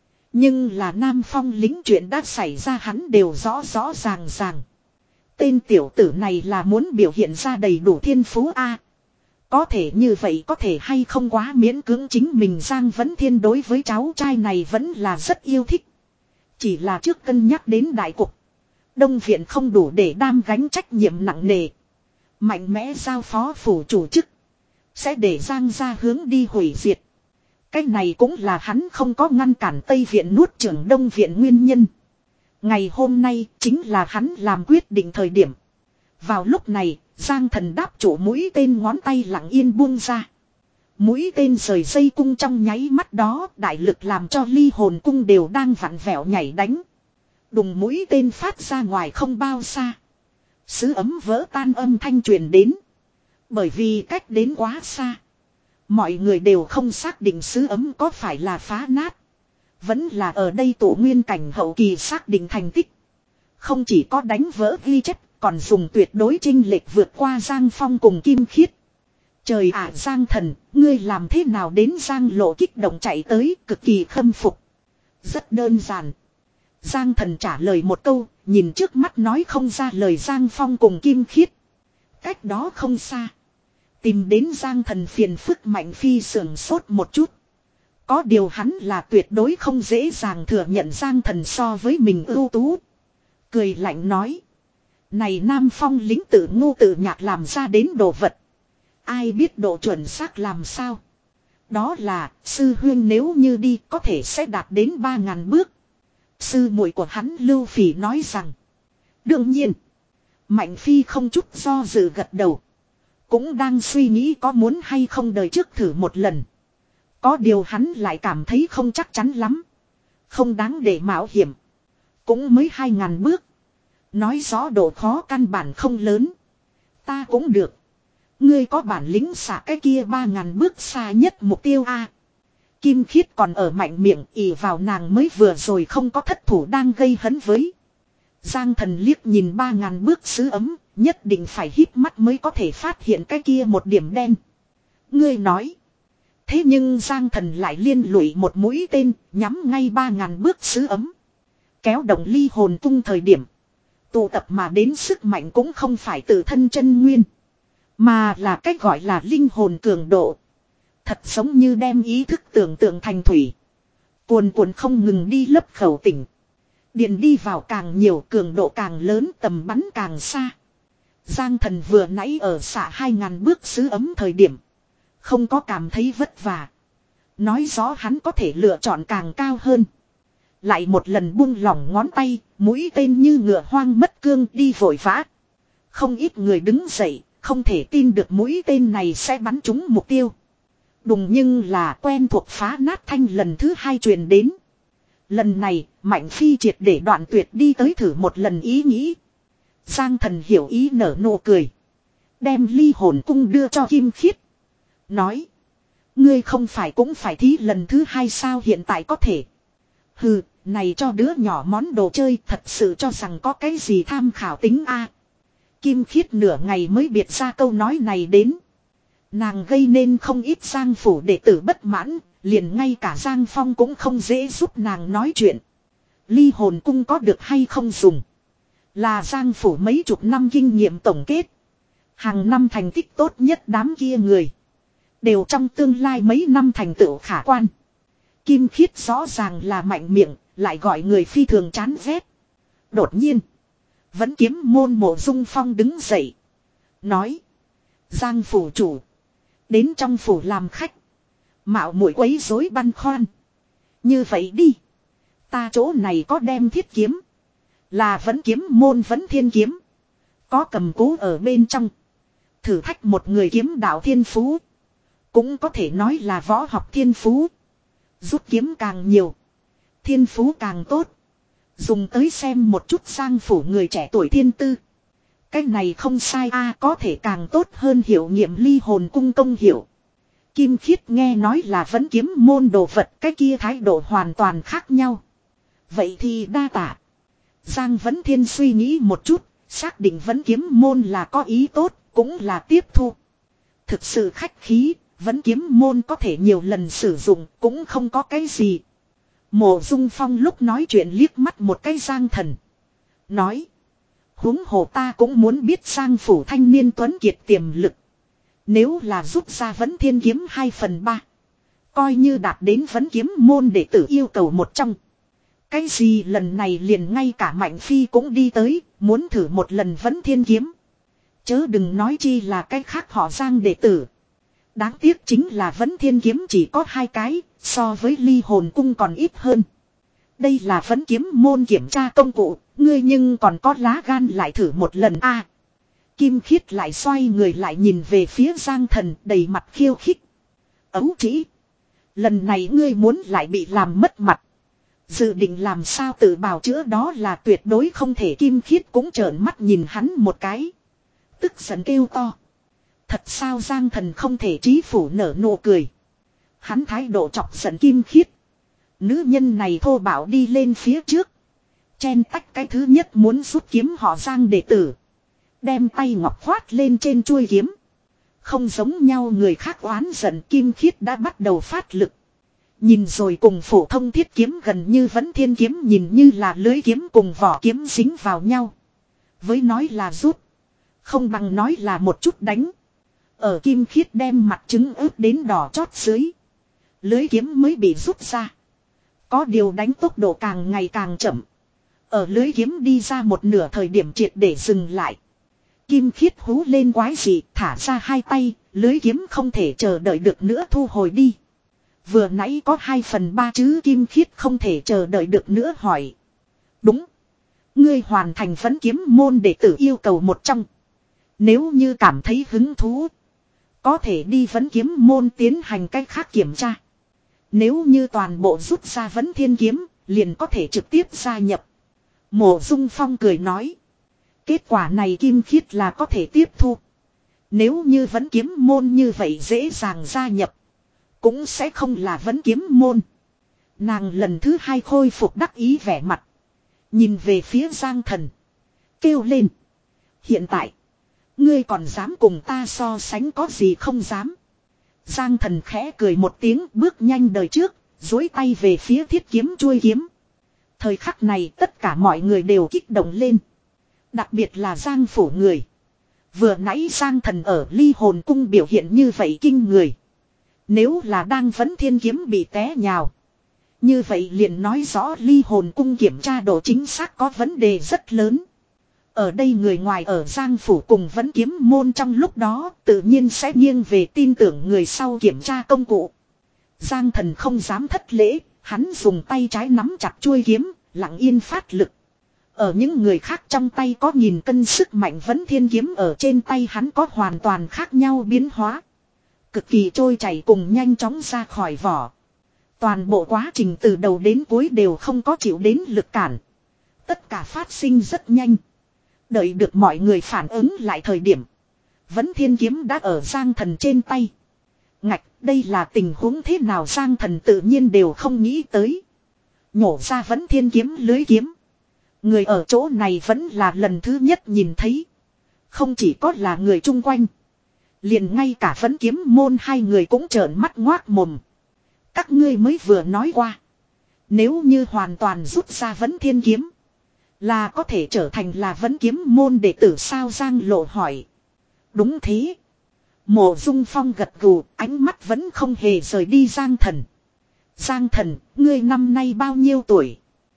Nhưng là Nam Phong lính chuyện đã xảy ra hắn đều rõ rõ ràng ràng. Tên tiểu tử này là muốn biểu hiện ra đầy đủ thiên phú A. Có thể như vậy có thể hay không quá miễn cưỡng chính mình Giang Vấn Thiên đối với cháu trai này vẫn là rất yêu thích. Chỉ là trước cân nhắc đến đại cục. Đông viện không đủ để đam gánh trách nhiệm nặng nề. Mạnh mẽ giao phó phủ chủ chức. Sẽ để Giang ra hướng đi hủy diệt. Cái này cũng là hắn không có ngăn cản Tây viện nuốt trưởng Đông viện nguyên nhân. Ngày hôm nay chính là hắn làm quyết định thời điểm. Vào lúc này, Giang Thần đáp chủ mũi tên ngón tay lặng yên buông ra. Mũi tên rời dây cung trong nháy mắt đó, đại lực làm cho ly hồn cung đều đang vặn vẹo nhảy đánh. Đùng mũi tên phát ra ngoài không bao xa. Sứ ấm vỡ tan âm thanh truyền đến. Bởi vì cách đến quá xa. Mọi người đều không xác định sứ ấm có phải là phá nát. Vẫn là ở đây tổ nguyên cảnh hậu kỳ xác định thành tích. Không chỉ có đánh vỡ ghi chép, còn dùng tuyệt đối chênh lệch vượt qua Giang Phong cùng Kim Khiết. Trời ạ Giang thần, ngươi làm thế nào đến Giang Lộ kích động chạy tới, cực kỳ khâm phục. Rất đơn giản. Giang thần trả lời một câu, nhìn trước mắt nói không ra lời Giang Phong cùng Kim Khiết. Cách đó không xa. Tìm đến Giang thần phiền phức Mạnh Phi sườn sốt một chút. Có điều hắn là tuyệt đối không dễ dàng thừa nhận Giang thần so với mình ưu tú. Cười lạnh nói. Này Nam Phong lính tự ngu tự nhạc làm ra đến đồ vật. Ai biết độ chuẩn xác làm sao. Đó là sư huyên nếu như đi có thể sẽ đạt đến ba ngàn bước. Sư muội của hắn Lưu Phỉ nói rằng. Đương nhiên. Mạnh Phi không chút do dự gật đầu. Cũng đang suy nghĩ có muốn hay không đời trước thử một lần. Có điều hắn lại cảm thấy không chắc chắn lắm. Không đáng để mạo hiểm. Cũng mới hai ngàn bước. Nói rõ độ khó căn bản không lớn. Ta cũng được. Ngươi có bản lĩnh xả cái kia ba ngàn bước xa nhất mục tiêu a. Kim Khiết còn ở mạnh miệng ỉ vào nàng mới vừa rồi không có thất thủ đang gây hấn với. Giang thần liếc nhìn ba ngàn bước sứ ấm, nhất định phải híp mắt mới có thể phát hiện cái kia một điểm đen. Ngươi nói. Thế nhưng Giang thần lại liên lụy một mũi tên, nhắm ngay ba ngàn bước sứ ấm. Kéo động ly hồn tung thời điểm. Tụ tập mà đến sức mạnh cũng không phải tự thân chân nguyên. Mà là cách gọi là linh hồn cường độ. Thật giống như đem ý thức tưởng tượng thành thủy. Cuồn cuộn không ngừng đi lấp khẩu tỉnh. Điện đi vào càng nhiều cường độ càng lớn tầm bắn càng xa. Giang thần vừa nãy ở xạ hai ngàn bước sứ ấm thời điểm. Không có cảm thấy vất vả. Nói rõ hắn có thể lựa chọn càng cao hơn. Lại một lần buông lỏng ngón tay, mũi tên như ngựa hoang mất cương đi vội vã. Không ít người đứng dậy, không thể tin được mũi tên này sẽ bắn trúng mục tiêu. Đùng nhưng là quen thuộc phá nát thanh lần thứ hai truyền đến. Lần này, Mạnh Phi triệt để đoạn tuyệt đi tới thử một lần ý nghĩ. Giang thần hiểu ý nở nụ cười. Đem ly hồn cung đưa cho Kim Khiết. Nói. Ngươi không phải cũng phải thí lần thứ hai sao hiện tại có thể. Hừ, này cho đứa nhỏ món đồ chơi thật sự cho rằng có cái gì tham khảo tính a. Kim Khiết nửa ngày mới biệt ra câu nói này đến. Nàng gây nên không ít Giang phủ đệ tử bất mãn, liền ngay cả Giang Phong cũng không dễ giúp nàng nói chuyện. Ly hồn cung có được hay không dùng. Là Giang phủ mấy chục năm kinh nghiệm tổng kết. Hàng năm thành tích tốt nhất đám kia người. Đều trong tương lai mấy năm thành tựu khả quan. Kim Khiết rõ ràng là mạnh miệng, lại gọi người phi thường chán ghét. Đột nhiên. Vẫn kiếm môn Mộ Dung Phong đứng dậy. Nói. Giang phủ chủ. Đến trong phủ làm khách. Mạo muội quấy rối băn khoăn. Như vậy đi. Ta chỗ này có đem thiết kiếm. Là vẫn kiếm môn vẫn thiên kiếm. Có cầm cố ở bên trong. Thử thách một người kiếm đạo thiên phú. Cũng có thể nói là võ học thiên phú. Rút kiếm càng nhiều. Thiên phú càng tốt. Dùng tới xem một chút Giang phủ người trẻ tuổi thiên tư. Cái này không sai a, có thể càng tốt hơn hiểu nghiệm ly hồn cung công hiểu. Kim Khiết nghe nói là vẫn kiếm môn đồ vật, cái kia thái độ hoàn toàn khác nhau. Vậy thì đa tạ. Giang Vấn Thiên suy nghĩ một chút, xác định vẫn kiếm môn là có ý tốt, cũng là tiếp thu. Thực sự khách khí, vẫn kiếm môn có thể nhiều lần sử dụng, cũng không có cái gì. Mộ Dung Phong lúc nói chuyện liếc mắt một cái Giang thần. Nói. Huống hồ ta cũng muốn biết Giang phủ thanh niên tuấn kiệt tiềm lực. Nếu là rút ra vẫn thiên kiếm hai phần ba. Coi như đạt đến vẫn kiếm môn đệ tử yêu cầu một trong. Cái gì lần này liền ngay cả Mạnh Phi cũng đi tới, muốn thử một lần vẫn thiên kiếm. Chớ đừng nói chi là cái khác họ Giang đệ tử. Đáng tiếc chính là vẫn thiên kiếm chỉ có hai cái, so với ly hồn cung còn ít hơn. Đây là vẫn kiếm môn kiểm tra công cụ, ngươi nhưng còn có lá gan lại thử một lần a. À, Kim Khiết lại xoay người lại nhìn về phía Giang thần đầy mặt khiêu khích. Ấu chỉ. Lần này ngươi muốn lại bị làm mất mặt. Dự định làm sao tự bào chữa đó là tuyệt đối không thể. Kim Khiết cũng trợn mắt nhìn hắn một cái. Tức giận kêu to. Thật sao Giang Thần không thể trí phủ nở nụ cười. Hắn thái độ chọc giận Kim Khiết. Nữ nhân này thô bạo đi lên phía trước. Chen tách cái thứ nhất muốn rút kiếm họ Giang đệ tử. Đem tay ngọc khoát lên trên chuôi kiếm. Không giống nhau người khác oán giận, Kim Khiết đã bắt đầu phát lực. Nhìn rồi cùng phổ thông thiết kiếm gần như vẫn thiên kiếm, nhìn như là lưới kiếm cùng vỏ kiếm dính vào nhau. Với nói là rút, không bằng nói là một chút đánh. Ở Kim Khiết đem mặt trứng ướp đến đỏ chót dưới, lưới kiếm mới bị rút ra. Có điều đánh tốc độ càng ngày càng chậm. Ở lưới kiếm đi ra một nửa thời điểm triệt để dừng lại. Kim Khiết hú lên quái dị, thả ra hai tay, lưới kiếm không thể chờ đợi được nữa thu hồi đi. Vừa nãy có hai phần ba chứ. Kim Khiết không thể chờ đợi được nữa hỏi. Đúng. Ngươi hoàn thành vấn kiếm môn đệ tử yêu cầu một trong. Nếu như cảm thấy hứng thú, có thể đi vấn kiếm môn tiến hành cách khác kiểm tra. Nếu như toàn bộ rút ra vấn thiên kiếm, liền có thể trực tiếp gia nhập. Mộ Dung Phong cười nói. Kết quả này Kim Khiết là có thể tiếp thu. Nếu như vấn kiếm môn như vậy dễ dàng gia nhập, cũng sẽ không là vấn kiếm môn. Nàng lần thứ hai khôi phục đắc ý vẻ mặt. Nhìn về phía Giang Thần. Kêu lên. Hiện tại, ngươi còn dám cùng ta so sánh có gì không dám. Giang Thần khẽ cười một tiếng, bước nhanh đời trước, duỗi tay về phía thiết kiếm chuôi kiếm. Thời khắc này tất cả mọi người đều kích động lên. Đặc biệt là Giang phủ người. Vừa nãy Giang Thần ở Ly Hồn Cung biểu hiện như vậy kinh người. Nếu là đang vấn thiên kiếm bị té nhào, như vậy liền nói rõ Ly Hồn Cung kiểm tra độ chính xác có vấn đề rất lớn. Ở đây người ngoài ở Giang phủ cùng vấn kiếm môn trong lúc đó tự nhiên sẽ nghiêng về tin tưởng người sau kiểm tra công cụ. Giang Thần không dám thất lễ, hắn dùng tay trái nắm chặt chuôi kiếm, lặng yên phát lực. Ở những người khác trong tay có nghìn cân sức mạnh vấn thiên kiếm, ở trên tay hắn có hoàn toàn khác nhau biến hóa. Cực kỳ trôi chảy cùng nhanh chóng ra khỏi vỏ. Toàn bộ quá trình từ đầu đến cuối đều không có chịu đến lực cản. Tất cả phát sinh rất nhanh. Đợi được mọi người phản ứng lại thời điểm, vấn thiên kiếm đã ở Giang Thần trên tay. Ngạch, đây là tình huống thế nào Giang Thần tự nhiên đều không nghĩ tới. Nhổ ra vấn thiên kiếm lưới kiếm. Người ở chỗ này vẫn là lần thứ nhất nhìn thấy. Không chỉ có là người chung quanh, liền ngay cả vấn kiếm môn hai người cũng trợn mắt ngoác mồm. Các ngươi mới vừa nói qua, nếu như hoàn toàn rút ra vấn thiên kiếm, là có thể trở thành là vấn kiếm môn đệ tử sao? Giang Lộ hỏi. Đúng thế. Mộ Dung Phong gật gù, ánh mắt vẫn không hề rời đi Giang Thần. Giang Thần, ngươi năm nay bao nhiêu tuổi?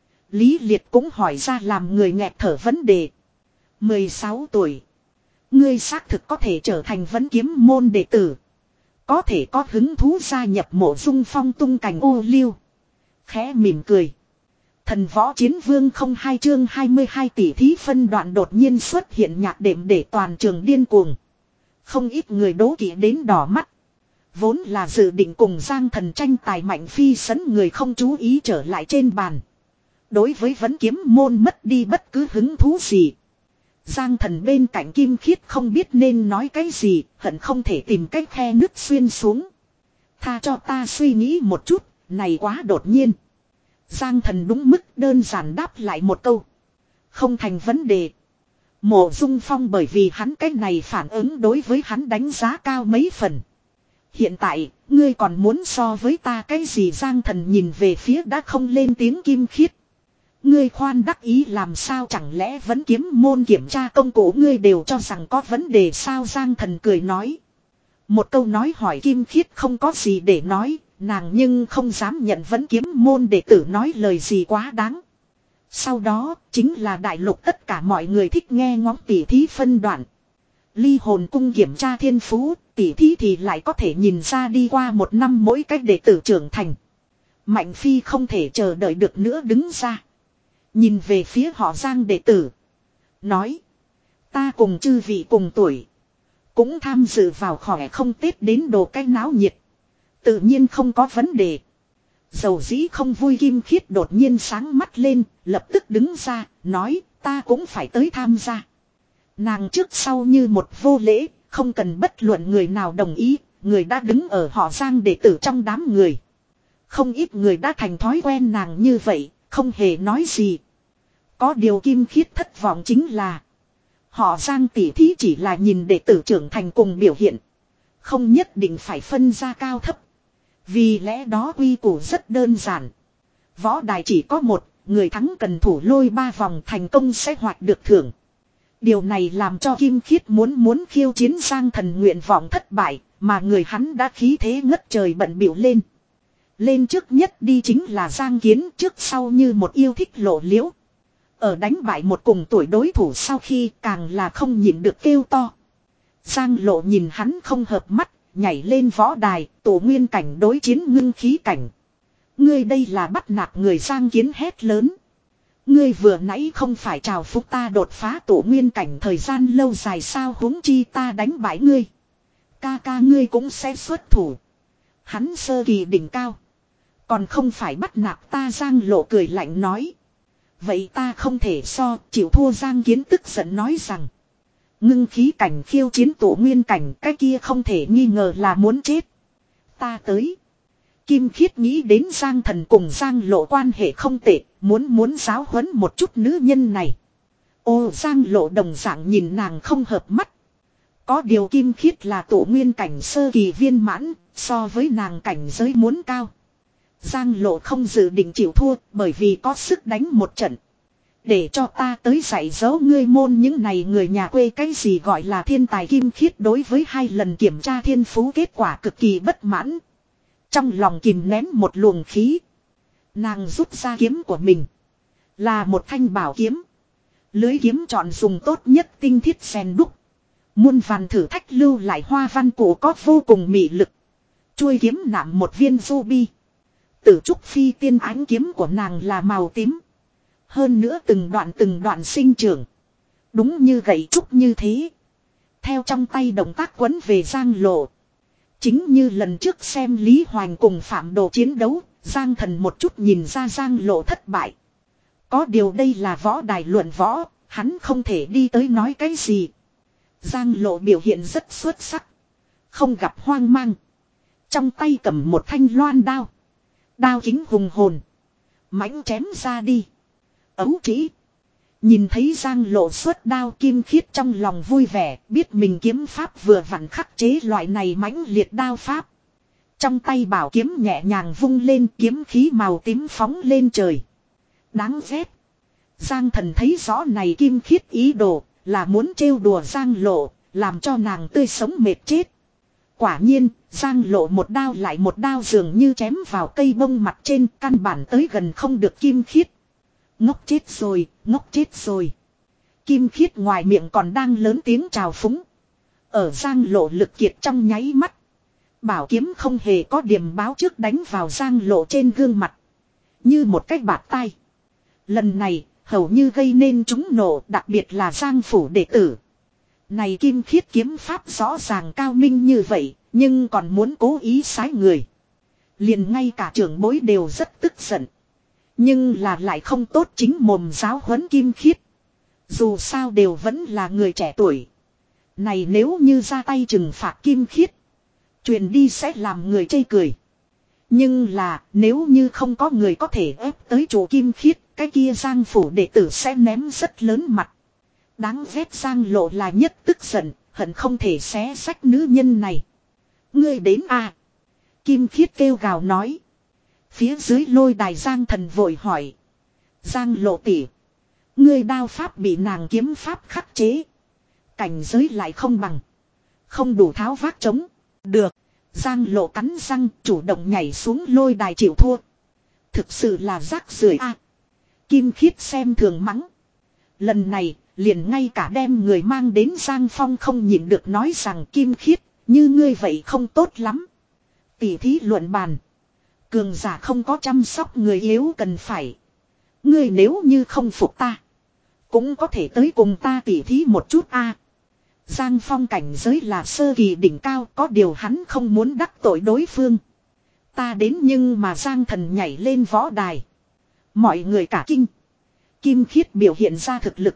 Lý Liệt cũng hỏi ra làm người nghẹt thở vấn đề. mười sáu tuổi. Ngươi xác thực có thể trở thành vấn kiếm môn đệ tử. Có thể có hứng thú gia nhập Mộ Dung Phong tung cành ô liu. Khẽ mỉm cười. Thần võ chiến vương không hai chương hai mươi hai tỷ thí phân đoạn đột nhiên xuất hiện nhạc đệm để toàn trường điên cuồng. Không ít người đố kỵ đến đỏ mắt. Vốn là dự định cùng Giang Thần tranh tài Mạnh Phi sấn người không chú ý trở lại trên bàn. Đối với vấn kiếm môn mất đi bất cứ hứng thú gì. Giang Thần bên cạnh Kim Khiết không biết nên nói cái gì, hận không thể tìm cách khe nứt xuyên xuống. Tha cho ta suy nghĩ một chút, này quá đột nhiên. Giang Thần đúng mức đơn giản đáp lại một câu. Không thành vấn đề. Mộ Dung Phong bởi vì hắn cái này phản ứng đối với hắn đánh giá cao mấy phần. Hiện tại, ngươi còn muốn so với ta cái gì? Giang Thần nhìn về phía đã không lên tiếng Kim Khiết. Ngươi khoan đắc ý làm sao, chẳng lẽ vấn kiếm môn kiểm tra công cụ ngươi đều cho rằng có vấn đề sao? Giang Thần cười nói. Một câu nói hỏi Kim Khiết không có gì để nói, nàng nhưng không dám nhận vấn kiếm môn đệ tử nói lời gì quá đáng. Sau đó, chính là đại lục tất cả mọi người thích nghe ngóng tỉ thí phân đoạn. Ly Hồn Cung kiểm tra thiên phú, tỉ thí thì lại có thể nhìn ra đi qua một năm mỗi cách đệ tử trưởng thành. Mạnh Phi không thể chờ đợi được nữa đứng ra. Nhìn về phía họ Giang đệ tử. Nói. Ta cùng chư vị cùng tuổi. Cũng tham dự vào khỏe không Tết đến đồ cái náo nhiệt. Tự nhiên không có vấn đề. Dầu dĩ không vui Kim Khiết đột nhiên sáng mắt lên, lập tức đứng ra, nói ta cũng phải tới tham gia. Nàng trước sau như một vô lễ, không cần bất luận người nào đồng ý, người đã đứng ở họ Giang đệ tử trong đám người. Không ít người đã thành thói quen nàng như vậy, không hề nói gì. Có điều Kim Khiết thất vọng chính là họ Giang tỷ thí chỉ là nhìn đệ tử trưởng thành cùng biểu hiện, không nhất định phải phân ra cao thấp. Vì lẽ đó quy củ rất đơn giản. Võ đài chỉ có một, người thắng cần thủ lôi ba vòng thành công sẽ hoạch được thưởng. Điều này làm cho Kim Khiết muốn muốn khiêu chiến Giang Thần nguyện vọng thất bại, mà người hắn đã khí thế ngất trời bận bịu lên. Lên trước nhất đi chính là Giang Kiến, trước sau như một yêu thích lộ liễu. Ở đánh bại một cùng tuổi đối thủ sau khi càng là không nhịn được kêu to. Giang Lộ nhìn hắn không hợp mắt, nhảy lên võ đài, tổ nguyên cảnh đối chiến ngưng khí cảnh. Ngươi đây là bắt nạt người. Giang Kiến hét lớn. Ngươi vừa nãy không phải chào phúc ta đột phá tổ nguyên cảnh thời gian lâu dài sao, huống chi ta đánh bại ngươi. Ca ca ngươi cũng sẽ xuất thủ. Hắn sơ kỳ đỉnh cao. Còn không phải bắt nạt ta. Giang Lộ cười lạnh nói. Vậy ta không thể so, chịu thua. Giang Kiến tức giận nói rằng. Ngưng khí cảnh khiêu chiến tổ nguyên cảnh, cái kia không thể nghi ngờ là muốn chết. Ta tới. Kim Khiết nghĩ đến Giang Thần cùng Giang Lộ quan hệ không tệ, muốn muốn giáo huấn một chút nữ nhân này. Ô, Giang Lộ đồng dạng nhìn nàng không hợp mắt. Có điều Kim Khiết là tổ nguyên cảnh sơ kỳ viên mãn, so với nàng cảnh giới muốn cao. Giang Lộ không dự định chịu thua, bởi vì có sức đánh một trận. Để cho ta tới dạy dỗ ngươi môn những này người nhà quê cái gì gọi là thiên tài. Kim Khiết đối với hai lần kiểm tra thiên phú kết quả cực kỳ bất mãn. Trong lòng kìm nén một luồng khí. Nàng rút ra kiếm của mình. Là một thanh bảo kiếm. Lưới kiếm chọn dùng tốt nhất tinh thiết rèn đúc. Muôn vàn thử thách lưu lại hoa văn cổ có vô cùng mị lực. Chuôi kiếm nạm một viên ruby. Tử trúc phi tiên ánh kiếm của nàng là màu tím. Hơn nữa từng đoạn từng đoạn sinh trưởng. Đúng như gậy trúc như thế. Theo trong tay động tác quấn về Giang Lộ. Chính như lần trước xem Lý Hoành cùng Phạm Đồ chiến đấu, Giang Thần một chút nhìn ra Giang Lộ thất bại. Có điều đây là võ đài luận võ, hắn không thể đi tới nói cái gì. Giang Lộ biểu hiện rất xuất sắc. Không gặp hoang mang. Trong tay cầm một thanh loan đao. Đao kính hùng hồn. Mãnh chém ra đi. Ấu trĩ. Nhìn thấy Giang Lộ xuất đao, Kim Khiết trong lòng vui vẻ, biết mình kiếm pháp vừa vặn khắc chế loại này mãnh liệt đao pháp. Trong tay bảo kiếm nhẹ nhàng vung lên, kiếm khí màu tím phóng lên trời. Đáng ghét. Giang Thần thấy rõ này Kim Khiết ý đồ, là muốn trêu đùa Giang Lộ, làm cho nàng tươi sống mệt chết. Quả nhiên, Giang Lộ một đao lại một đao dường như chém vào cây bông mặt trên, căn bản tới gần không được Kim Khiết. Ngốc chết rồi, ngốc chết rồi. Kim Khiết ngoài miệng còn đang lớn tiếng chào phúng. Ở Giang Lộ lực kiệt trong nháy mắt. Bảo kiếm không hề có điểm báo trước đánh vào Giang Lộ trên gương mặt. Như một cái bạt tai. Lần này, hầu như gây nên trúng nổ, đặc biệt là Giang phủ đệ tử. Này Kim Khiết kiếm pháp rõ ràng cao minh như vậy, nhưng còn muốn cố ý sái người. Liền ngay cả trưởng bối đều rất tức giận. Nhưng là lại không tốt chính mồm giáo huấn Kim Khiết. Dù sao đều vẫn là người trẻ tuổi. Này nếu như ra tay trừng phạt Kim Khiết, truyền đi sẽ làm người chê cười. Nhưng là nếu như không có người có thể ép tới chủ Kim Khiết, cái kia Giang phủ đệ tử sẽ ném rất lớn mặt. Đáng ghét. Giang Lộ là nhất tức giận, hận không thể xé xách nữ nhân này. Ngươi đến à? Kim Khiết kêu gào nói. Phía dưới lôi đài Giang Thần vội hỏi. Giang Lộ tỷ, ngươi đao pháp bị nàng kiếm pháp khắc chế. Cảnh giới lại không bằng. Không đủ tháo vác chống. Được. Giang Lộ cắn răng chủ động nhảy xuống lôi đài chịu thua. Thực sự là rác rưởi a. À, Kim Khiết xem thường mắng. Lần này liền ngay cả đem người mang đến Giang Phong không nhịn được nói rằng Kim Khiết, như ngươi vậy không tốt lắm. Tỷ thí luận bàn. Cường giả không có chăm sóc người yếu cần phải. Ngươi nếu như không phục ta, cũng có thể tới cùng ta tỉ thí một chút a. À, Giang Phong cảnh giới là sơ kỳ đỉnh cao, có điều hắn không muốn đắc tội đối phương. Ta đến nhưng mà Giang Thần nhảy lên võ đài. Mọi người cả kinh. Kim Khiết biểu hiện ra thực lực.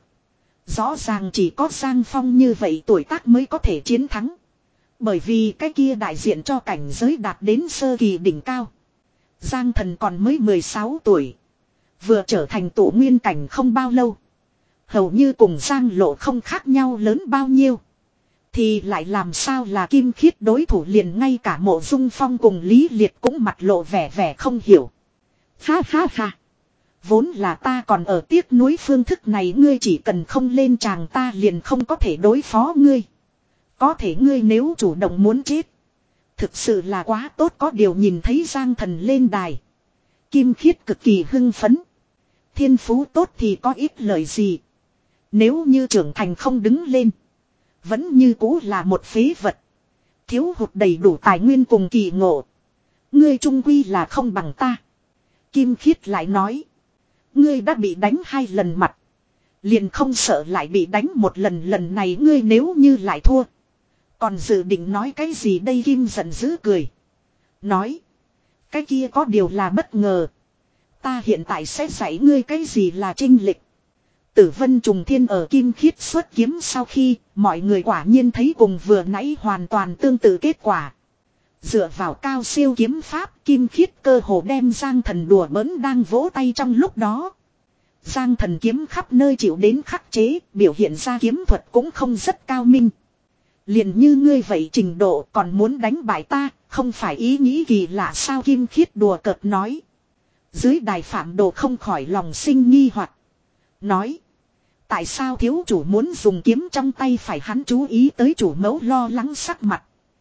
Rõ ràng chỉ có Giang Phong như vậy tuổi tác mới có thể chiến thắng. Bởi vì cái kia đại diện cho cảnh giới đạt đến sơ kỳ đỉnh cao. Giang Thần còn mới mười sáu tuổi. Vừa trở thành tổ nguyên cảnh không bao lâu. Hầu như cùng Giang Lộ không khác nhau lớn bao nhiêu. Thì lại làm sao là Kim Khiết đối thủ, liền ngay cả Mộ Dung Phong cùng Lý Liệt cũng mặt lộ vẻ vẻ không hiểu. Ha ha ha. Vốn là ta còn ở tiếc nuối phương thức này, ngươi chỉ cần không lên tràng ta liền không có thể đối phó ngươi. Có thể ngươi nếu chủ động muốn chết. Thực sự là quá tốt, có điều nhìn thấy Giang Thần lên đài. Kim Khiết cực kỳ hưng phấn. Thiên phú tốt thì có ít lời gì. Nếu như trưởng thành không đứng lên. Vẫn như cũ là một phế vật. Thiếu hụt đầy đủ tài nguyên cùng kỳ ngộ. Ngươi trung quy là không bằng ta. Kim Khiết lại nói. Ngươi đã bị đánh hai lần mặt. Liền không sợ lại bị đánh một lần, lần này ngươi nếu như lại thua. Còn dự định nói cái gì đây? Kim giận dữ cười. Nói. Cái kia có điều là bất ngờ. Ta hiện tại sẽ dạy ngươi cái gì là chênh lệch. Tử Vân Trùng Thiên ở Kim Khiết xuất kiếm sau khi, mọi người quả nhiên thấy cùng vừa nãy hoàn toàn tương tự kết quả. Dựa vào cao siêu kiếm pháp, Kim Khiết cơ hồ đem Giang Thần đùa bỡn đang vỗ tay trong lúc đó. Giang Thần kiếm khắp nơi chịu đến khắc chế, biểu hiện ra kiếm thuật cũng không rất cao minh. Liền như ngươi vậy trình độ còn muốn đánh bại ta, không phải ý nghĩ kỳ lạ sao? Kim Khiết đùa cợt nói. Dưới đài Phạm Đồ không khỏi lòng sinh nghi hoặc. Nói. Tại sao thiếu chủ muốn dùng kiếm trong tay? Phải hắn chú ý tới chủ mẫu lo lắng sắc mặt.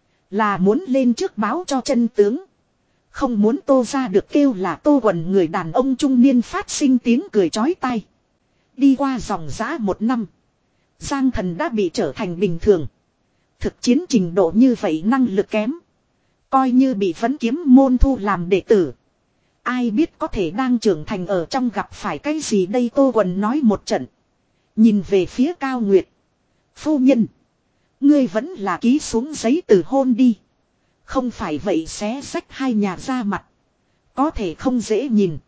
Là muốn lên trước báo cho chân tướng. Không muốn Tô ra được kêu là Tô Quần. Người đàn ông trung niên phát sinh tiếng cười chói tai. Đi qua dòng dã một năm. Giang Thần đã bị trở thành bình thường. Thực chiến trình độ như vậy năng lực kém. Coi như bị vấn kiếm môn thu làm đệ tử. Ai biết có thể đang trưởng thành ở trong gặp phải cái gì đây? Tô Quần nói một trận. Nhìn về phía Cao Nguyệt. Phu nhân. Ngươi vẫn là ký xuống giấy từ hôn đi. Không phải vậy xé xách hai nhà ra mặt. Có thể không dễ nhìn.